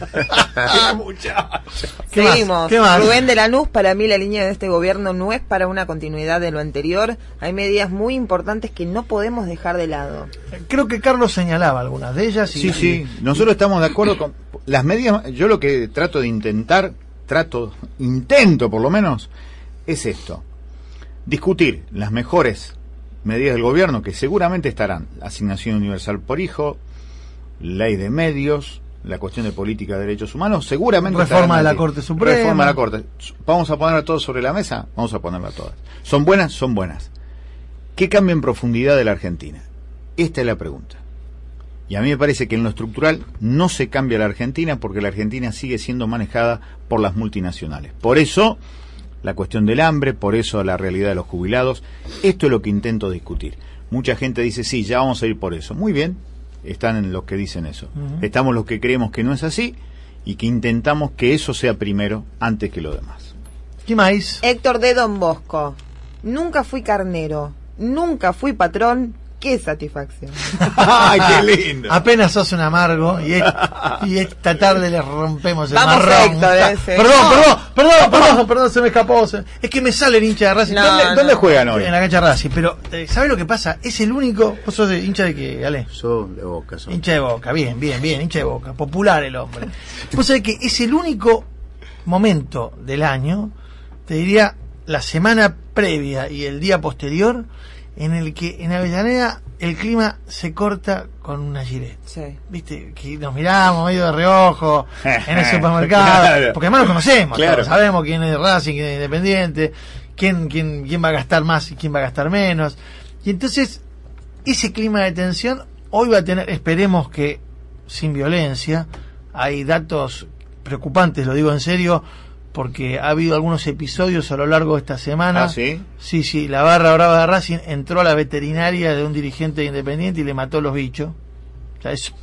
¿Qué más? Seguimos. ¿Qué más? Rubén de Lanús, para mí la línea de este gobierno no es para una continuidad de lo anterior. Hay medidas muy importantes que no podemos dejar de lado. Creo que Carlos señalaba algunas de ellas. Y, Sí, sí, nosotros estamos de acuerdo con las medidas. Yo lo que trato de intentar, trato, intento por lo menos, es esto: discutir las mejores medidas del gobierno, que seguramente estarán: asignación universal por hijo, ley de medios, la cuestión de política de derechos humanos, seguramente Reforma estarán de la allí. Corte Suprema. Reforma de la Corte. ¿Vamos a ponerla todo sobre la mesa? Vamos a ponerla todas. ¿Son buenas? Son buenas. ¿Qué cambia en profundidad de la Argentina? Esta es la pregunta. Y a mí me parece que en lo estructural no se cambia la Argentina, porque la Argentina sigue siendo manejada por las multinacionales. Por eso la cuestión del hambre, por eso la realidad de los jubilados. Esto es lo que intento discutir. Mucha gente dice, sí, ya vamos a ir por eso. Muy bien, están en los que dicen eso. Ujú. Estamos los que creemos que no es así y que intentamos que eso sea primero antes que lo demás. ¿Qué más? Héctor de Don Bosco. Nunca fui carnero, nunca fui patrón. qué satisfacción. ¡Ay, qué lindo! Apenas sos un amargo y, es, y esta tarde le rompemos el Vamos, marrón. Héctor, ese. Perdón, No. perdón, perdón, perdón, perdón, se me escapó. se- Es que me sale el hincha de Racing. No, ¿Dónde, no. dónde juegan hoy? En la cancha de Racing. Pero, eh, ¿sabes lo que pasa? Es el único. ¿Vos sos de hincha de qué, Ale? Son de Boca, son. Hincha de Boca, bien, bien, bien, hincha de Boca. Popular el hombre. Vos sabés que es el único momento del año, te diría, la semana previa y el día posterior, en el que en Avellaneda el clima se corta con una gilet. Sí. Viste, que nos miramos medio de reojo en el supermercado, Claro. porque además nos conocemos, Claro. todos, sabemos quién es Racing, quién es Independiente, quién, quién, quién va a gastar más y quién va a gastar menos. Y entonces, ese clima de tensión hoy va a tener, esperemos que sin violencia. Hay datos preocupantes, lo digo en serio, porque ha habido algunos episodios a lo largo de esta semana. ¿Ah, sí? Sí, sí, la barra brava de Racing entró a la veterinaria de un dirigente de Independiente y le mató los bichos. O sea, eso...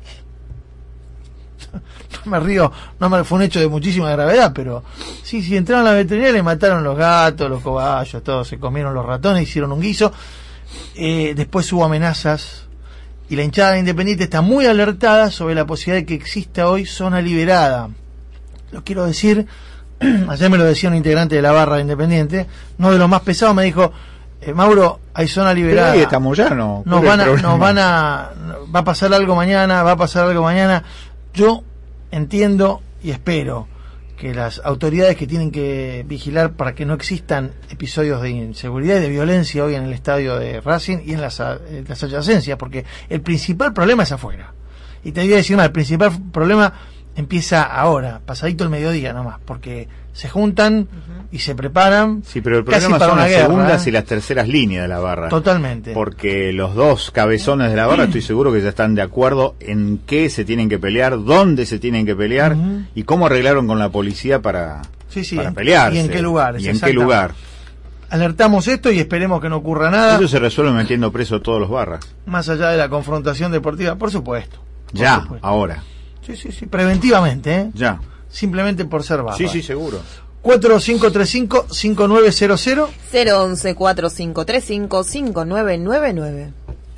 No me río, no me... fue un hecho de muchísima gravedad, pero sí, sí, entraron a la veterinaria y le mataron los gatos, los cobayos, todos, se comieron los ratones, hicieron un guiso. Eh, después hubo amenazas y la hinchada de Independiente está muy alertada sobre la posibilidad de que exista hoy zona liberada. Lo quiero decir, ayer me lo decía un integrante de la barra de Independiente, no de los más pesados, me dijo, eh, Mauro, hay zona liberada. Pero ahí estamos ya, ¿no? Nos ¿Cuál es van el a, problema? nos van a, va a pasar algo mañana, va a pasar algo mañana. Yo entiendo y espero que las autoridades que tienen que vigilar para que no existan episodios de inseguridad y de violencia hoy en el estadio de Racing y en las, en las adyacencias, porque el principal problema es afuera. Y te voy a decir más, el principal problema empieza ahora, pasadito el mediodía nomás, porque se juntan y se preparan. Sí, pero el casi problema para son una las guerra, segundas ¿eh? y las terceras líneas de la barra. Totalmente. Porque los dos cabezones de la barra estoy seguro que ya están de acuerdo en qué se tienen que pelear, dónde se tienen que pelear Ujú. y cómo arreglaron con la policía para, Sí, sí, para en- pelearse. y en qué lugares, Y en qué exactamente. lugar. Alertamos esto y esperemos que no ocurra nada, Eso se resuelve metiendo preso a todos los barras. más allá de la confrontación deportiva, por supuesto. Por Ya, supuesto. ahora. Sí, sí, sí, preventivamente, ¿eh? Ya. Simplemente por ser barra. Sí, sí, seguro. cuatro cinco tres cinco cinco nueve cero cero. cero once cuatro cinco tres cinco cinco nueve nueve nueve.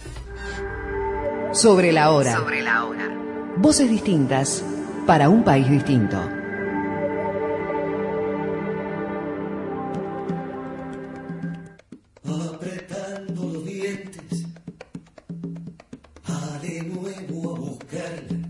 Sobre la hora. Sobre la hora. Voces distintas para un país distinto. Apretando los dientes, a de nuevo a buscarla.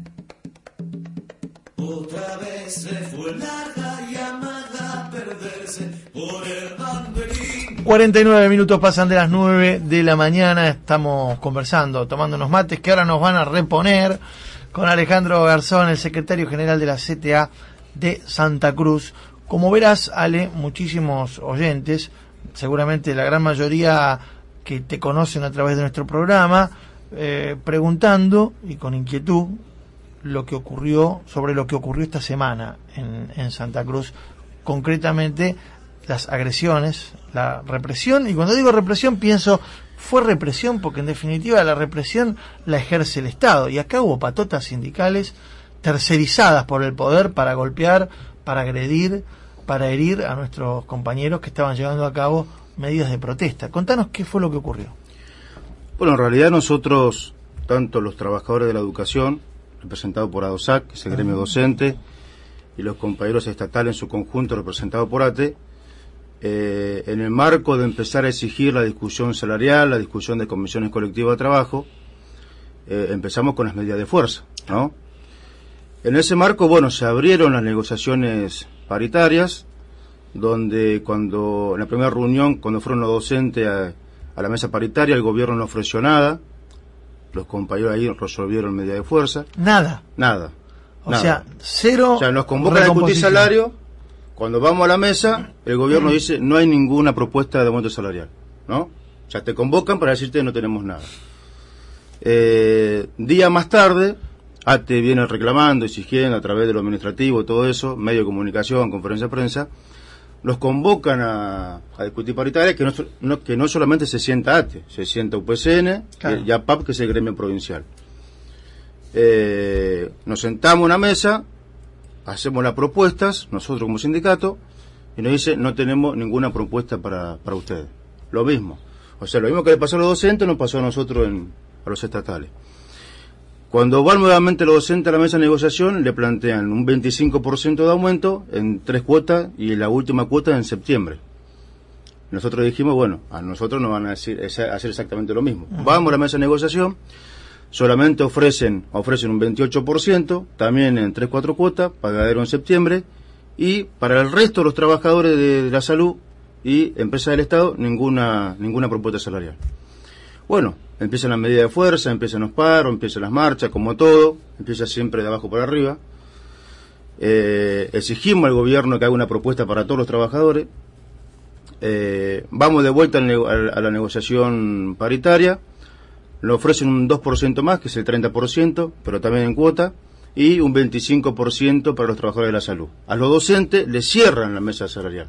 Otra vez se fue larga llamada a perderse por Hernán Belín. cuarenta y nueve minutos pasan de las nueve de la mañana. Estamos conversando, tomando unos mates que ahora nos van a reponer con Alejandro Garzón, el secretario general de la C T A de Santa Cruz. Como verás, Ale, muchísimos oyentes, seguramente la gran mayoría que te conocen a través de nuestro programa, eh, preguntando y con inquietud lo que ocurrió, sobre lo que ocurrió esta semana en, en Santa Cruz, concretamente las agresiones, la represión. Y cuando digo represión pienso, fue represión porque en definitiva la represión la ejerce el Estado, y acá hubo patotas sindicales tercerizadas por el poder para golpear, para agredir, para herir a nuestros compañeros que estaban llevando a cabo medidas de protesta. Contanos qué fue lo que ocurrió. Bueno, en realidad nosotros, tanto los trabajadores de la educación, representados por ADOSAC, que es el gremio docente, y los compañeros estatales en su conjunto, representados por A T E, eh, en el marco de empezar a exigir la discusión salarial, la discusión de comisiones colectivas de trabajo, eh, empezamos con las medidas de fuerza, ¿no? En ese marco, bueno, se abrieron las negociaciones paritarias, donde cuando en la primera reunión, cuando fueron los docentes a, a la mesa paritaria, el gobierno no ofreció nada, los compañeros ahí resolvieron medidas de fuerza. Nada. Nada. O nada. sea, cero. O sea, nos convocan a discutir recomposición. salario, cuando vamos a la mesa, el gobierno dice, no hay ninguna propuesta de aumento salarial, ¿no? O sea, te convocan para decirte no tenemos nada. Eh, día más tarde, A T E viene reclamando, exigiendo a través de lo administrativo, todo eso, medio de comunicación, conferencia de prensa, los convocan a, a discutir paritarias, que no, no, que no solamente se sienta A T E, se sienta U P C N, Claro. y A P A P, que es el gremio provincial. Eh, nos sentamos en una mesa, hacemos las propuestas, nosotros como sindicato, y nos dice, no tenemos ninguna propuesta para, para ustedes. Lo mismo. O sea, lo mismo que le pasó a los docentes nos pasó a nosotros en, a los estatales. Cuando van nuevamente los docentes a la mesa de negociación, le plantean un veinticinco por ciento de aumento en tres cuotas y la última cuota en septiembre. Nosotros dijimos, bueno, a nosotros nos van a decir, hacer exactamente lo mismo. Uh-huh. Vamos a la mesa de negociación, solamente ofrecen ofrecen un veintiocho por ciento, también en tres cuatro cuotas, pagadero en septiembre, y para el resto de los trabajadores de, de la salud y empresas del Estado, ninguna ninguna propuesta salarial. Bueno, empiezan las medidas de fuerza, empiezan los paros, empiezan las marchas, como todo, empieza siempre de abajo para arriba. Eh, exigimos al gobierno que haga una propuesta para todos los trabajadores. Eh, vamos de vuelta a la negociación paritaria, le ofrecen un dos por ciento más, que es el treinta por ciento, pero también en cuota, y un veinticinco por ciento para los trabajadores de la salud. A los docentes les cierran la mesa salarial.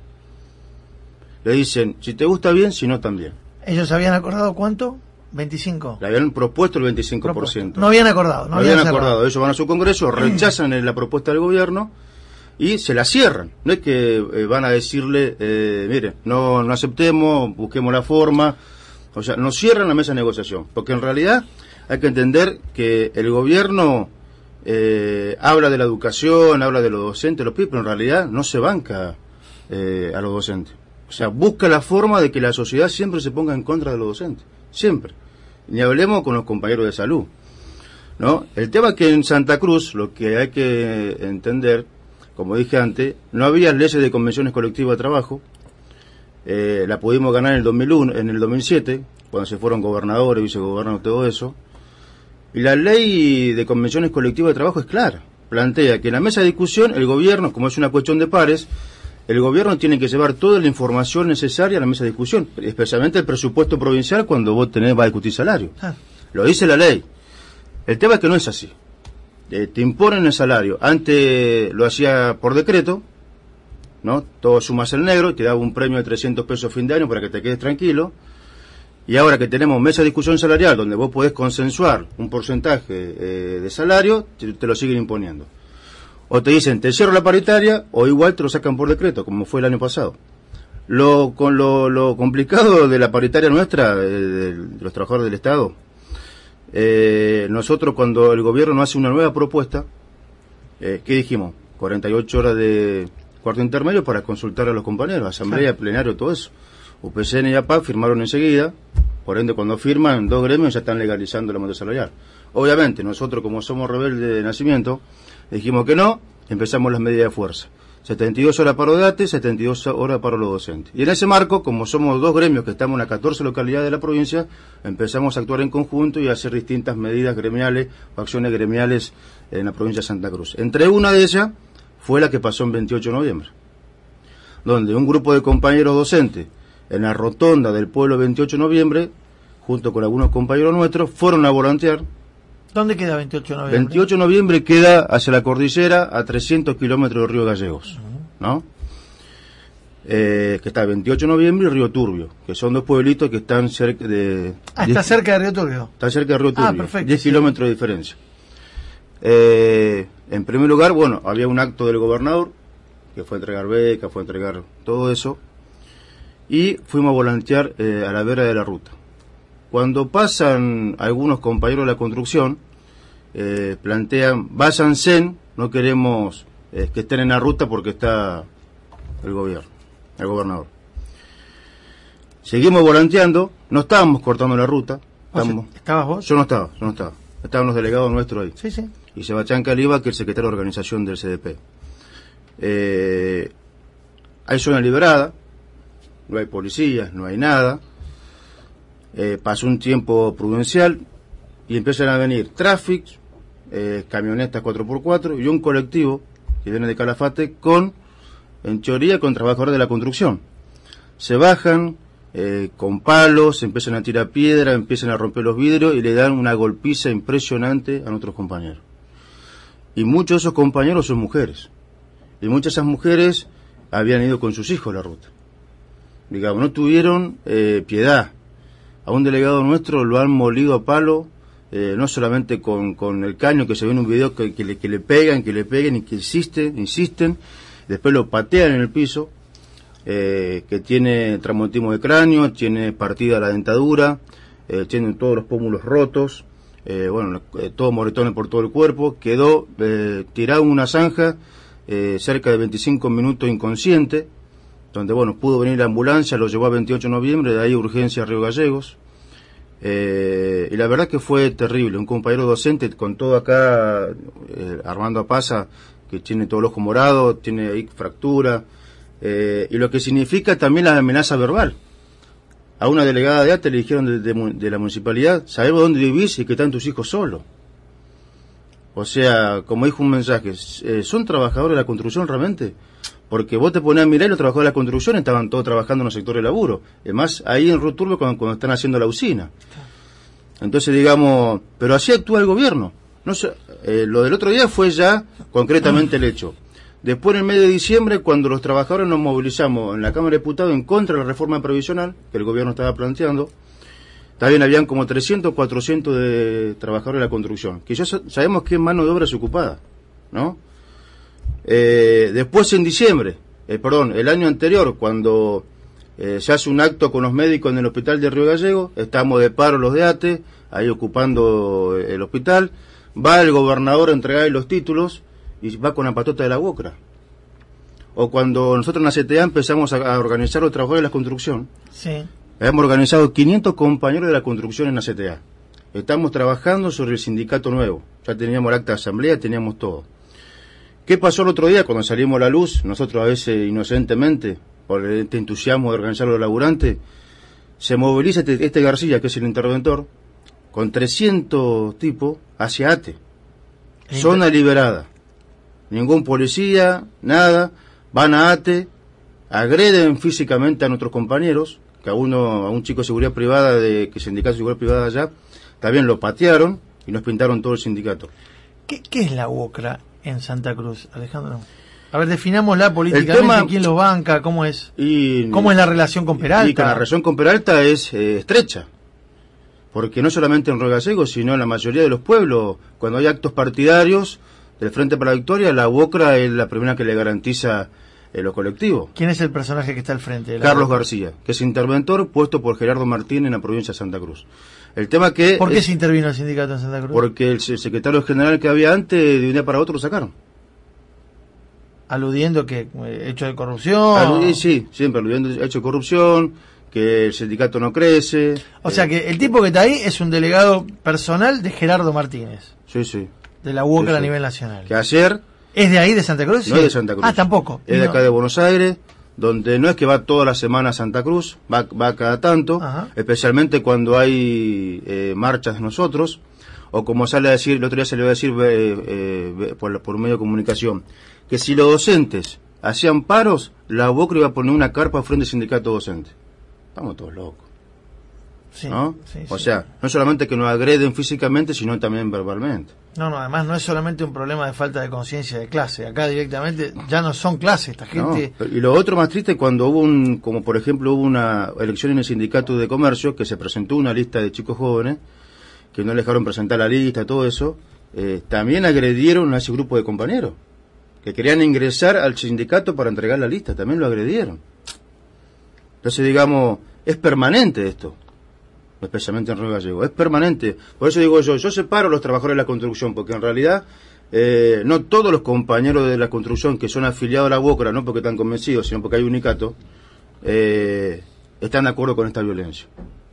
Le dicen, si te gusta bien, si no también. ¿Ellos habían acordado cuánto? veinticinco. Le habían propuesto el veinticinco por ciento. Propuesto. No habían acordado. No, no habían, habían acordado. Ellos van a su congreso, rechazan la propuesta del gobierno y se la cierran. No es que eh, van a decirle, eh, mire, no, no aceptemos, busquemos la forma. O sea, nos cierran la mesa de negociación. Porque en realidad hay que entender que el gobierno eh, habla de la educación, habla de los docentes, los pibes, pero en realidad no se banca eh, a los docentes. O sea, busca la forma de que la sociedad siempre se ponga en contra de los docentes. Siempre. Ni hablemos con los compañeros de salud, ¿no? El tema es que en Santa Cruz, lo que hay que entender, como dije antes, no había leyes de convenciones colectivas de trabajo. Eh, la pudimos ganar en el dos mil uno, en el dos mil siete, cuando se fueron gobernadores, vicegobernadores, todo eso. Y la ley de convenciones colectivas de trabajo es clara. Plantea que en la mesa de discusión, el gobierno, como es una cuestión de pares, el gobierno tiene que llevar toda la información necesaria a la mesa de discusión, especialmente el presupuesto provincial cuando vos tenés, va a discutir salario. Ah. Lo dice la ley. El tema es que no es así. Eh, te imponen el salario. Antes lo hacía por decreto, ¿no? Todo sumas el negro y te daba un premio de trescientos pesos a fin de año para que te quedes tranquilo. Y ahora que tenemos mesa de discusión salarial, donde vos podés consensuar un porcentaje eh, de salario, te, te lo siguen imponiendo. O te dicen, te cierro la paritaria, o igual te lo sacan por decreto, como fue el año pasado. Lo, con lo, lo complicado de la paritaria nuestra, de, de, de los trabajadores del Estado, eh, nosotros cuando el gobierno nos hace una nueva propuesta, eh, ¿qué dijimos? cuarenta y ocho horas de cuarto intermedio para consultar a los compañeros, asamblea, plenario, todo eso. U P C N y A P A C firmaron enseguida, por ende cuando firman, dos gremios ya están legalizando la moneda salarial. Obviamente, nosotros como somos rebeldes de nacimiento, dijimos que no, empezamos las medidas de fuerza. setenta y dos horas paro de A T E, setenta y dos horas paro los docentes. Y en ese marco, como somos dos gremios que estamos en las catorce localidades de la provincia, empezamos a actuar en conjunto y a hacer distintas medidas gremiales o acciones gremiales en la provincia de Santa Cruz. Entre una de ellas fue la que pasó en veintiocho de noviembre, donde un grupo de compañeros docentes en la rotonda del pueblo veintiocho de noviembre, junto con algunos compañeros nuestros, fueron a volantear. ¿Dónde queda veintiocho de noviembre? veintiocho de noviembre queda hacia la cordillera a trescientos kilómetros de Río Gallegos, uh-huh. ¿no? Eh, que está veintiocho de noviembre y Río Turbio, que son dos pueblitos que están cerca de... Ah, está diez, cerca de Río Turbio. Está cerca de Río Turbio, ah, perfecto, diez sí. kilómetros de diferencia. Eh, en primer lugar, bueno, había un acto del gobernador, que fue a entregar becas, fue a entregar todo eso, y fuimos a volantear eh, a la vera de la ruta. Cuando pasan algunos compañeros de la construcción, eh, plantean, váyanse, no queremos eh, que estén en la ruta porque está el gobierno, el gobernador. Seguimos volanteando, no estábamos cortando la ruta. Estábamos, ¿Estabas vos? Yo no estaba, yo no estaba. Estaban los delegados nuestros ahí. Sí, sí. Y Sebastián Caliba, que es el secretario de organización del C D P. Eh, hay zona liberada, no hay policías, no hay nada. Eh, pasó un tiempo prudencial y empiezan a venir tráfico, eh, camionetas cuatro por cuatro y un colectivo que viene de Calafate con, en teoría, con trabajadores de la construcción. Se bajan eh, con palos, empiezan a tirar piedra, empiezan a romper los vidrios y le dan una golpiza impresionante a nuestros compañeros. Y muchos de esos compañeros son mujeres. Y muchas de esas mujeres habían ido con sus hijos a la ruta. Digamos, no tuvieron eh, piedad. A un delegado nuestro lo han molido a palo, eh, no solamente con, con el caño que se ve en un video que, que, le, que le pegan, que le peguen y que insisten, insisten, después lo patean en el piso. eh, que tiene traumatismo de cráneo, tiene partida la dentadura, eh, tiene todos los pómulos rotos, eh, bueno, eh, todos moretones por todo el cuerpo, quedó eh, tirado en una zanja eh, cerca de veinticinco minutos inconsciente, donde bueno, pudo venir la ambulancia, lo llevó a veintiocho de noviembre, de ahí urgencia a Río Gallegos. Eh, y la verdad que fue terrible, un compañero docente con todo acá, eh, Armando Apaza, que tiene todo el ojo morado, tiene ahí fractura, eh, y lo que significa también la amenaza verbal. A una delegada de A T E le dijeron de, de, de la municipalidad, sabemos dónde vivís y que están tus hijos solos. O sea, como dijo un mensaje, eh, ¿son trabajadores de la construcción realmente? Porque vos te ponés a mirar y los trabajadores de la construcción estaban todos trabajando en el sector de laburo. Además, ahí en Ruturbe cuando, cuando están haciendo la usina. Entonces, digamos, pero así actúa el gobierno. No sé, eh, lo del otro día fue ya concretamente el hecho. Después, en el mes de diciembre, cuando los trabajadores nos movilizamos en la Cámara de Diputados en contra de la reforma previsional que el gobierno estaba planteando, también habían como trescientos, cuatrocientos de trabajadores de la construcción, que ya sabemos que es mano de obra desocupada, ¿no? Eh, después en diciembre, eh, perdón, el año anterior, cuando eh, se hace un acto con los médicos en el hospital de Río Gallegos, estamos de paro los de A T E, ahí ocupando el hospital, va el gobernador a entregar los títulos y va con la patota de la UOCRA. O cuando nosotros en la C T A empezamos a, a organizar los trabajadores de la construcción, sí. Hemos organizado quinientos compañeros de la construcción en la C T A. Estamos trabajando sobre el sindicato nuevo, ya teníamos el acta de asamblea, teníamos todo. ¿Qué pasó el otro día cuando salimos a la luz? Nosotros a veces inocentemente, por este entusiasmo de organizar a los laburantes, se moviliza este, este García, que es el interventor, con trescientos tipos hacia A T E. Zona liberada. Ningún policía, nada. Van a A T E, agreden físicamente a nuestros compañeros, que a uno, a un chico de seguridad privada, de que sindicato de seguridad privada allá, también lo patearon y nos pintaron todo el sindicato. ¿Qué, qué es la UOCRA en Santa Cruz, Alejandro? A ver, definámosla políticamente, tema, quién lo banca, cómo es y, cómo es la relación con Peralta. Y que la relación con Peralta es eh, estrecha, porque no solamente en Río Gallegos, sino en la mayoría de los pueblos, cuando hay actos partidarios del Frente para la Victoria, la UOCRA es la primera que le garantiza eh, los colectivos. ¿Quién es el personaje que está al frente? Carlos García, que es interventor puesto por Gerardo Martín en la provincia de Santa Cruz. El tema que ¿Por qué es, se intervino el sindicato en Santa Cruz? Porque el secretario general que había antes, de un día para otro, lo sacaron. Aludiendo que eh, hecho de corrupción. Alud sí, siempre aludiendo hecho de corrupción, que el sindicato no crece. O eh, sea que el tipo que está ahí es un delegado personal de Gerardo Martínez. Sí, sí. De la UOCRA sí, sí. a nivel nacional. Que ayer... ¿Es de ahí, de Santa Cruz? No sí. es de Santa Cruz. Ah, tampoco. Es de acá de Buenos Aires, donde no es que va toda la semana a Santa Cruz, va, va cada tanto, Ajá. especialmente cuando hay eh, marchas de nosotros, o como sale a decir, el otro día se le iba a decir eh, eh, por, por medio de comunicación, que si los docentes hacían paros, la UOCRA iba a poner una carpa frente al sindicato docente. Estamos todos locos. Sí, ¿no? Sí, o sí. sea, no solamente que nos agreden físicamente, sino también verbalmente. No, no, además no es solamente un problema de falta de conciencia de clase. Acá directamente ya no son clases, esta gente... No. Y lo otro más triste, cuando hubo un, como por ejemplo hubo una elección en el sindicato de comercio, que se presentó una lista de chicos jóvenes, que no le dejaron presentar la lista, todo eso, eh, también agredieron a ese grupo de compañeros, que querían ingresar al sindicato para entregar la lista, también lo agredieron. Entonces, digamos, es permanente esto. Especialmente en Río Gallegos, es permanente. Por eso digo yo, yo separo a los trabajadores de la construcción, porque en realidad eh, no todos los compañeros de la construcción que son afiliados a la UOCRA, no porque están convencidos, sino porque hay unicato, eh, están de acuerdo con esta violencia.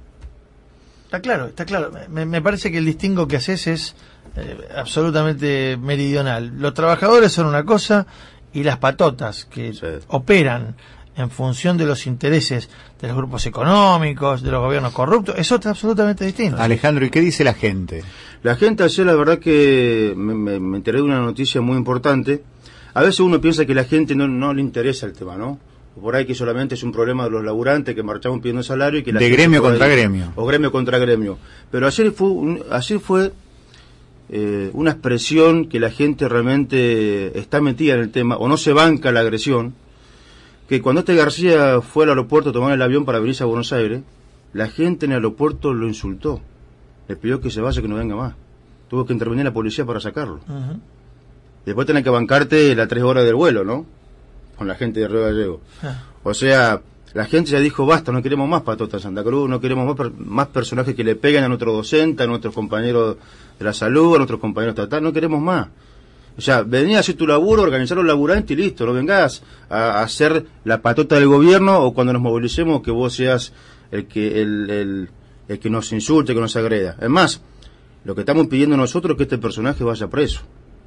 Está claro, está claro. Me, me parece que el distingo que haces es eh, absolutamente meridional. Los trabajadores son una cosa y las patotas que sí. operan en función de los intereses de los grupos económicos, de los gobiernos corruptos, eso es absolutamente distinto. Alejandro, ¿y qué dice la gente? La gente ayer, la verdad que me, me, me enteré de una noticia muy importante. A veces uno piensa que a la gente no, no le interesa el tema, ¿no? Por ahí que solamente es un problema de los laburantes que marchamos pidiendo salario y que la de gente gremio contra ahí, gremio. O gremio contra gremio. Pero ayer fue, un, ayer fue eh, una expresión que la gente realmente está metida en el tema, o no se banca la agresión, que cuando este García fue al aeropuerto a tomar el avión para venirse a Buenos Aires, la gente en el aeropuerto lo insultó. Le pidió que se vaya, que no venga más. Tuvo que intervenir la policía para sacarlo. Uh-huh. Después tenés que bancarte las tres horas del vuelo, ¿no? con la gente de Río Gallego. Ah. O sea, la gente ya dijo, basta, no queremos más patota en Santa Cruz, no queremos más, per más personajes que le peguen a nuestros docentes, a nuestros compañeros de la salud, a nuestros compañeros estatales, no queremos más. O sea, venía a hacer tu laburo, organizar los laburantes y listo, no vengas a, a hacer la patota del gobierno o cuando nos movilicemos que vos seas el que el, el, el que nos insulte, que nos agreda. Es más, lo que estamos pidiendo nosotros es que este personaje vaya preso.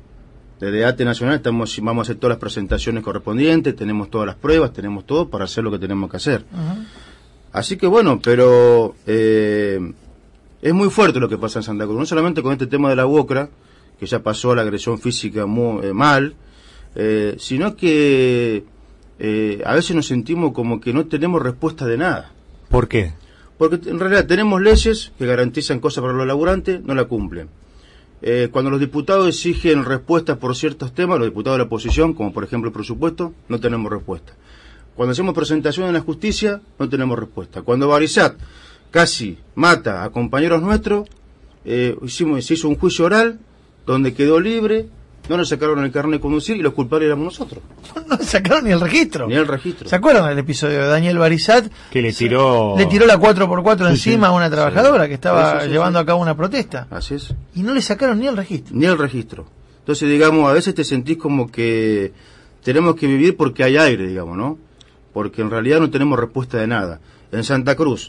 Desde ATE Nacional estamos, vamos a hacer todas las presentaciones correspondientes, tenemos todas las pruebas, tenemos todo para hacer lo que tenemos que hacer. Uh-huh. Así que bueno, pero eh, es muy fuerte lo que pasa en Santa Cruz, no solamente con este tema de la UOCRA, que ya pasó a la agresión física muy eh, mal, eh, sino que eh, a veces nos sentimos como que no tenemos respuesta de nada. ¿Por qué? Porque en realidad tenemos leyes que garantizan cosas para los laburantes, no la cumplen. Eh, cuando los diputados exigen respuestas por ciertos temas, los diputados de la oposición, como por ejemplo el presupuesto, no tenemos respuesta. Cuando hacemos presentación en la justicia, no tenemos respuesta. Cuando Barisat casi mata a compañeros nuestros, eh, hicimos, se hizo un juicio oral donde quedó libre, no le sacaron el carnet de conducir y los culpables éramos nosotros. No le sacaron ni el registro. Ni el registro. ¿Se acuerdan del episodio de Daniel Barisat? Que le tiró... Le tiró la cuatro por cuatro sí, encima sí. a una trabajadora sí. que estaba sí, sí, llevando sí. a cabo una protesta. Así es. Y no le sacaron ni el registro. Ni el registro. Entonces, digamos, a veces te sentís como que tenemos que vivir porque hay aire, digamos, ¿no? Porque en realidad no tenemos respuesta de nada. En Santa Cruz,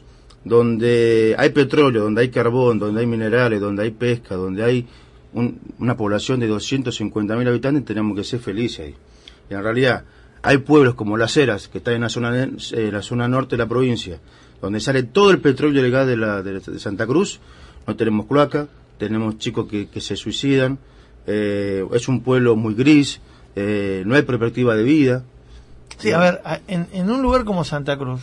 donde hay petróleo, donde hay carbón, donde hay minerales, donde hay pesca, donde hay un, una población de doscientos cincuenta mil habitantes, tenemos que ser felices ahí. Y en realidad hay pueblos como Las Heras, que están en la zona, eh, la zona norte de la provincia, donde sale todo el petróleo legal de, la, de, de Santa Cruz, no tenemos cloaca, tenemos chicos que, que se suicidan, eh, es un pueblo muy gris, eh, no hay perspectiva de vida. Sí, a ver, en, en un lugar como Santa Cruz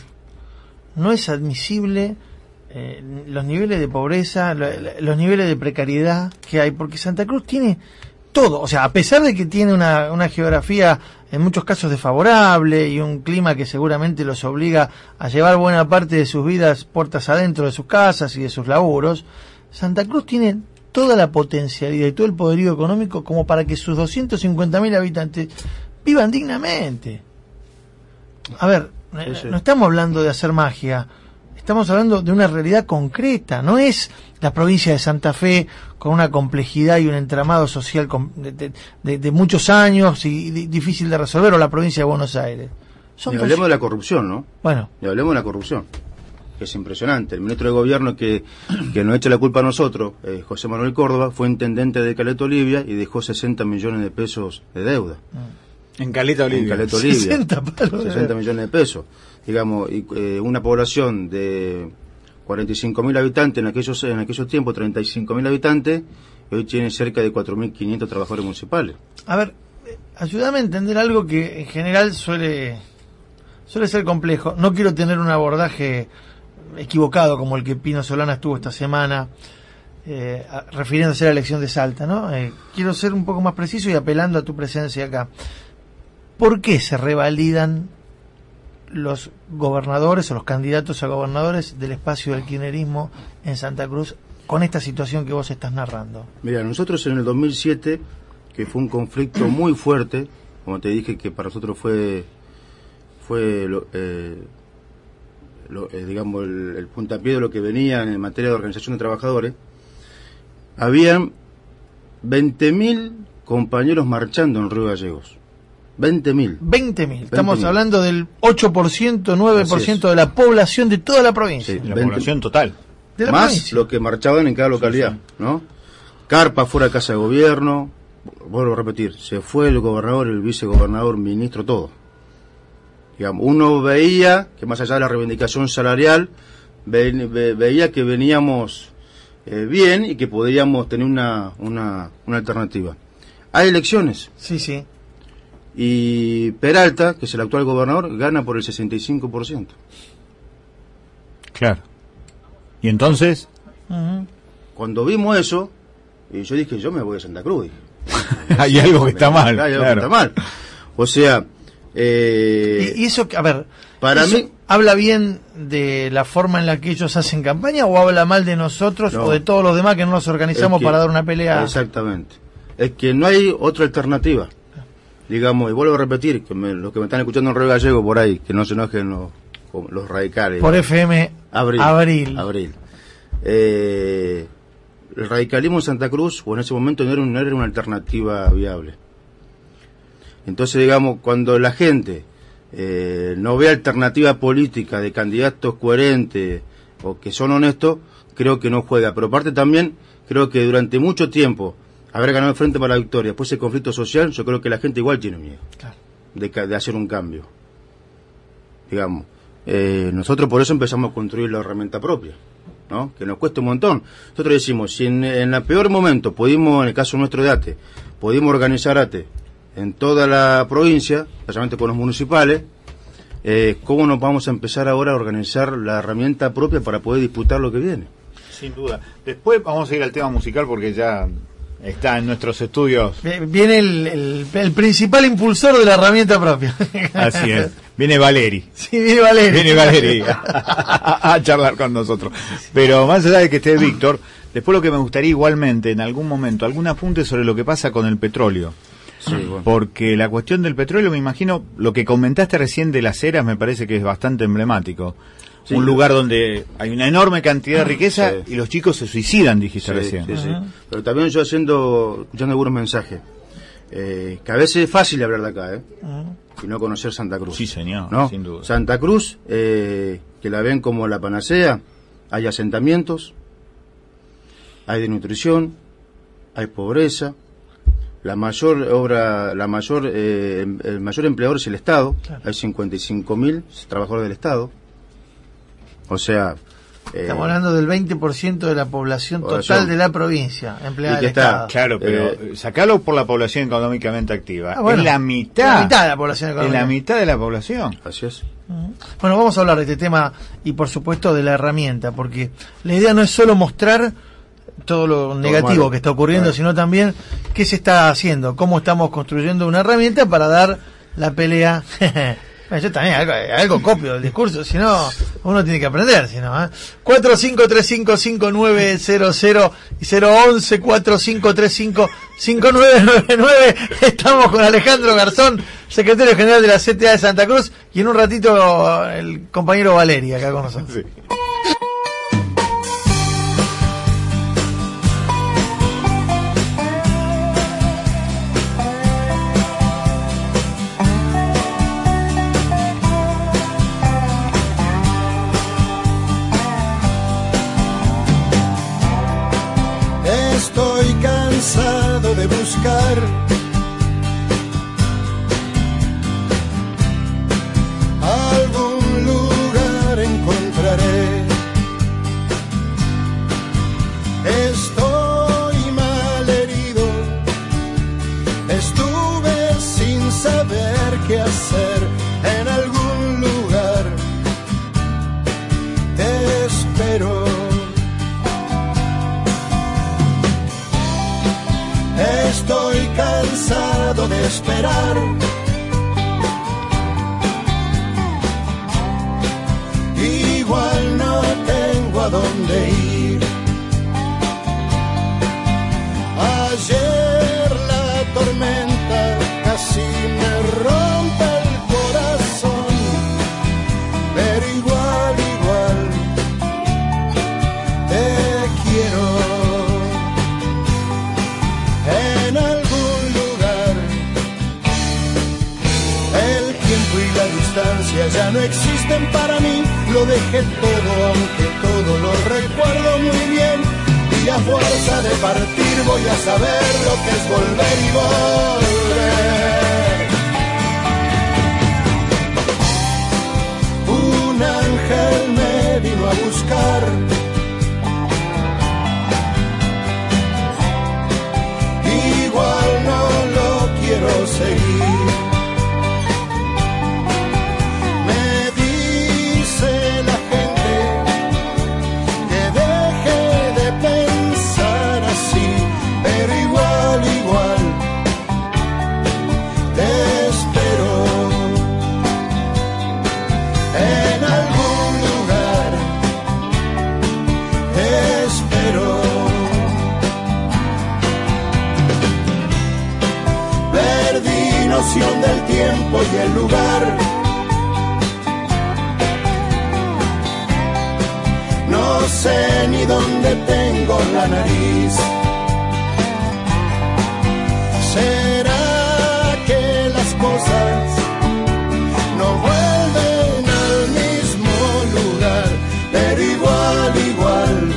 no es admisible eh, los niveles de pobreza, lo, los niveles de precariedad que hay, porque Santa Cruz tiene todo, o sea, a pesar de que tiene una, una geografía en muchos casos desfavorable y un clima que seguramente los obliga a llevar buena parte de sus vidas puertas adentro de sus casas y de sus laburos, Santa Cruz tiene toda la potencialidad y todo el poderío económico como para que sus doscientos cincuenta mil habitantes vivan dignamente. A ver, sí, no estamos hablando de hacer magia, estamos hablando de una realidad concreta, no es la provincia de Santa Fe con una complejidad y un entramado social de, de, de muchos años y de, difícil de resolver, o la provincia de Buenos Aires. Son y hablemos de la corrupción, ¿no? Bueno. Y hablemos de la corrupción, que es impresionante. El ministro de Gobierno que, que nos echa la culpa a nosotros, eh, José Manuel Córdoba, fue intendente de Caleta Olivia y dejó sesenta millones de pesos de deuda. En Caleta Olivia. En Caleta Olivia. sesenta, palos sesenta millones de pesos. Digamos, y, eh, una población de cuarenta y cinco mil habitantes en aquellos en aquellos tiempos, treinta y cinco mil habitantes, y hoy tiene cerca de cuatro mil quinientos trabajadores municipales. A ver, ayúdame a entender algo que en general suele suele ser complejo. No quiero tener un abordaje equivocado como el que Pino Solana estuvo esta semana, eh, a, refiriéndose a la elección de Salta, ¿no? Eh, quiero ser un poco más preciso y apelando a tu presencia acá. ¿Por qué se revalidan los gobernadores o los candidatos a gobernadores del espacio del kirchnerismo en Santa Cruz con esta situación que vos estás narrando? Mira, nosotros en el dos mil siete, que fue un conflicto muy fuerte, como te dije que para nosotros fue fue lo, eh, lo, eh, digamos el, el puntapié de lo que venía en materia de organización de trabajadores, habían veinte mil compañeros marchando en Río Gallegos. veinte mil. veinte mil. Estamos hablando del ocho por ciento, nueve por ciento de la población de toda la provincia. Sí, de la población total. De la más provincia. Lo que marchaban en cada localidad, sí, sí. ¿no? Carpa fuera de Casa de Gobierno, vuelvo a repetir, se fue el gobernador, el vicegobernador, ministro, todo. Digamos, uno veía que más allá de la reivindicación salarial, ve, ve, veía que veníamos eh, bien y que podíamos tener una, una, una alternativa. Hay elecciones. Sí, sí. Y Peralta, que es el actual gobernador, gana por el sesenta y cinco por ciento. Claro. ¿Y entonces? Uh-huh. Cuando vimos eso, y yo dije, yo me voy a Santa Cruz. Hay algo que está mal. Hay algo claro. que está mal. O sea... Eh, y, y eso, a ver, para eso mí... ¿habla bien de la forma en la que ellos hacen campaña o habla mal de nosotros no, o de todos los demás que no nos organizamos que, para dar una pelea? Exactamente. Es que no hay otra alternativa. digamos, y vuelvo a repetir, que me, los que me están escuchando en Río Gallego por ahí, que no se enojen los, los radicales. Por F M Abril. Abril. Abril. Eh, el radicalismo en Santa Cruz, o en ese momento, no era, no era una alternativa viable. Entonces, digamos, cuando la gente eh, no ve alternativa política de candidatos coherentes o que son honestos, creo que no juega. Pero aparte también, creo que durante mucho tiempo, haber ganado el Frente para la Victoria, después ese conflicto social, yo creo que la gente igual tiene miedo claro. de, de hacer un cambio. Digamos, eh, nosotros por eso empezamos a construir la herramienta propia, ¿no? Que nos cuesta un montón. Nosotros decimos, si en, en el peor momento pudimos, en el caso nuestro de ATE, pudimos organizar ATE en toda la provincia, especialmente con los municipales, eh, ¿cómo nos vamos a empezar ahora a organizar la herramienta propia para poder disputar lo que viene? Sin duda. Después vamos a ir al tema musical porque ya está en nuestros estudios. Viene el, el, el principal impulsor de la herramienta propia. Así es. Viene Valeri. Sí, viene Valeri. Viene Valeri a, a charlar con nosotros. Pero más allá de que esté Víctor, después lo que me gustaría igualmente, en algún momento, algún apunte sobre lo que pasa con el petróleo. Sí, bueno. Porque la cuestión del petróleo, me imagino, lo que comentaste recién de las eras me parece que es bastante emblemático. Sí, un lugar donde hay una enorme cantidad de riqueza sí. y los chicos se suicidan, dijiste sí, recién. Sí, sí. Pero también yo haciendo, escuchando algunos mensajes, eh, que a veces es fácil hablar de acá, ¿eh? Uh-huh. Y no conocer Santa Cruz. Sí, señor, ¿no? Sin duda. Santa Cruz, eh, que la ven como la panacea, hay asentamientos, hay desnutrición, hay pobreza. La mayor obra, la mayor, eh, el mayor empleador es el Estado. Claro. Hay cincuenta y cinco mil trabajadores del Estado. O sea, eh, estamos hablando del veinte por ciento de la población, población total de la provincia empleada del está, Estado. Claro, pero eh, sacalo por la población económicamente activa. Ah, bueno, es la mitad. La mitad de la población económica. Es la mitad de la población. Así es. Uh-huh. Bueno, vamos a hablar de este tema y por supuesto de la herramienta, porque la idea no es solo mostrar todo lo negativo que está ocurriendo, claro. sino también qué se está haciendo, cómo estamos construyendo una herramienta para dar la pelea. Yo también, algo, algo copio del discurso, si no, uno tiene que aprender, si no, ¿eh? cuatro cinco tres cinco cinco nueve cero cero y cero once cuatro cinco tres cinco cinco nueve nueve nueve. Estamos con Alejandro Garzón, secretario general de la C T A de Santa Cruz, y en un ratito el compañero Valeri acá con nosotros. Sí. Estoy cansado de buscar algún lugar encontraré. Estoy mal herido, estuve sin saber qué hacer en algún lugar. Te espero. Estoy cansado de esperar. Igual no tengo a dónde ir. Ayer la tormenta casi me rompe el corazón, pero igual, igual te quiero. En algún lugar, el tiempo y la distancia ya no existen para mí. Lo dejé todo, aunque todo lo recuerdo muy bien. Y a fuerza de partir voy a saber lo que es volver y volver. Un ángel me vino a buscar. Igual no lo quiero seguir. Me dice la gente que deje de pensar así, pero igual, igual sé ni dónde tengo la nariz. ¿Será que las cosas no vuelven al mismo lugar? Pero igual, igual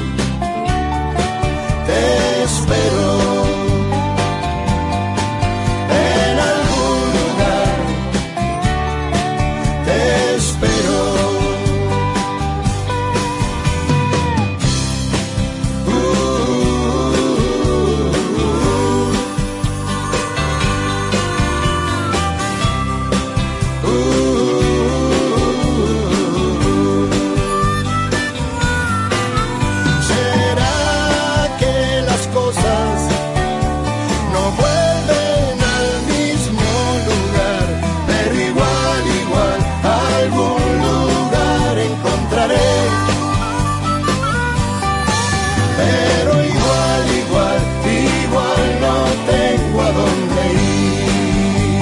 te espero en algún lugar, te espero. Pero igual, igual, igual no tengo a dónde ir.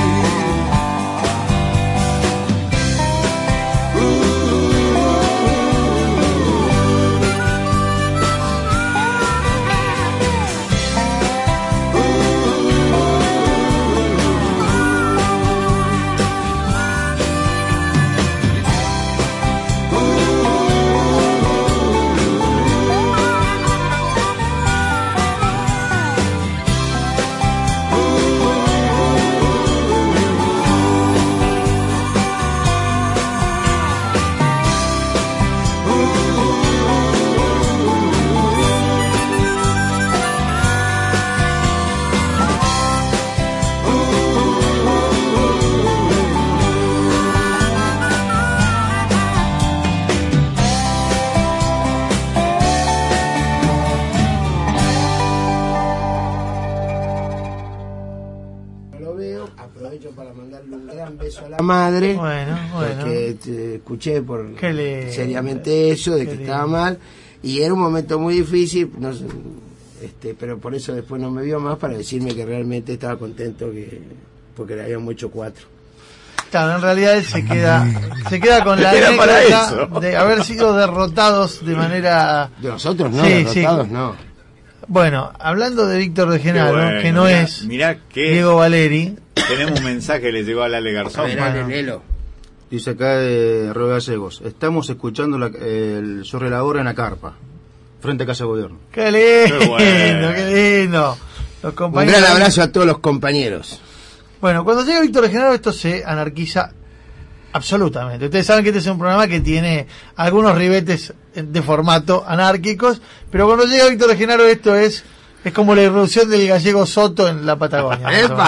La madre, bueno, bueno. porque te escuché por le... seriamente eso de que le... estaba mal y era un momento muy difícil, no sé, este, pero por eso después no me vio más para decirme que realmente estaba contento que porque le habíamos hecho cuatro. Claro, en realidad él se queda se queda con la anécdota de haber sido derrotados de manera de nosotros no, sí, derrotados sí. no. Bueno, hablando de Víctor de Genaro, bueno, que no mirá, es mirá que Diego Valeri. Tenemos un mensaje que le llegó a Lale Garzón. A ver, bueno. Dice acá de Río Gallegos: estamos escuchando la, el sobre la hora en la carpa, frente a Casa de Gobierno. ¡Qué lindo, qué, bueno. qué lindo! Los compañeros... Un gran abrazo a todos los compañeros. Bueno, cuando llega Víctor de Genaro esto se anarquiza absolutamente. Ustedes saben que este es un programa que tiene algunos ribetes de formato anárquicos, pero cuando llega Víctor de Genaro esto es es como la irrupción del gallego Soto en la Patagonia.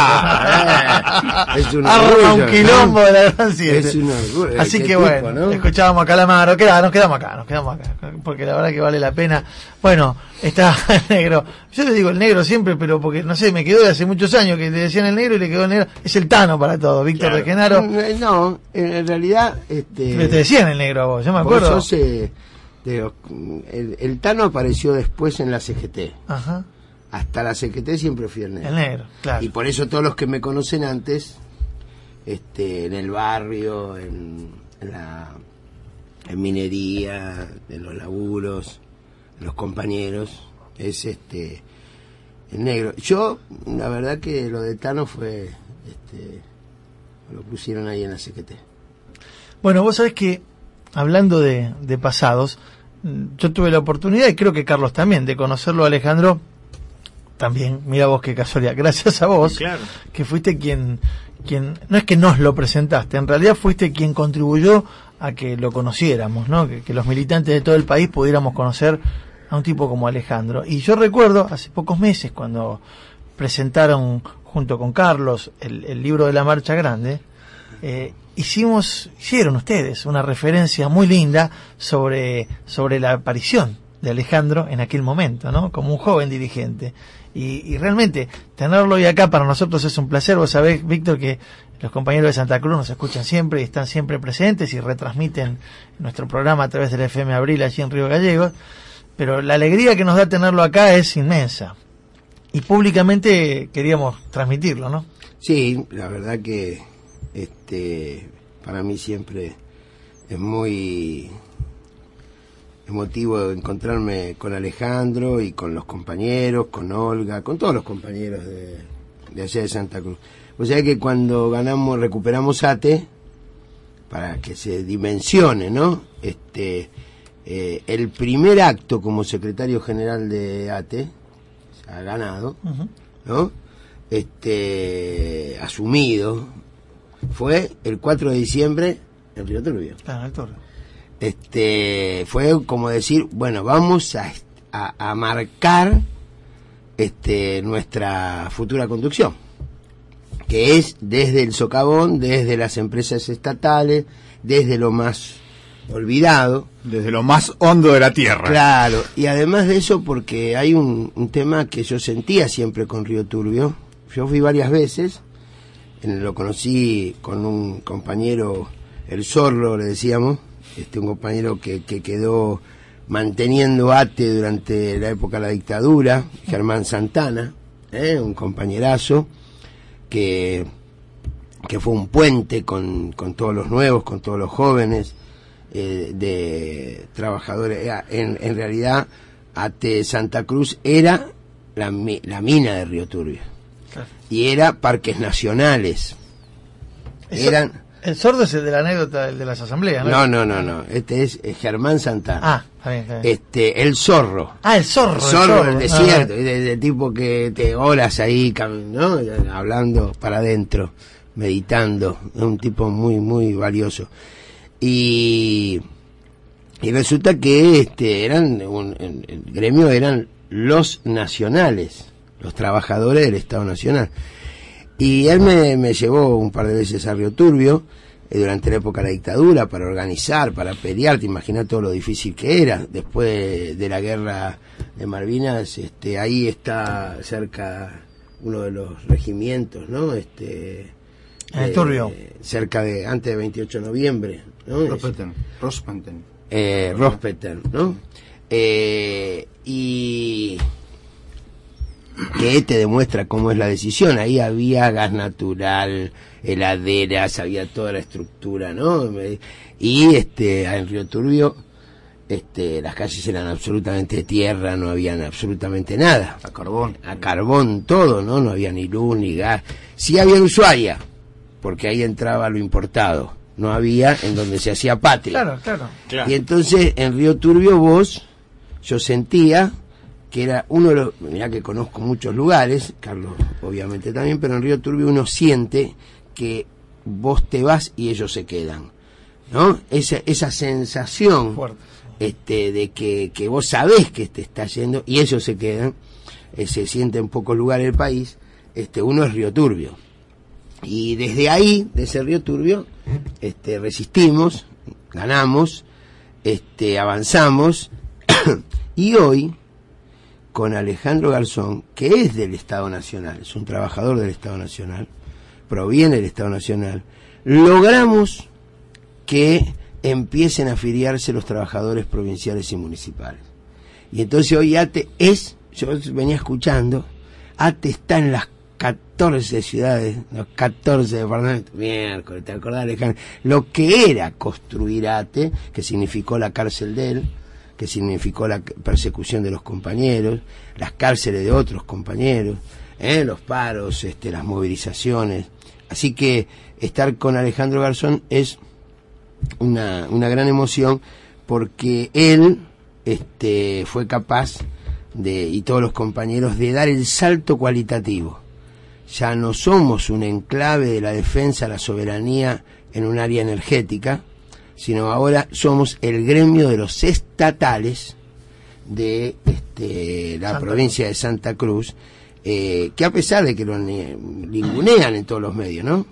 ¡Epa! Es un orgullo, un quilombo, ¿no? De la Gran siete. Es un orgullo. Así que tipo, bueno, ¿no? escuchábamos a Calamaro, queda, nos quedamos acá, nos quedamos acá, porque la verdad que vale la pena. Bueno, está el negro. Yo le digo el negro siempre, pero porque, no sé, me quedó de hace muchos años que le decían el negro y le quedó el negro. Es el Tano para todo, Víctor claro. de Genaro. No, en realidad... Este, pero te decían el negro a vos, yo me acuerdo. Vos sos, eh, de, el, el Tano apareció después en la C G T. Ajá. Hasta la C G T siempre fui el negro. El negro, claro. Y por eso todos los que me conocen antes, este, en el barrio, en, en la en minería, en los laburos, en los compañeros, es este el negro. Yo, la verdad que lo de Tano fue, este, lo pusieron ahí en la C G T. Bueno, vos sabés que, hablando de, de pasados, yo tuve la oportunidad, y creo que Carlos también, de conocerlo a Alejandro. También, mira vos qué casualidad, gracias a vos, claro. que fuiste quien, quien, no es que nos lo presentaste, en realidad fuiste quien contribuyó a que lo conociéramos, ¿no? Que, que los militantes de todo el país pudiéramos conocer a un tipo como Alejandro. Y yo recuerdo, hace pocos meses, cuando presentaron junto con Carlos el, el libro de la Marcha Grande, eh, hicimos, hicieron ustedes una referencia muy linda sobre, sobre la aparición de Alejandro en aquel momento, ¿no? Como un joven dirigente. Y, y realmente, tenerlo hoy acá para nosotros es un placer. Vos sabés, Víctor, que los compañeros de Santa Cruz nos escuchan siempre y están siempre presentes y retransmiten nuestro programa a través del F M Abril allí en Río Gallegos. Pero la alegría que nos da tenerlo acá es inmensa. Y públicamente queríamos transmitirlo, ¿no? Sí, la verdad que este para mí siempre es muy... emotivo encontrarme con Alejandro y con los compañeros, con Olga, con todos los compañeros de, de allá de Santa Cruz. O sea que cuando ganamos, recuperamos ATE, para que se dimensione, ¿no? Este, eh, el primer acto como secretario general de ATE, se ha ganado, uh-huh. ¿no? Este, asumido, fue el cuatro de diciembre en Río Turbio. Ah, el Torre. Este, fue como decir, bueno, vamos a, a, a marcar este, nuestra futura conducción, que es desde el socavón, desde las empresas estatales, desde lo más olvidado. Desde lo más hondo de la tierra. Claro, y además de eso, porque hay un, un tema que yo sentía siempre con Río Turbio. Yo fui varias veces, en, lo conocí con un compañero, el Zorro, le decíamos, este un compañero que, que quedó manteniendo ATE durante la época de la dictadura, Germán Santana, ¿eh? un compañerazo, que, que fue un puente con, con todos los nuevos, con todos los jóvenes, eh, de trabajadores. En, en realidad, ATE Santa Cruz era la, la mina de Río Turbio. Claro. Y era parques nacionales. Eso, Eran... El Sordo es el de la anécdota, el de las asambleas, ¿no? No, no, no, no. Este es Germán Santana. Ah, está bien, está bien. Este, el Zorro. Ah, el Zorro. El Zorro del el desierto, ah, de, de tipo que te horas ahí, ¿no? Hablando para adentro, meditando. Es un tipo muy, muy valioso. Y, y resulta que este eran un, el, el gremio eran los nacionales, los trabajadores del Estado Nacional. Y él me, me llevó un par de veces a Río Turbio, eh, durante la época de la dictadura, para organizar, para pelear. Te imaginas todo lo difícil que era. Después de, de la guerra de Malvinas, este, ahí está cerca uno de los regimientos, ¿no? Este, en el Turbio. Eh, cerca de, antes de veintiocho de noviembre, ¿no? Rospeten, Rospeten. Eh, Rospeten, ¿no? Eh, y... que te demuestra cómo es la decisión. Ahí había gas natural, heladeras, había toda la estructura, ¿no? Y este en Río Turbio este las calles eran absolutamente de tierra, no habían absolutamente nada. A carbón. A carbón todo, ¿no? No había ni luz ni gas. Sí había Ushuaia, porque ahí entraba lo importado. No había en donde se hacía patria. Claro, claro. claro. Y entonces en Río Turbio vos, yo sentía que era uno de los, mirá que conozco muchos lugares, Carlos obviamente también, pero en Río Turbio uno siente que vos te vas y ellos se quedan, ¿no? Esa, esa sensación Fuerte. este de que, que vos sabés que te está yendo y ellos se quedan, eh, se siente en pocos lugares del país, este uno es Río Turbio. Y desde ahí, de ese Río Turbio, este resistimos, ganamos, este avanzamos, y hoy con Alejandro Garzón, que es del Estado Nacional, es un trabajador del Estado Nacional, proviene del Estado Nacional, logramos que empiecen a afiliarse los trabajadores provinciales y municipales. Y entonces hoy ATE es, yo venía escuchando, ATE está en las catorce ciudades, los catorce departamentos, miércoles, ¿te acordás, Alejandro? Lo que era construir ATE, que significó la cárcel de él, que significó la persecución de los compañeros, las cárceles de otros compañeros, ¿eh? los paros, este, las movilizaciones. Así que estar con Alejandro Garzón es una, una gran emoción, porque él este, fue capaz de, y todos los compañeros, de dar el salto cualitativo. Ya no somos un enclave de la defensa de la soberanía en un área energética, sino ahora somos el gremio de los estatales de este, la Santa provincia Cruz. de Santa Cruz, eh, que a pesar de que lo ningunean en todos los medios, ¿no?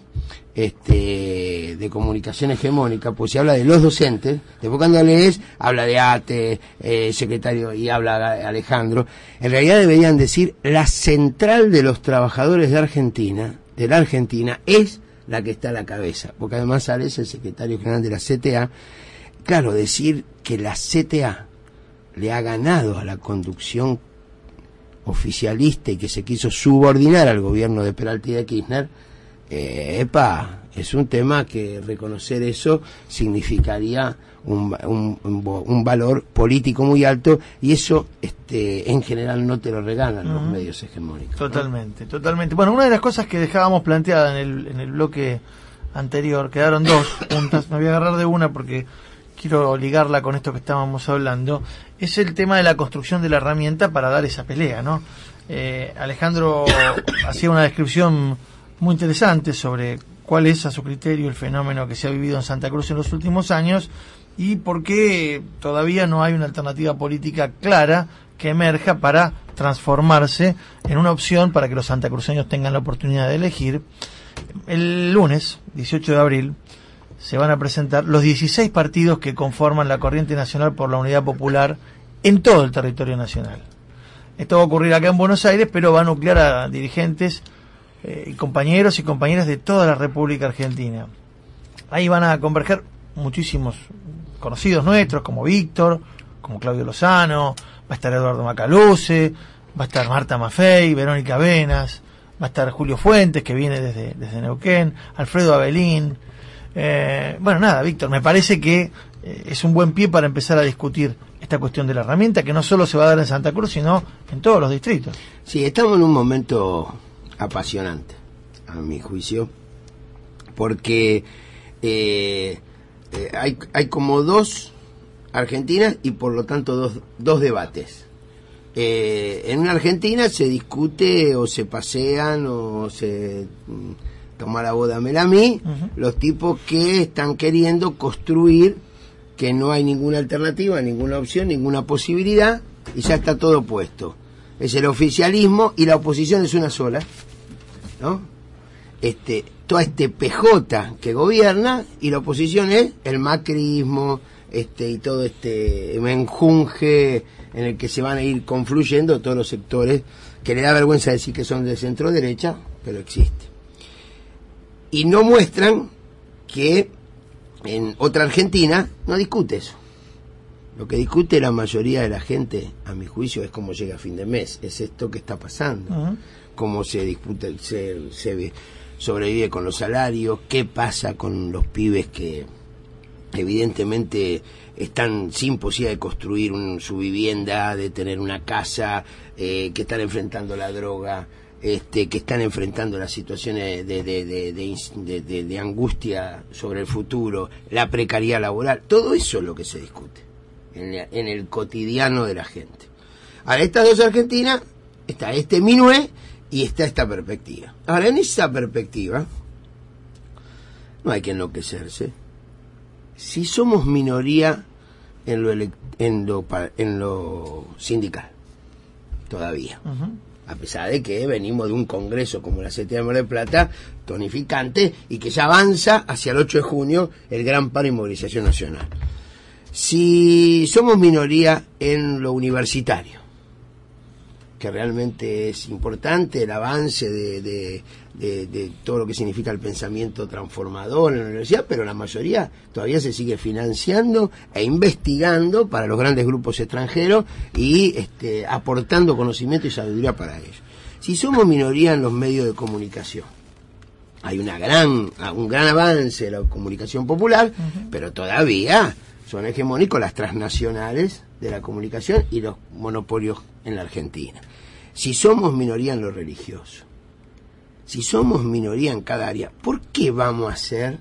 Este, de comunicación hegemónica, pues se habla de los docentes, después cuando lees, habla de ATE, eh, secretario, y habla Alejandro. En realidad deberían decir, la central de los trabajadores de Argentina, de la Argentina, es la que está a la cabeza, porque además sale el secretario general de la C T A. Claro, decir que la C T A le ha ganado a la conducción oficialista y que se quiso subordinar al gobierno de Peralta y de Kirchner, eh, epa, Es un tema que reconocer eso significaría un, un, un, un valor político muy alto, y eso este en general no te lo regalan uh-huh. los medios hegemónicos. Totalmente, ¿no? totalmente. Bueno, una de las cosas que dejábamos planteada en el, en el bloque anterior, quedaron dos puntas, me voy a agarrar de una porque quiero ligarla con esto que estábamos hablando, es el tema de la construcción de la herramienta para dar esa pelea, ¿no? Eh, Alejandro hacía una descripción muy interesante sobre cuál es a su criterio el fenómeno que se ha vivido en Santa Cruz en los últimos años y por qué todavía no hay una alternativa política clara que emerja para transformarse en una opción para que los santacruceños tengan la oportunidad de elegir. El lunes, dieciocho de abril, se van a presentar los dieciséis partidos que conforman la Corriente Nacional por la Unidad Popular en todo el territorio nacional. Esto va a ocurrir acá en Buenos Aires, pero va a nuclear a dirigentes eh, y compañeros y compañeras de toda la República Argentina. Ahí van a converger muchísimos conocidos nuestros, como Víctor, como Claudio Lozano, va a estar Eduardo Macaluce, va a estar Marta Maffei, Verónica Venas, va a estar Julio Fuentes, que viene desde, desde Neuquén, Alfredo Abelín. Eh, bueno, nada, Víctor, me parece que eh, es un buen pie para empezar a discutir esta cuestión de la herramienta, que no solo se va a dar en Santa Cruz, sino en todos los distritos. Sí, estamos en un momento apasionante, a mi juicio, porque eh, eh, hay, hay como dos Argentinas y por lo tanto dos, dos debates. Eh, en una Argentina se discute o se pasean o se toma la boda a mí, uh-huh. los tipos que están queriendo construir que no hay ninguna alternativa, ninguna opción, ninguna posibilidad, y ya está todo puesto. Es el oficialismo y la oposición es una sola, ¿no? Este, todo este P J que gobierna, y la oposición es el macrismo, este, y todo este menjunje en el que se van a ir confluyendo todos los sectores, que le da vergüenza decir que son de centro derecha, pero existe. Y no muestran que en otra Argentina no discute eso. Lo que discute la mayoría de la gente, a mi juicio, es cómo llega a fin de mes. Es esto que está pasando. Uh-huh. Cómo se disputa, se, se sobrevive con los salarios, qué pasa con los pibes que evidentemente están sin posibilidad de construir un, su vivienda, de tener una casa, eh, que están enfrentando la droga, Este, que están enfrentando las situaciones de, de, de, de, de, de, de angustia sobre el futuro, la precariedad laboral, todo eso es lo que se discute en, la, en el cotidiano de la gente. Ahora, estas dos Argentinas, está este minué y está esta perspectiva. Ahora, en esa perspectiva, no hay que enloquecerse. Si somos minoría en lo, ele- en lo, en lo sindical, todavía. Uh-huh. A pesar de que venimos de un congreso como la C T A de Mar del Plata, tonificante, y que ya avanza hacia el ocho de junio el gran paro y movilización nacional. Si somos minoría en lo universitario, que realmente es importante el avance de, de, de, de todo lo que significa el pensamiento transformador en la universidad, pero la mayoría todavía se sigue financiando e investigando para los grandes grupos extranjeros y este, aportando conocimiento y sabiduría para ellos. Si somos minoría en los medios de comunicación, hay una gran, un gran avance de la comunicación popular, uh-huh. pero todavía son hegemónicos las transnacionales de la comunicación y los monopolios en la Argentina. Si somos minoría en lo religioso, si somos minoría en cada área, ¿por qué vamos a ser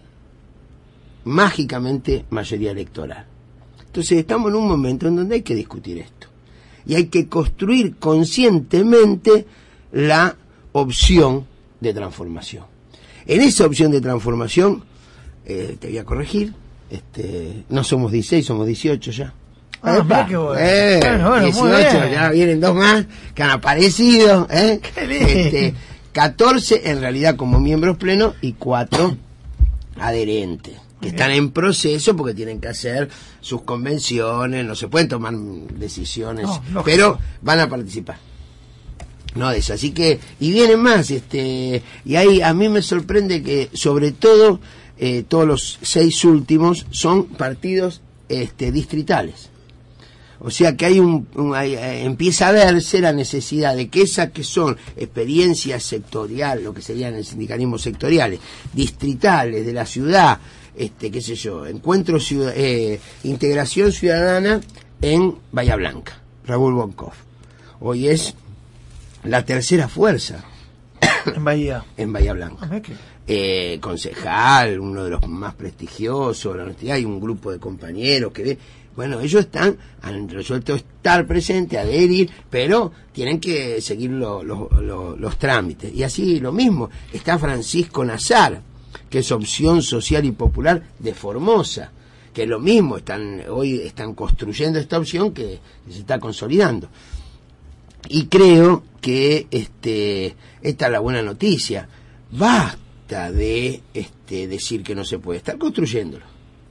mágicamente mayoría electoral? Entonces estamos en un momento en donde hay que discutir esto. Y hay que construir conscientemente la opción de transformación. En esa opción de transformación, eh, te voy a corregir, este, no somos dieciséis, somos dieciocho ya. Ah, mira qué bueno. Eh, bueno, bueno, dieciocho, ya vienen dos más que han aparecido, ¿eh? Qué lindo. Este, catorce en realidad como miembros plenos y cuatro adherentes, que están en proceso porque tienen que hacer sus convenciones, no se pueden tomar decisiones, no, pero van a participar. No de eso, así que, y vienen más, este, y ahí a mí me sorprende que sobre todo eh, todos los seis últimos son partidos este, distritales. O sea que hay un, un hay, eh, empieza a verse la necesidad de que esas que son experiencias sectoriales, lo que serían el sindicalismo sectoriales, distritales de la ciudad, este, qué sé yo, encuentro ciudad, eh, integración ciudadana en Bahía Blanca, Raúl Boncoff. Hoy es la tercera fuerza en Bahía, en Bahía Blanca. Eh, concejal, uno de los más prestigiosos, la hay un grupo de compañeros que ve, bueno, ellos están, han resuelto estar presentes, adherir, pero tienen que seguir lo, lo, lo, los trámites. Y así lo mismo, está Francisco Nazar, que es Opción Social y Popular de Formosa, que es lo mismo, están hoy están construyendo esta opción que, que se está consolidando. Y creo que este esta es la buena noticia. Basta de este decir que no se puede, estar construyéndolo.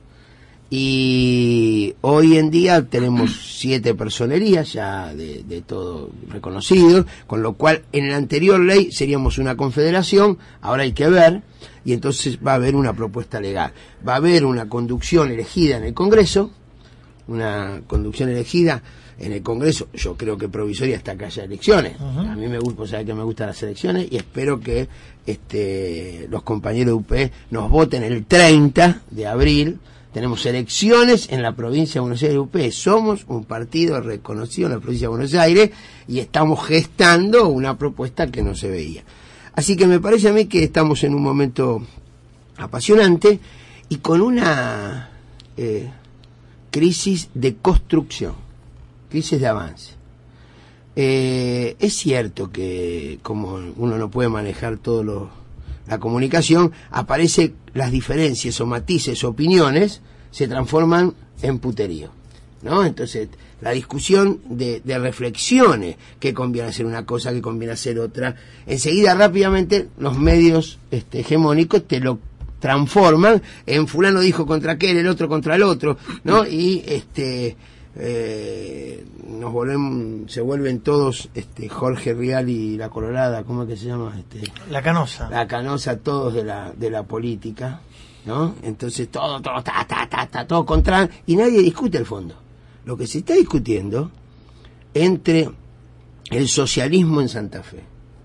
Y hoy en día tenemos siete personerías ya de, de todo reconocidos, con lo cual en la anterior ley seríamos una confederación, ahora hay que ver, y entonces va a haber una propuesta legal. Va a haber una conducción elegida en el Congreso, una conducción elegida en el Congreso, yo creo que provisoria hasta que haya elecciones. Uh-huh. A mí me gusta, o sea, que me gustan las elecciones y espero que este los compañeros de U P nos voten el treinta de abril. Tenemos elecciones en la provincia de Buenos Aires. U P somos un partido reconocido en la provincia de Buenos Aires y estamos gestando una propuesta que no se veía. Así que me parece a mí que estamos en un momento apasionante y con una eh, crisis de construcción, crisis de avance. Eh, es cierto que como uno no puede manejar todo lo, la comunicación, aparecen las diferencias o matices, opiniones, se transforman en puterío, ¿no? Entonces, la discusión de, de reflexiones, que conviene hacer una cosa, que conviene hacer otra, enseguida rápidamente los medios este, hegemónicos te lo transforman en fulano dijo contra aquel, el otro contra el otro, ¿no? Y este eh, nos volvemos, se vuelven todos este Jorge Rial y la Colorada, ¿cómo es que se llama? Este, la Canosa. La Canosa, todos de la de la política, ¿no? Entonces todo, todo, ta, ta, ta, ta, todo contra, y nadie discute el fondo. Lo que se está discutiendo entre el socialismo en Santa Fe,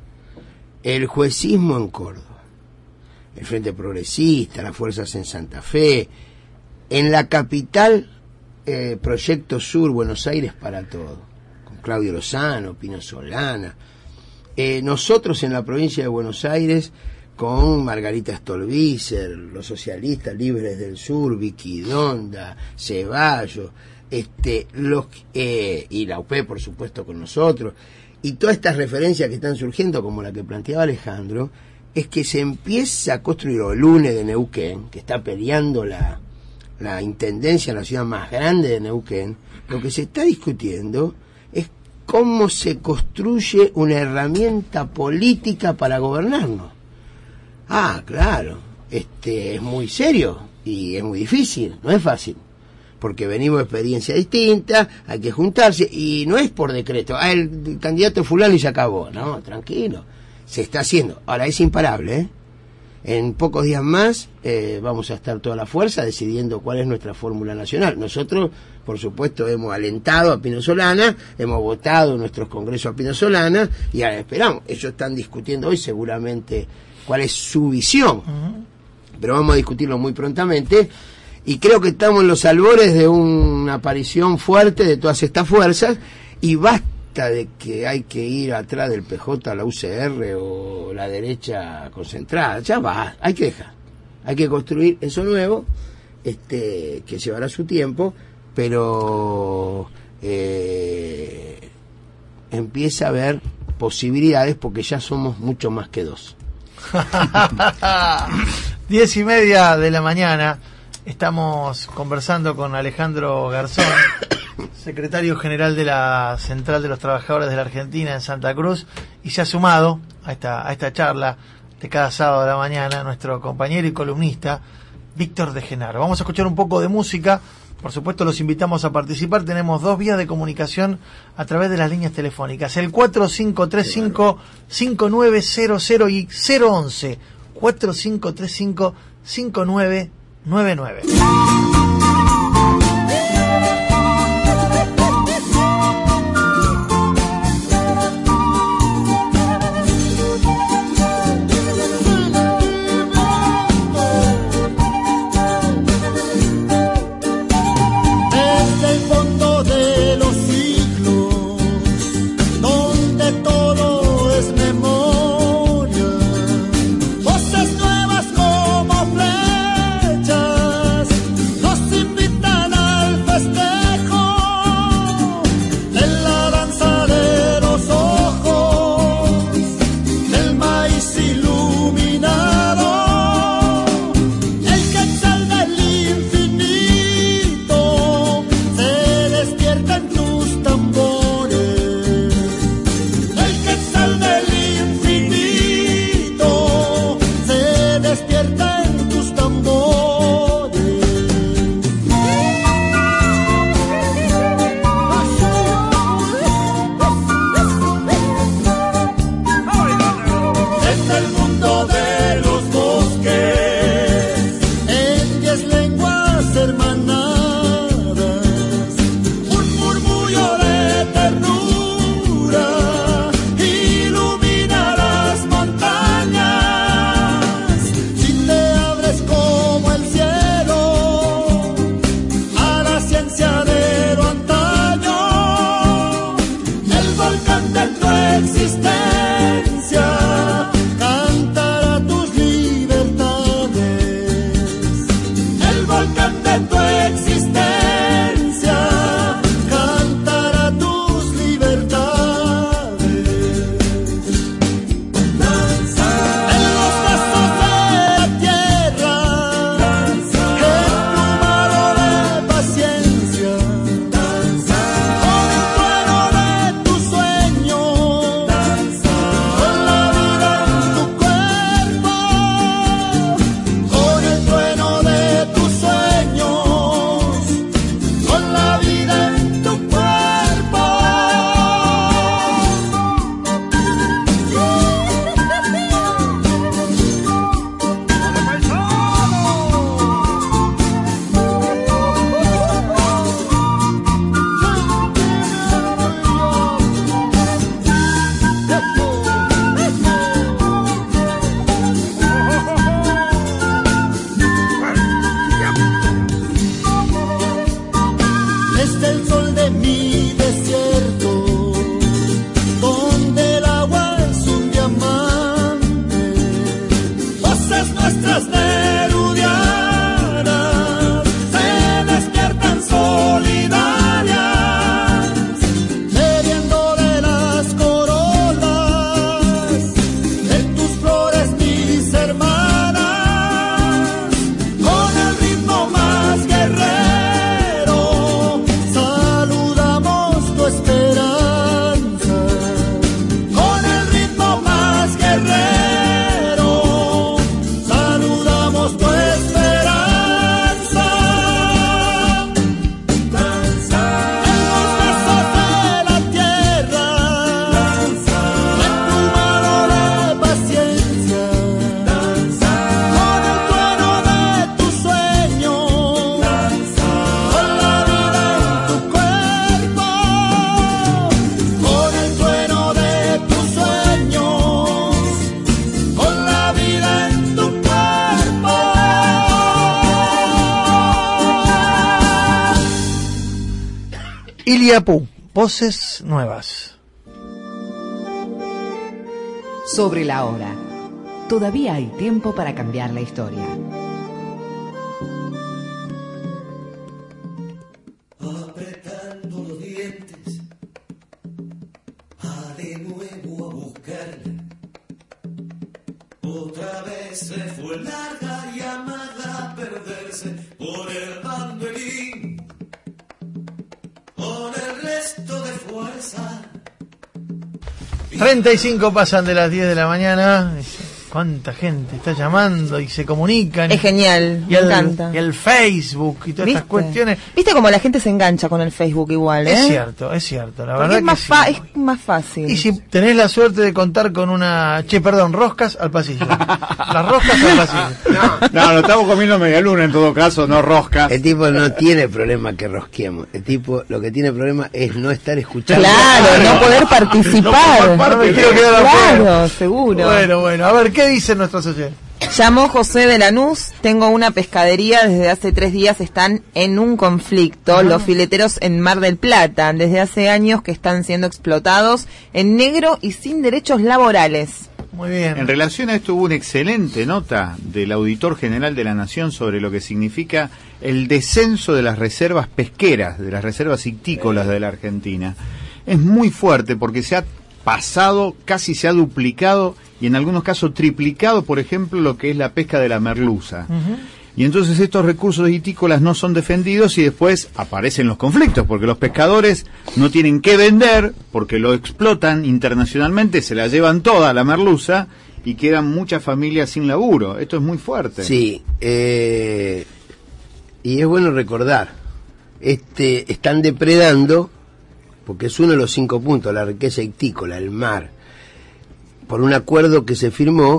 el juecismo en Córdoba, el Frente Progresista, las fuerzas en Santa Fe, en la capital, eh, Proyecto Sur, Buenos Aires para todo, con Claudio Lozano, Pino Solana, eh, nosotros en la provincia de Buenos Aires con Margarita Stolbizer, los socialistas libres del sur, Vicky Donda, Ceballos, este, los, eh, y la U P por supuesto con nosotros, y todas estas referencias que están surgiendo como la que planteaba Alejandro, es que se empieza a construir el U N E de Neuquén, que está peleando la, la intendencia en la ciudad más grande de Neuquén. Lo que se está discutiendo es cómo se construye una herramienta política para gobernarnos. Ah, claro, este es muy serio y es muy difícil, no es fácil, porque venimos de experiencias distintas, hay que juntarse, y no es por decreto, ah, el, el candidato fulano y se acabó, no, tranquilo, se está haciendo. Ahora es imparable, ¿eh? En pocos días más eh, vamos a estar toda la fuerza decidiendo cuál es nuestra fórmula nacional. Nosotros, por supuesto, hemos alentado a Pino Solana, hemos votado en nuestros congresos a Pino Solana, y ahora esperamos. Ellos están discutiendo hoy seguramente cuál es su visión, uh-huh. Pero vamos a discutirlo muy prontamente, y creo que estamos en los albores de una aparición fuerte de todas estas fuerzas, y basta de que hay que ir atrás del P J, la U C R o la derecha concentrada, ya va, hay que dejar, hay que construir eso nuevo, este que llevará su tiempo, pero eh, empieza a haber posibilidades porque ya somos mucho más que dos. Diez y media de la mañana, estamos conversando con Alejandro Garzón, secretario general de la Central de los Trabajadores de la Argentina en Santa Cruz, y se ha sumado a esta, a esta charla de cada sábado de la mañana nuestro compañero y columnista Víctor de Genaro. Vamos a escuchar un poco de música, por supuesto los invitamos a participar, tenemos dos vías de comunicación a través de las líneas telefónicas, el cuatro cinco tres cinco, cinco nueve cero cero y cero once, cuatro cinco tres cinco, cinco nueve nueve nueve. Iliapú, voces nuevas. Sobre la hora. Todavía hay tiempo para cambiar la historia. Apretando los dientes, va de nuevo a buscarla. Otra vez se fue larga llamada a perderse por el bandolerín. Con el resto de fuerza. treinta y cinco pasan de las diez de la mañana. Cuánta gente está llamando y se comunican. Es genial, y me el, encanta. Y el Facebook y todas ¿Viste? estas cuestiones. Viste cómo la gente se engancha con el Facebook igual, ¿eh? Es cierto, es cierto. La Porque verdad es más, que fa- sí. es más fácil. Y si tenés la suerte de contar con una... Che, perdón, roscas al pasillo. Las roscas al pasillo. No, no estamos comiendo media luna en todo caso, no roscas. El tipo no tiene problema que rosquemos. El tipo lo que tiene problema es no estar escuchando. Claro, no poder participar. No me quiero quedar afuera. Claro, seguro. Bueno, bueno, a ver, ¿qué dicen nuestros oyentes? Llamó José de Lanús, tengo una pescadería, desde hace tres días están en un conflicto, los fileteros en Mar del Plata, desde hace años que están siendo explotados en negro y sin derechos laborales. Muy bien. En relación a esto hubo una excelente nota del Auditor General de la Nación sobre lo que significa el descenso de las reservas pesqueras, de las reservas ictícolas de la Argentina. Es muy fuerte porque se ha pasado, casi se ha duplicado y en algunos casos triplicado, por ejemplo, lo que es la pesca de la merluza. Uh-huh. Y entonces estos recursos itícolas no son defendidos y después aparecen los conflictos, porque los pescadores no tienen que vender, porque lo explotan internacionalmente, se la llevan toda la merluza y quedan muchas familias sin laburo. Esto es muy fuerte. Sí, eh, y es bueno recordar, este están depredando, porque es uno de los cinco puntos, la riqueza ictícola, el mar, por un acuerdo que se firmó,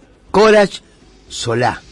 Corach-Solá.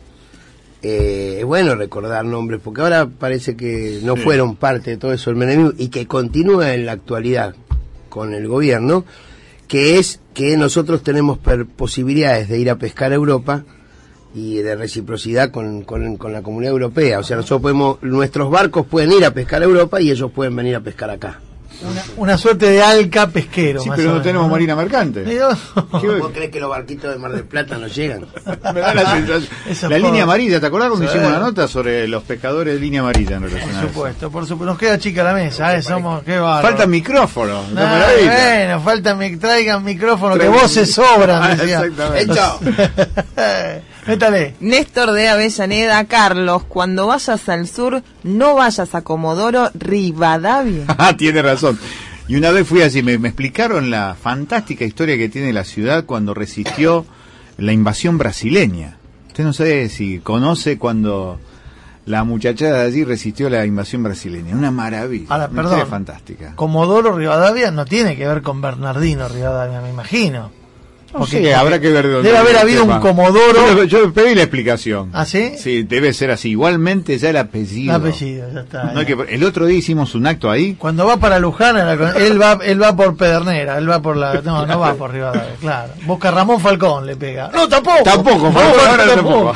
Eh, es bueno recordar nombres, porque ahora parece que no Sí. fueron parte de todo eso el menemismo, y que continúa en la actualidad con el gobierno, que es que nosotros tenemos per- posibilidades de ir a pescar a Europa y de reciprocidad con, con, con la Comunidad Europea. O sea, nosotros podemos, nuestros barcos pueden ir a pescar a Europa y ellos pueden venir a pescar acá. Una, una suerte de alca pesquero. Sí, más pero o no menos, tenemos ¿no? marina mercante. Digo, ¿Vos crees que los barquitos de Mar del Plata no llegan? Me da la sensación. Esa La forma. línea amarilla, ¿te acordás cuando Sí. hicimos la nota sobre los pescadores de línea amarilla en relación Por a eso? supuesto, por supuesto. Nos queda chica la mesa, ¿eh? Somos, qué bárbaro. Falta micrófono. No, bueno, falta mi, traigan micrófono, que Traigan- voces sobran, decía. Exactamente. Métale. Néstor de Avellaneda, Carlos, cuando vayas al sur, no vayas a Comodoro Rivadavia. Ah, tiene razón. Y una vez fui así, me, me explicaron la fantástica historia que tiene la ciudad cuando resistió la invasión brasileña. Usted no sabe si conoce cuando la muchachada de allí resistió la invasión brasileña. Una maravilla. Ahora, una perdón. historia fantástica. Comodoro Rivadavia no tiene que ver con Bernardino Rivadavia, me imagino. No Porque- sé, habrá que ver de dónde debe haber viene el habido tema. un Comodoro. Yo, yo pedí la explicación. ¿Ah, sí? Sí, debe ser así. Igualmente ya el apellido. El apellido, ya está. No hay que- el otro día hicimos un acto ahí. Cuando va para Luján, él va, él va por Pedernera, él va por la, no, no va por Rivadavia, claro. Busca Ramón Falcón, le pega. No, tampoco. Tampoco, No, Falcón, ahora tampoco.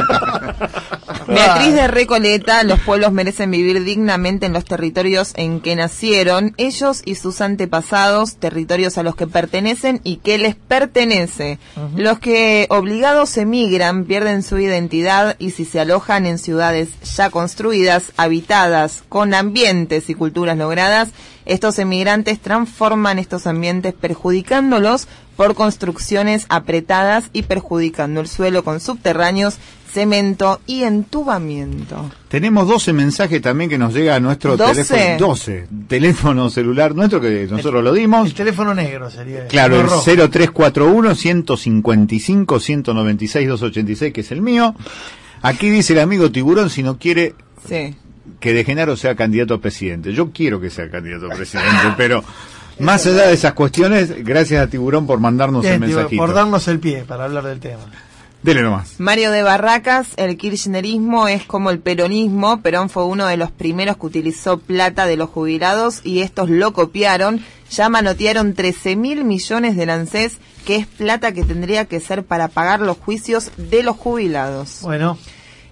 Beatriz de Recoleta, los pueblos merecen vivir dignamente en los territorios en que nacieron, ellos y sus antepasados, territorios a los que pertenecen y que les pertenece. Uh-huh. Los que obligados emigran pierden su identidad y si se alojan en ciudades ya construidas, habitadas, con ambientes y culturas logradas, estos emigrantes transforman estos ambientes perjudicándolos por construcciones apretadas y perjudicando el suelo con subterráneos, cemento y entubamiento. Tenemos doce mensajes también que nos llega a nuestro ¿doce? teléfono. doce teléfono celular nuestro que nosotros el, lo dimos. El teléfono negro sería. Claro, el rojo. cero tres cuatro uno, uno cinco cinco, uno nueve seis, dos ocho seis, que es el mío. Aquí dice el amigo Tiburón si no quiere sí. que De Genaro sea candidato a presidente. Yo quiero que sea candidato a presidente, pero más allá de esas cuestiones, gracias a Tiburón por mandarnos Bien, el mensajito. por darnos el pie para hablar del tema. Dele nomás. Mario de Barracas, el kirchnerismo es como el peronismo. Perón fue uno de los primeros que utilizó plata de los jubilados y estos lo copiaron. Ya manotearon trece mil millones del ANSES, que es plata que tendría que ser para pagar los juicios de los jubilados. Bueno.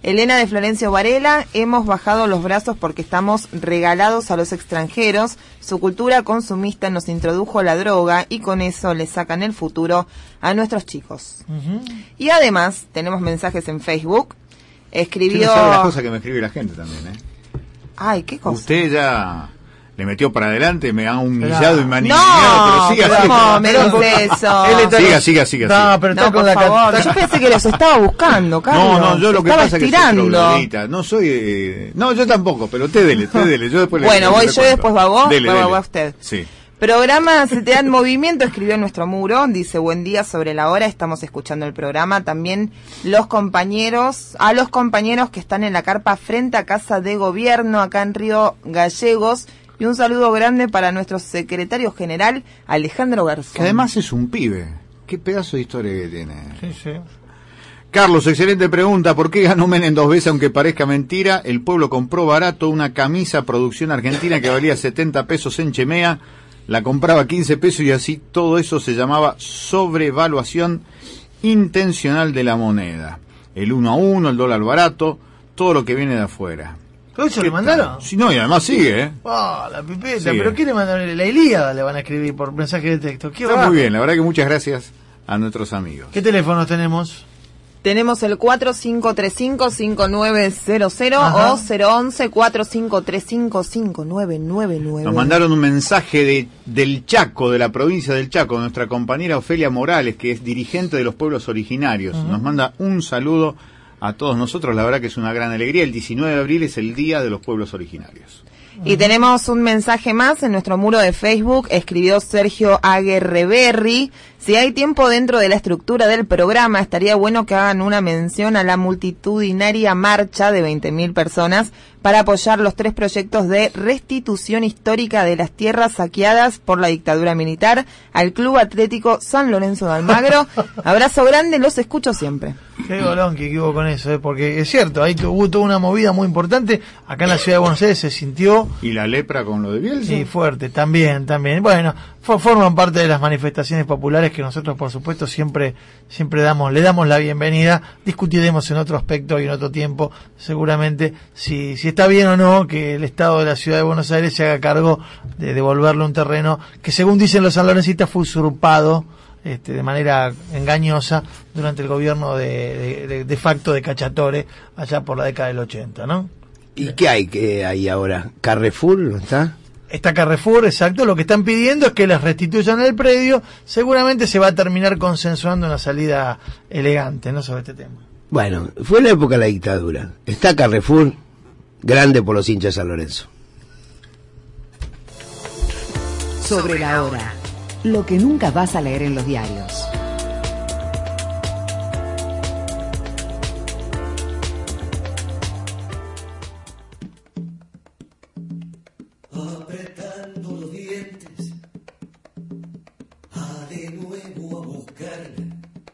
Elena de Florencio Varela, hemos bajado los brazos porque estamos regalados a los extranjeros. Su cultura consumista nos introdujo la droga y con eso le sacan el futuro a nuestros chicos. Uh-huh. Y además, tenemos mensajes en Facebook. Escribió... Usted no sabe las cosas que me escribe la gente también, ¿eh? Ay, ¿qué cosa? Usted ya le metió para adelante, me ha humillado Pero... y me ha No, ninguneado, pero siga, pero siga. ¿cómo me dice eso? Siga, siga, siga. No, pero no, por favor, yo pensé que los estaba buscando, Carlos. No, no, yo lo que estaba pasa estirando. es que soy troglodita. No soy... Eh, no, yo tampoco, pero usted dele, usted dele. Yo después le, Bueno, le, voy le yo y cuento. después va vos, Dele, va, dele. va usted. Sí. Programa Se Te Da en Movimiento, escribió en nuestro muro, dice buen día sobre la hora, estamos escuchando el programa, también los compañeros, a los compañeros que están en la carpa frente a Casa de Gobierno, acá en Río Gallegos, y un saludo grande para nuestro secretario general, Alejandro Garzón. Que además es un pibe, qué pedazo de historia que tiene. Sí, sí. Carlos, excelente pregunta, ¿por qué ganó Menem dos veces aunque parezca mentira? El pueblo compró barato una camisa producción argentina que valía setenta pesos en Chemea, la compraba quince pesos y así todo eso se llamaba sobrevaluación intencional de la moneda. El uno a uno, el dólar barato, todo lo que viene de afuera. ¿Pero eso le mandaron? Sí, no, y además sigue, ¿eh? Oh, la pipeta, Sigue. ¿pero qué le mandaron? La Ilíada le van a escribir por mensaje de texto. ¿Qué Está va? muy bien, la verdad que muchas gracias a nuestros amigos. ¿Qué teléfonos tenemos? Tenemos el cuatro cinco tres cinco, cinco nueve cero cero Ajá. o cero once, cuatro cinco tres cinco, cinco nueve nueve nueve. Nos mandaron un mensaje de del Chaco, de la provincia del Chaco, nuestra compañera Ofelia Morales, que es dirigente de los pueblos originarios. Uh-huh. Nos manda un saludo a todos nosotros, la verdad que es una gran alegría. El diecinueve de abril es el Día de los Pueblos Originarios. Y tenemos un mensaje más en nuestro muro de Facebook, escribió Sergio Aguerreberri. Si hay tiempo dentro de la estructura del programa, estaría bueno que hagan una mención a la multitudinaria marcha de veinte mil personas para apoyar los tres proyectos de restitución histórica de las tierras saqueadas por la dictadura militar al Club Atlético San Lorenzo de Almagro. Abrazo grande, los escucho siempre. Qué golón que hubo con eso, ¿eh? Porque es cierto, ahí hubo toda una movida muy importante. Acá en la ciudad de Buenos Aires se sintió... ¿Y la lepra con lo de Bielsa? Sí, fuerte, también, también. Bueno, for, forman parte de las manifestaciones populares que nosotros, por supuesto, siempre siempre damos, le damos la bienvenida. Discutiremos en otro aspecto y en otro tiempo, seguramente, si, si está bien o no que el Estado de la ciudad de Buenos Aires se haga cargo de devolverle un terreno que, según dicen los sanlorencistas, fue usurpado Este, de manera engañosa durante el gobierno de, de, de, de facto de Cachatore allá por la década del ochenta, ¿no? ¿Y qué hay que hay ahora? ¿Carrefour no está? Está Carrefour, exacto. Lo que están pidiendo es que les restituyan el predio. Seguramente se va a terminar consensuando una salida elegante, ¿no?, sobre este tema. Bueno, fue la época de la dictadura. Está Carrefour, grande por los hinchas de San Lorenzo. Sobre la hora. Lo que nunca vas a leer en los diarios. Apretando los dientes, a de nuevo a buscarla.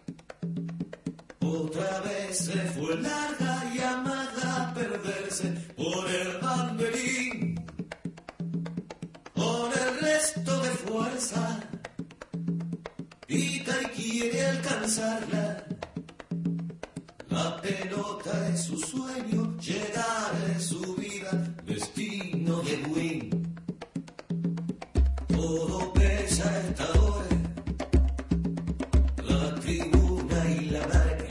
Otra vez se fue larga llamada a perderse por el banderín. Con el resto de fuerza, Ita y quiere alcanzarla. La pelota es su sueño, llegar es su vida, destino de win. Todo pesa a esta hora, la tribuna y la marca.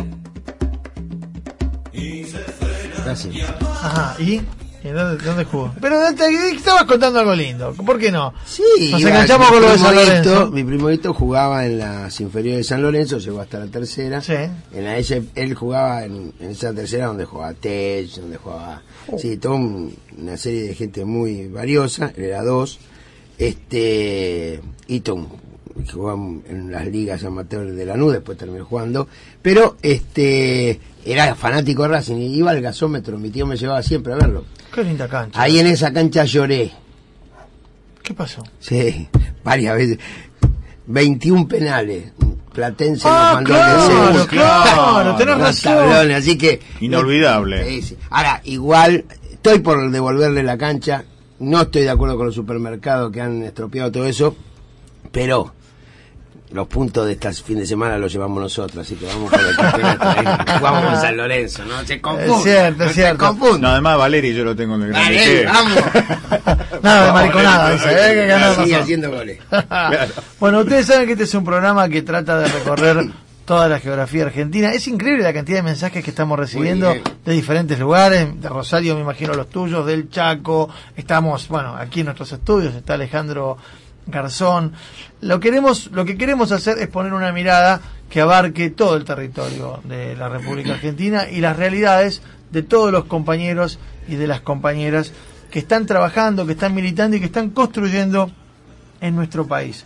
Y se frena. Gracias. Ajá, ¿y? ¿Y dónde, dónde jugó? Pero te estabas contando algo lindo, ¿por qué no? Sí, nos iba, enganchamos con lo de San primo Lorenzo. Hito, mi primo Hito jugaba en las inferiores de San Lorenzo, llegó hasta la tercera. Sí. En la ese, él jugaba en, en esa tercera donde jugaba Tech, donde jugaba, Oh. sí, toda un- una serie de gente muy valiosa, él era dos. Este, Hito, que jugaba en las ligas amateur de Lanús, después terminó jugando, pero este, era fanático de Racing, y iba al gasómetro, mi tío me llevaba siempre a verlo. Qué linda cancha. Ahí en esa cancha lloré. ¿Qué pasó? Sí, varias veces. veintiún penales. Platense Ah, nos mandó claro, al descenso. claro, tenés Unos razón. tablones, así que... Inolvidable. Sí, sí. Ahora, igual, estoy por devolverle la cancha. No estoy de acuerdo con los supermercados que han estropeado todo eso. Pero los puntos de este fin de semana los llevamos nosotros, así que vamos con el campeonato. Ahí jugamos con San Lorenzo, ¿no? Se confunde. Es cierto, es no cierto. No, además Valeri yo lo tengo en el gran Dale, vamos. Nada de mariconada, dice, eh, que ganó Sigue razón. haciendo goles. Bueno, ustedes saben que este es un programa que trata de recorrer toda la geografía argentina. Es increíble la cantidad de mensajes que estamos recibiendo de diferentes lugares, de Rosario me imagino los tuyos, del Chaco, estamos, bueno, aquí en nuestros estudios está Alejandro Garzón. Lo queremos, lo que queremos hacer es poner una mirada que abarque todo el territorio de la República Argentina y las realidades de todos los compañeros y de las compañeras que están trabajando, que están militando y que están construyendo en nuestro país.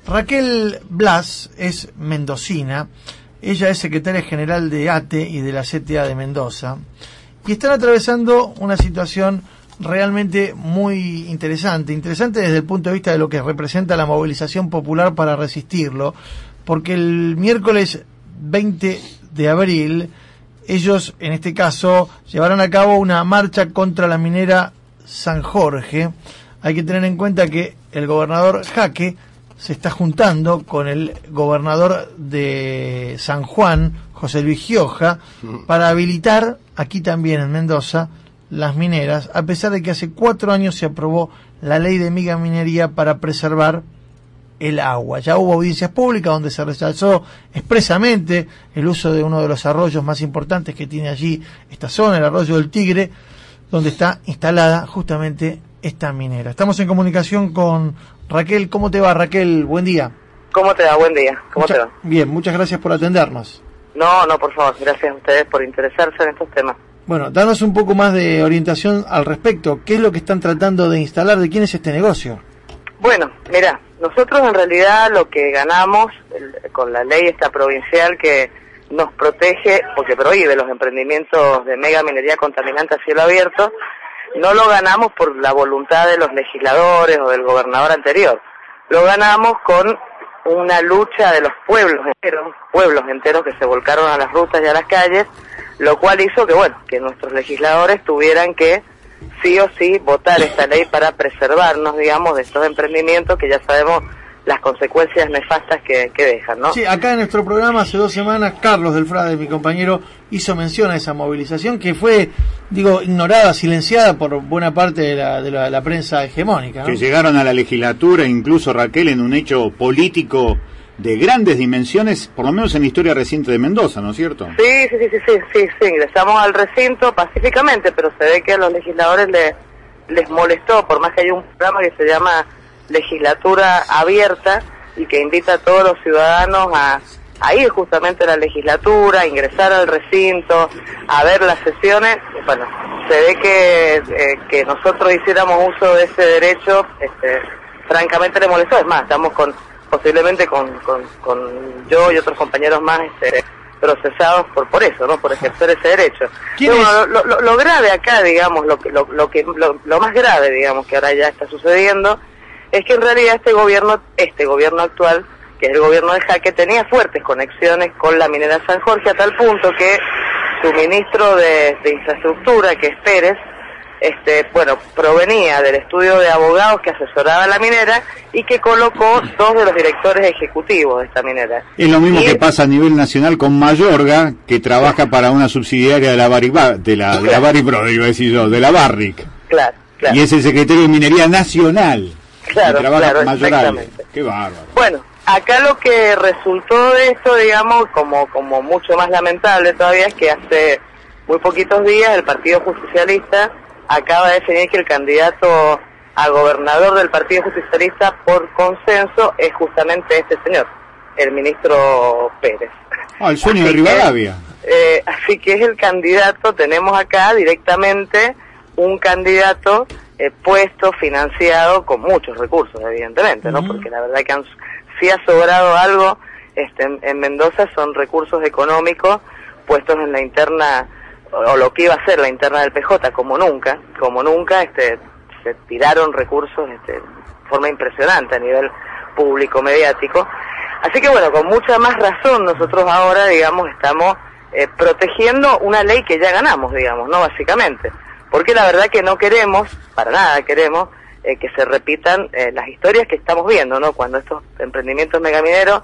Raquel Blas es mendocina, ella es secretaria general de A T E y de la C T A de Mendoza y están atravesando una situación realmente muy interesante, interesante desde el punto de vista de lo que representa la movilización popular para resistirlo, porque el miércoles veinte de abril ellos, en este caso, llevarán a cabo una marcha contra la minera San Jorge. Hay que tener en cuenta que el gobernador Jaque se está juntando con el gobernador de San Juan, José Luis Gioja, para habilitar aquí también en Mendoza las mineras, a pesar de que hace cuatro años se aprobó la ley de megaminería para preservar el agua. Ya hubo audiencias públicas donde se rechazó expresamente el uso de uno de los arroyos más importantes que tiene allí esta zona, el arroyo del Tigre, donde está instalada justamente esta minera. Estamos en comunicación con Raquel. ¿Cómo te va, Raquel? Buen día. ¿Cómo te va? Buen día. ¿Cómo Mucha, te va? Bien, muchas gracias por atendernos. No, no, por favor. Gracias a ustedes por interesarse en estos temas. Bueno, danos un poco más de orientación al respecto. ¿Qué es lo que están tratando de instalar? ¿De quién es este negocio? Bueno, mira, nosotros en realidad lo que ganamos el, con la ley esta provincial que nos protege, porque prohíbe los emprendimientos de mega minería contaminante a cielo abierto, no lo ganamos por la voluntad de los legisladores o del gobernador anterior. Lo ganamos con una lucha de los pueblos enteros, pueblos enteros que se volcaron a las rutas y a las calles, lo cual hizo que, bueno, que nuestros legisladores tuvieran que sí o sí votar esta ley para preservarnos, digamos, de estos emprendimientos que ya sabemos las consecuencias nefastas que, que dejan, ¿no? Sí, acá en nuestro programa hace dos semanas Carlos del Frade, mi compañero, hizo mención a esa movilización que fue, digo, ignorada, silenciada por buena parte de la, de la, de la prensa hegemónica, ¿no? Que llegaron a la legislatura, incluso Raquel, en un hecho político de grandes dimensiones, por lo menos en la historia reciente de Mendoza, ¿no es cierto? Sí, sí, sí, sí, sí, sí, sí. Ingresamos al recinto pacíficamente, pero se ve que a los legisladores les, les molestó, por más que hay un programa que se llama Legislatura Abierta y que invita a todos los ciudadanos a, a ir justamente a la legislatura, a ingresar al recinto, a ver las sesiones. Bueno, se ve que, eh, que nosotros hiciéramos uso de ese derecho, este, francamente le molestó. Es más, estamos con posiblemente con, con, con yo y otros compañeros más este, procesados por por eso, no, por ejercer ese derecho. Pero, bueno, lo, lo, lo grave acá, digamos, lo que lo, lo que lo, lo más grave, digamos, que ahora ya está sucediendo, es que en realidad este gobierno, este gobierno actual, que es el gobierno de Jaque, tenía fuertes conexiones con la minera San Jorge, a tal punto que su ministro de, de infraestructura, que es Pérez, este, bueno, provenía del estudio de abogados que asesoraba a la minera y que colocó dos de los directores ejecutivos de esta minera. Es lo mismo y que es, pasa a nivel nacional con Mayorga, que trabaja para una subsidiaria de la Barrick, de la, de la Barrick Pro, iba a decir yo, de la Barrick. Claro, claro. Y es el secretario de Minería Nacional. Claro, y trabaja claro, Mayorga. exactamente. Qué bárbaro. Bueno, acá lo que resultó de esto, digamos, como, como mucho más lamentable todavía, es que hace muy poquitos días el Partido Justicialista acaba de definir que el candidato a gobernador del Partido Justicialista por consenso es justamente este señor, el ministro Pérez. Ah, el sueño así de Rivadavia. Que, eh, así que es el candidato, tenemos acá directamente un candidato eh, puesto, financiado con muchos recursos, evidentemente, ¿no? Uh-huh. Porque la verdad que han, si ha sobrado algo este, en, en Mendoza son recursos económicos puestos en la interna, o lo que iba a ser la interna del P J, como nunca, como nunca, este, se tiraron recursos este, de forma impresionante a nivel público, mediático. Así que bueno, con mucha más razón nosotros ahora, digamos, estamos eh, protegiendo una ley que ya ganamos, digamos, ¿no? Básicamente. Porque la verdad que no queremos, para nada queremos, eh, que se repitan eh, las historias que estamos viendo, ¿no? Cuando estos emprendimientos megamineros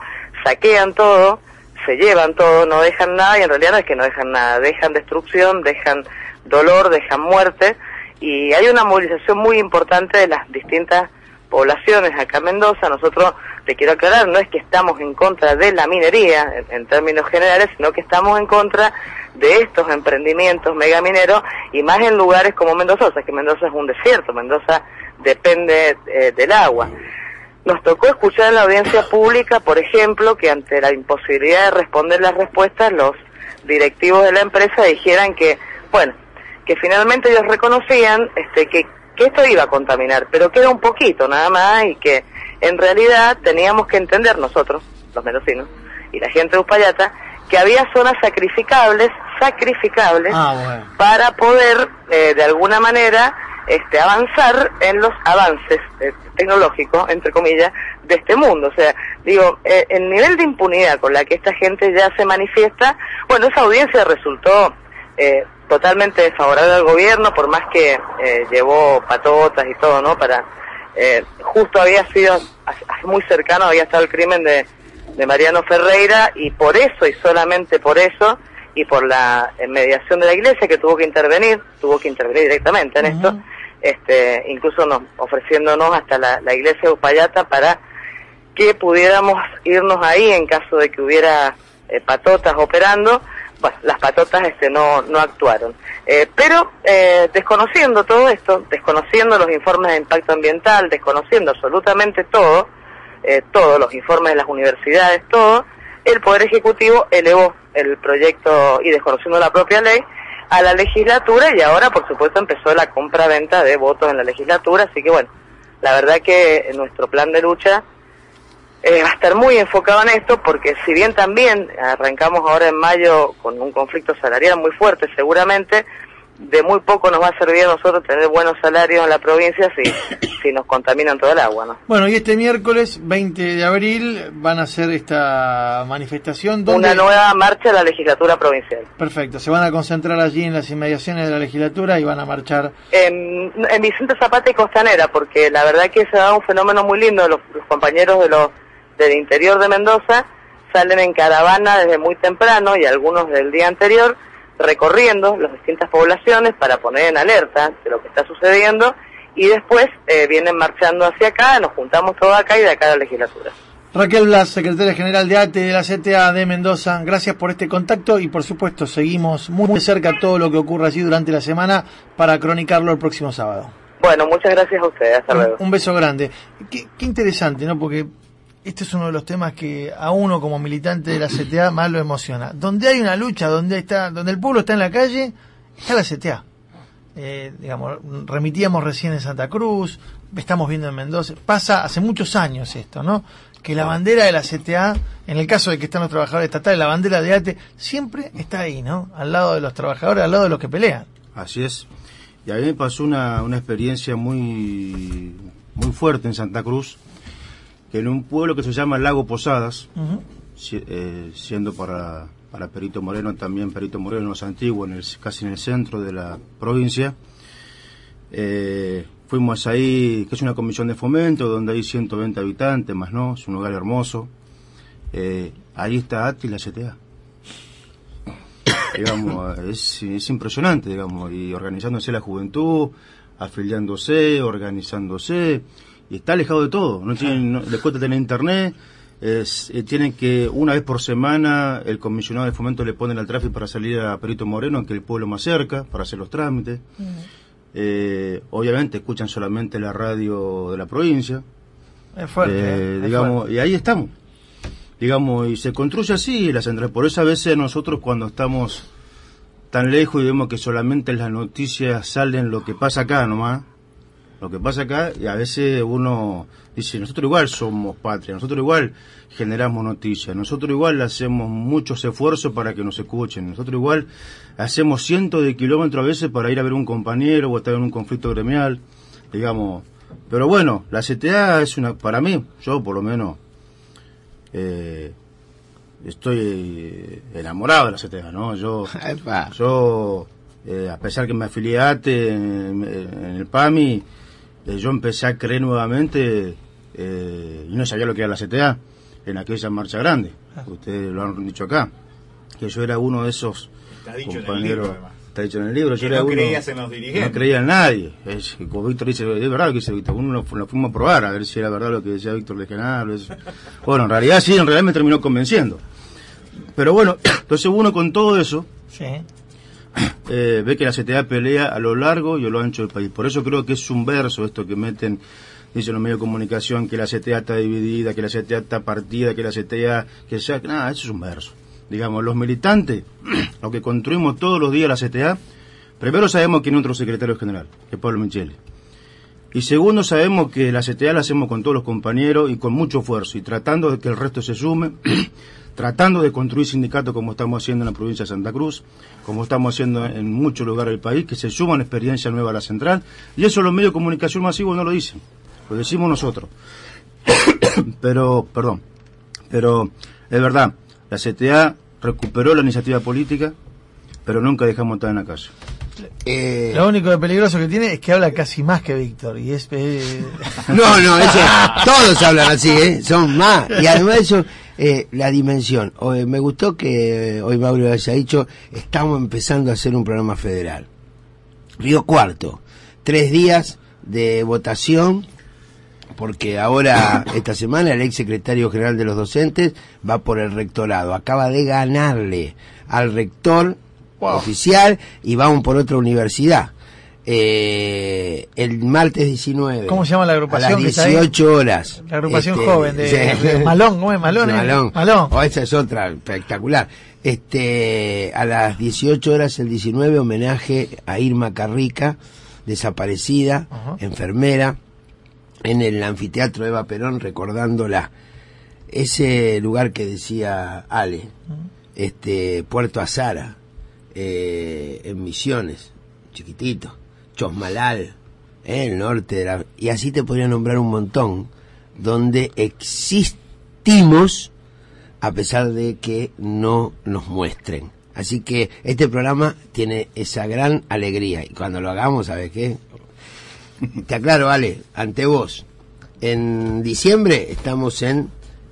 saquean todo, se llevan todo, no dejan nada, y en realidad no es que no dejan nada, dejan destrucción, dejan dolor, dejan muerte, y hay una movilización muy importante de las distintas poblaciones acá en Mendoza. Nosotros, te quiero aclarar, no es que estamos en contra de la minería en, en términos generales, sino que estamos en contra de estos emprendimientos megamineros, y más en lugares como Mendoza, o sea que Mendoza es un desierto, Mendoza depende eh, del agua. Nos tocó escuchar en la audiencia pública, por ejemplo, que ante la imposibilidad de responder las respuestas, los directivos de la empresa dijeran que, bueno, que finalmente ellos reconocían este, que, que esto iba a contaminar, pero que era un poquito nada más, y que en realidad teníamos que entender nosotros, los mendocinos, y la gente de Uspallata, que había zonas sacrificables, sacrificables, ah, bueno. para poder, eh, de alguna manera, este, avanzar en los avances eh, tecnológicos, entre comillas, de este mundo. O sea, digo, eh, el nivel de impunidad con la que esta gente ya se manifiesta, bueno, esa audiencia resultó eh, totalmente desfavorable al gobierno, por más que eh, llevó patotas y todo, ¿no? Para eh, justo había sido, hace muy cercano había estado el crimen de, de Mariano Ferreira, y por eso, y solamente por eso, y por la eh, mediación de la iglesia, que tuvo que intervenir, tuvo que intervenir directamente en uh-huh. esto, este, incluso nos, ofreciéndonos hasta la, la iglesia de Uspallata para que pudiéramos irnos ahí en caso de que hubiera eh, patotas operando. Bueno, las patotas este no no actuaron. Eh, pero eh, desconociendo todo esto, desconociendo los informes de impacto ambiental, desconociendo absolutamente todo, eh, todos los informes de las universidades, todo, el Poder Ejecutivo elevó el proyecto, y desconociendo la propia ley, a la legislatura, y ahora por supuesto empezó la compra-venta de votos en la legislatura. Así que bueno, la verdad que nuestro plan de lucha Eh, va a estar muy enfocado en esto, porque si bien también arrancamos ahora en mayo con un conflicto salarial muy fuerte, seguramente de muy poco nos va a servir a nosotros tener buenos salarios en la provincia si, si nos contaminan todo el agua, ¿no? Bueno, y este miércoles veinte de abril van a hacer esta manifestación. ¿Dónde? Una nueva marcha a la legislatura provincial. Perfecto, se van a concentrar allí en las inmediaciones de la legislatura y van a marchar. En, en Vicente Zapata y Costanera, porque la verdad que se da un fenómeno muy lindo. Los, los compañeros de los del interior de Mendoza salen en caravana desde muy temprano, y algunos del día anterior, recorriendo las distintas poblaciones para poner en alerta de lo que está sucediendo, y después eh, vienen marchando hacia acá, nos juntamos todos acá y de acá a la legislatura. Raquel Blas, secretaria general de A T E de la C T A de Mendoza, gracias por este contacto, y por supuesto seguimos muy de cerca todo lo que ocurre allí durante la semana para cronicarlo el próximo sábado. Bueno, muchas gracias a ustedes, hasta un, luego. Un beso grande. Qué, qué interesante, ¿no? Porque este es uno de los temas que a uno como militante de la C T A más lo emociona. Donde hay una lucha, donde está, donde el pueblo está en la calle, está la C T A. Eh, digamos, remitíamos recién en Santa Cruz, estamos viendo en Mendoza. Pasa hace muchos años esto, ¿no? Que la bandera de la C T A, en el caso de que están los trabajadores estatales, la bandera de A T E, siempre está ahí, ¿no? Al lado de los trabajadores, al lado de los que pelean. Así es. Y a mí me pasó una, una experiencia muy, muy fuerte en Santa Cruz, en un pueblo que se llama Lago Posadas, uh-huh. si, eh, siendo para, para Perito Moreno, también Perito Moreno es antiguo, en el, casi en el centro de la provincia. Eh, fuimos ahí, que es una comisión de fomento, donde hay ciento veinte habitantes, más no, es un lugar hermoso. Eh, ahí está A T E y la C T A. Digamos, es, es impresionante, digamos, y organizándose la juventud, afiliándose, organizándose, y está alejado de todo, no tienen, no, les cuesta tener internet, es, eh, tienen que una vez por semana el comisionado de fomento le ponen al tráfico para salir a Perito Moreno, que es el pueblo más cerca, para hacer los trámites. Mm. Eh, obviamente escuchan solamente la radio de la provincia. Es fuerte, eh, es digamos, fuerte. Y ahí estamos. Digamos, y se construye así la central. Por eso a veces nosotros cuando estamos tan lejos y vemos que solamente en las noticias salen lo que pasa acá nomás, lo que pasa acá, y a veces uno dice, nosotros igual somos patria, nosotros igual generamos noticias, nosotros igual hacemos muchos esfuerzos para que nos escuchen, nosotros igual hacemos cientos de kilómetros a veces para ir a ver un compañero o estar en un conflicto gremial, digamos. Pero bueno, la C T A es una, para mí, yo por lo menos, eh, estoy enamorado de la C T A, ¿no? Yo, yo eh, a pesar que me afilié a A T E en, en el P A M I, eh, yo empecé a creer nuevamente, eh, y no sabía lo que era la C T A, en aquella marcha grande. Ustedes lo han dicho acá, que yo era uno de esos Está dicho compañeros. en el libro, además. Está dicho en el libro. Yo Que era no uno, creías en los dirigentes. No creía en nadie. Es, como Víctor dice, es verdad lo que dice Víctor. Uno lo, lo fuimos a probar a ver si era verdad lo que decía Víctor de Genaro. Eso. Bueno, en realidad sí, en realidad me terminó convenciendo. Pero bueno, entonces uno con todo eso Sí. eh, ve que la C T A pelea a lo largo y a lo ancho del país. Por eso creo que es un verso esto que meten, dicen los medios de comunicación, que la C T A está dividida, que la C T A está partida, que la C T A, que sea, nada, eso es un verso. Digamos, los militantes, lo que construimos todos los días la C T A, primero sabemos quién es nuestro secretario general, que es Pablo Micheli. Y segundo, sabemos que la C T A la hacemos con todos los compañeros y con mucho esfuerzo, y tratando de que el resto se sume, tratando de construir sindicatos como estamos haciendo en la provincia de Santa Cruz, como estamos haciendo en muchos lugares del país, que se suman experiencia nueva a la central, y eso los medios de comunicación masivos no lo dicen, lo decimos nosotros. pero, perdón, pero es verdad, la C T A recuperó la iniciativa política, pero nunca dejamos estar en la calle. Eh, Lo único de peligroso que tiene es que habla casi más que Víctor. Y es. Eh... No, no, ese, todos hablan así, ¿eh? Son más. Y además de eso, eh, la dimensión. Hoy, me gustó que hoy Mauro haya dicho, estamos empezando a hacer un programa federal. Río Cuarto, tres días de votación, porque ahora, esta semana, el ex secretario general de los docentes va por el rectorado. Acaba de ganarle al rector wow. oficial y vamos por otra universidad. Eh, el martes diecinueve. ¿Cómo se llama la agrupación? A las dieciocho horas. La agrupación este, joven de, sí. de Malón, ¿cómo es? Malón, ¿eh? Malón. Malón. Oh, esa es otra, espectacular. Este, a las dieciocho horas el diecinueve, homenaje a Irma Carrica, desaparecida, uh-huh. enfermera, en el anfiteatro Eva Perón, recordándola. Ese lugar que decía Ale, uh-huh. este, Puerto Azara, eh, en Misiones, chiquitito, Chosmalal, eh, el norte de la... Y así te podría nombrar un montón, donde existimos a pesar de que no nos muestren. Así que este programa tiene esa gran alegría. Y cuando lo hagamos, ¿sabes qué? Te aclaro, Ale, ante vos. En diciembre estamos en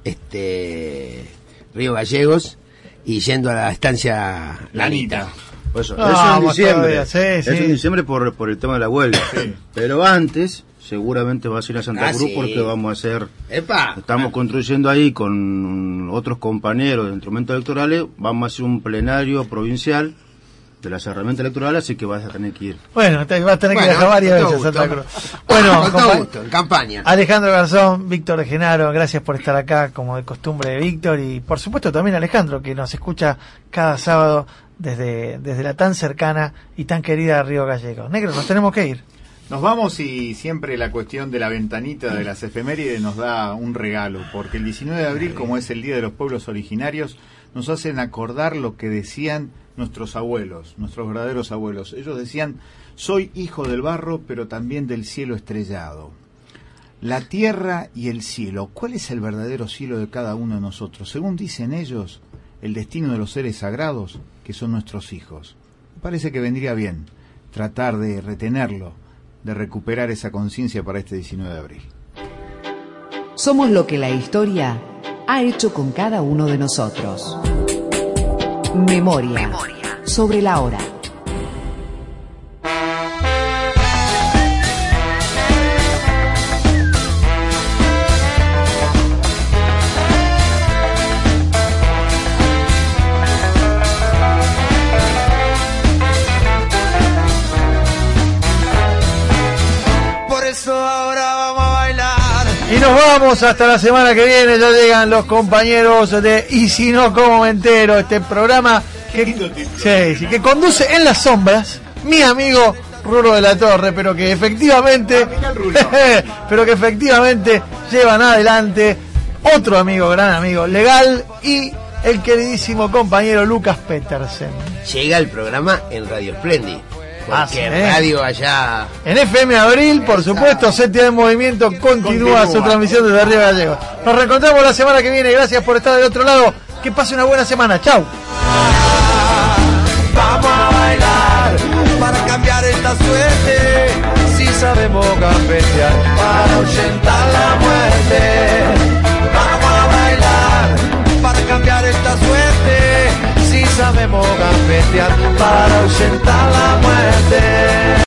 este Río Gallegos y yendo a la estancia Lanita. Pues eso, no, eso en diciembre. Sí, eso sí. en diciembre por, por el tema de la huelga. Sí. Pero antes, seguramente vas a ir a Santa ah, Cruz sí. porque vamos a hacer... ¡Epa! Estamos ah. construyendo ahí con otros compañeros de instrumentos electorales, vamos a hacer un plenario provincial de las herramientas electorales, así que vas a tener que ir. Bueno, te, vas a tener bueno, que viajar varias veces a Santa Cruz. Bueno, con todo gusto, en campaña. Alejandro Garzón, Víctor de Genaro, gracias por estar acá, como de costumbre de Víctor, y por supuesto también Alejandro, que nos escucha cada sábado desde, desde la tan cercana y tan querida Río Gallegos. Negro, nos tenemos que ir. Nos vamos y siempre la cuestión de la ventanita de las efemérides nos da un regalo, porque el diecinueve de abril, como es el Día de los Pueblos Originarios, nos hacen acordar lo que decían nuestros abuelos, nuestros verdaderos abuelos. Ellos decían, soy hijo del barro, pero también del cielo estrellado. La tierra y el cielo, ¿cuál es el verdadero cielo de cada uno de nosotros? Según dicen ellos, el destino de los seres sagrados, que son nuestros hijos. Me parece que vendría bien tratar de retenerlo, de recuperar esa conciencia para este diecinueve de abril. Somos lo que la historia ha hecho con cada uno de nosotros. Memoria, Memoria. Sobre la hora. Por eso ahora vamos a bailar. Y nos vamos hasta la semana que viene. Ya llegan los compañeros de Y si no, ¿cómo me entero? Este programa que, sí, sí, que conduce en las sombras mi amigo Rulo de la Torre, pero que efectivamente pero que efectivamente llevan adelante otro amigo, gran amigo, Legal, y el queridísimo compañero Lucas Petersen. Llega el programa en Radio Splendid. Porque ah, sí, radio allá... En F M Abril, por supuesto, C T A en Movimiento continúa, continúa su transmisión desde Río Gallegos. Nos reencontramos la semana que viene. Gracias por estar del otro lado. Que pase una buena semana. Chau. Vamos a bailar para cambiar esta suerte. Si sabemos gambetear para ahuyentar la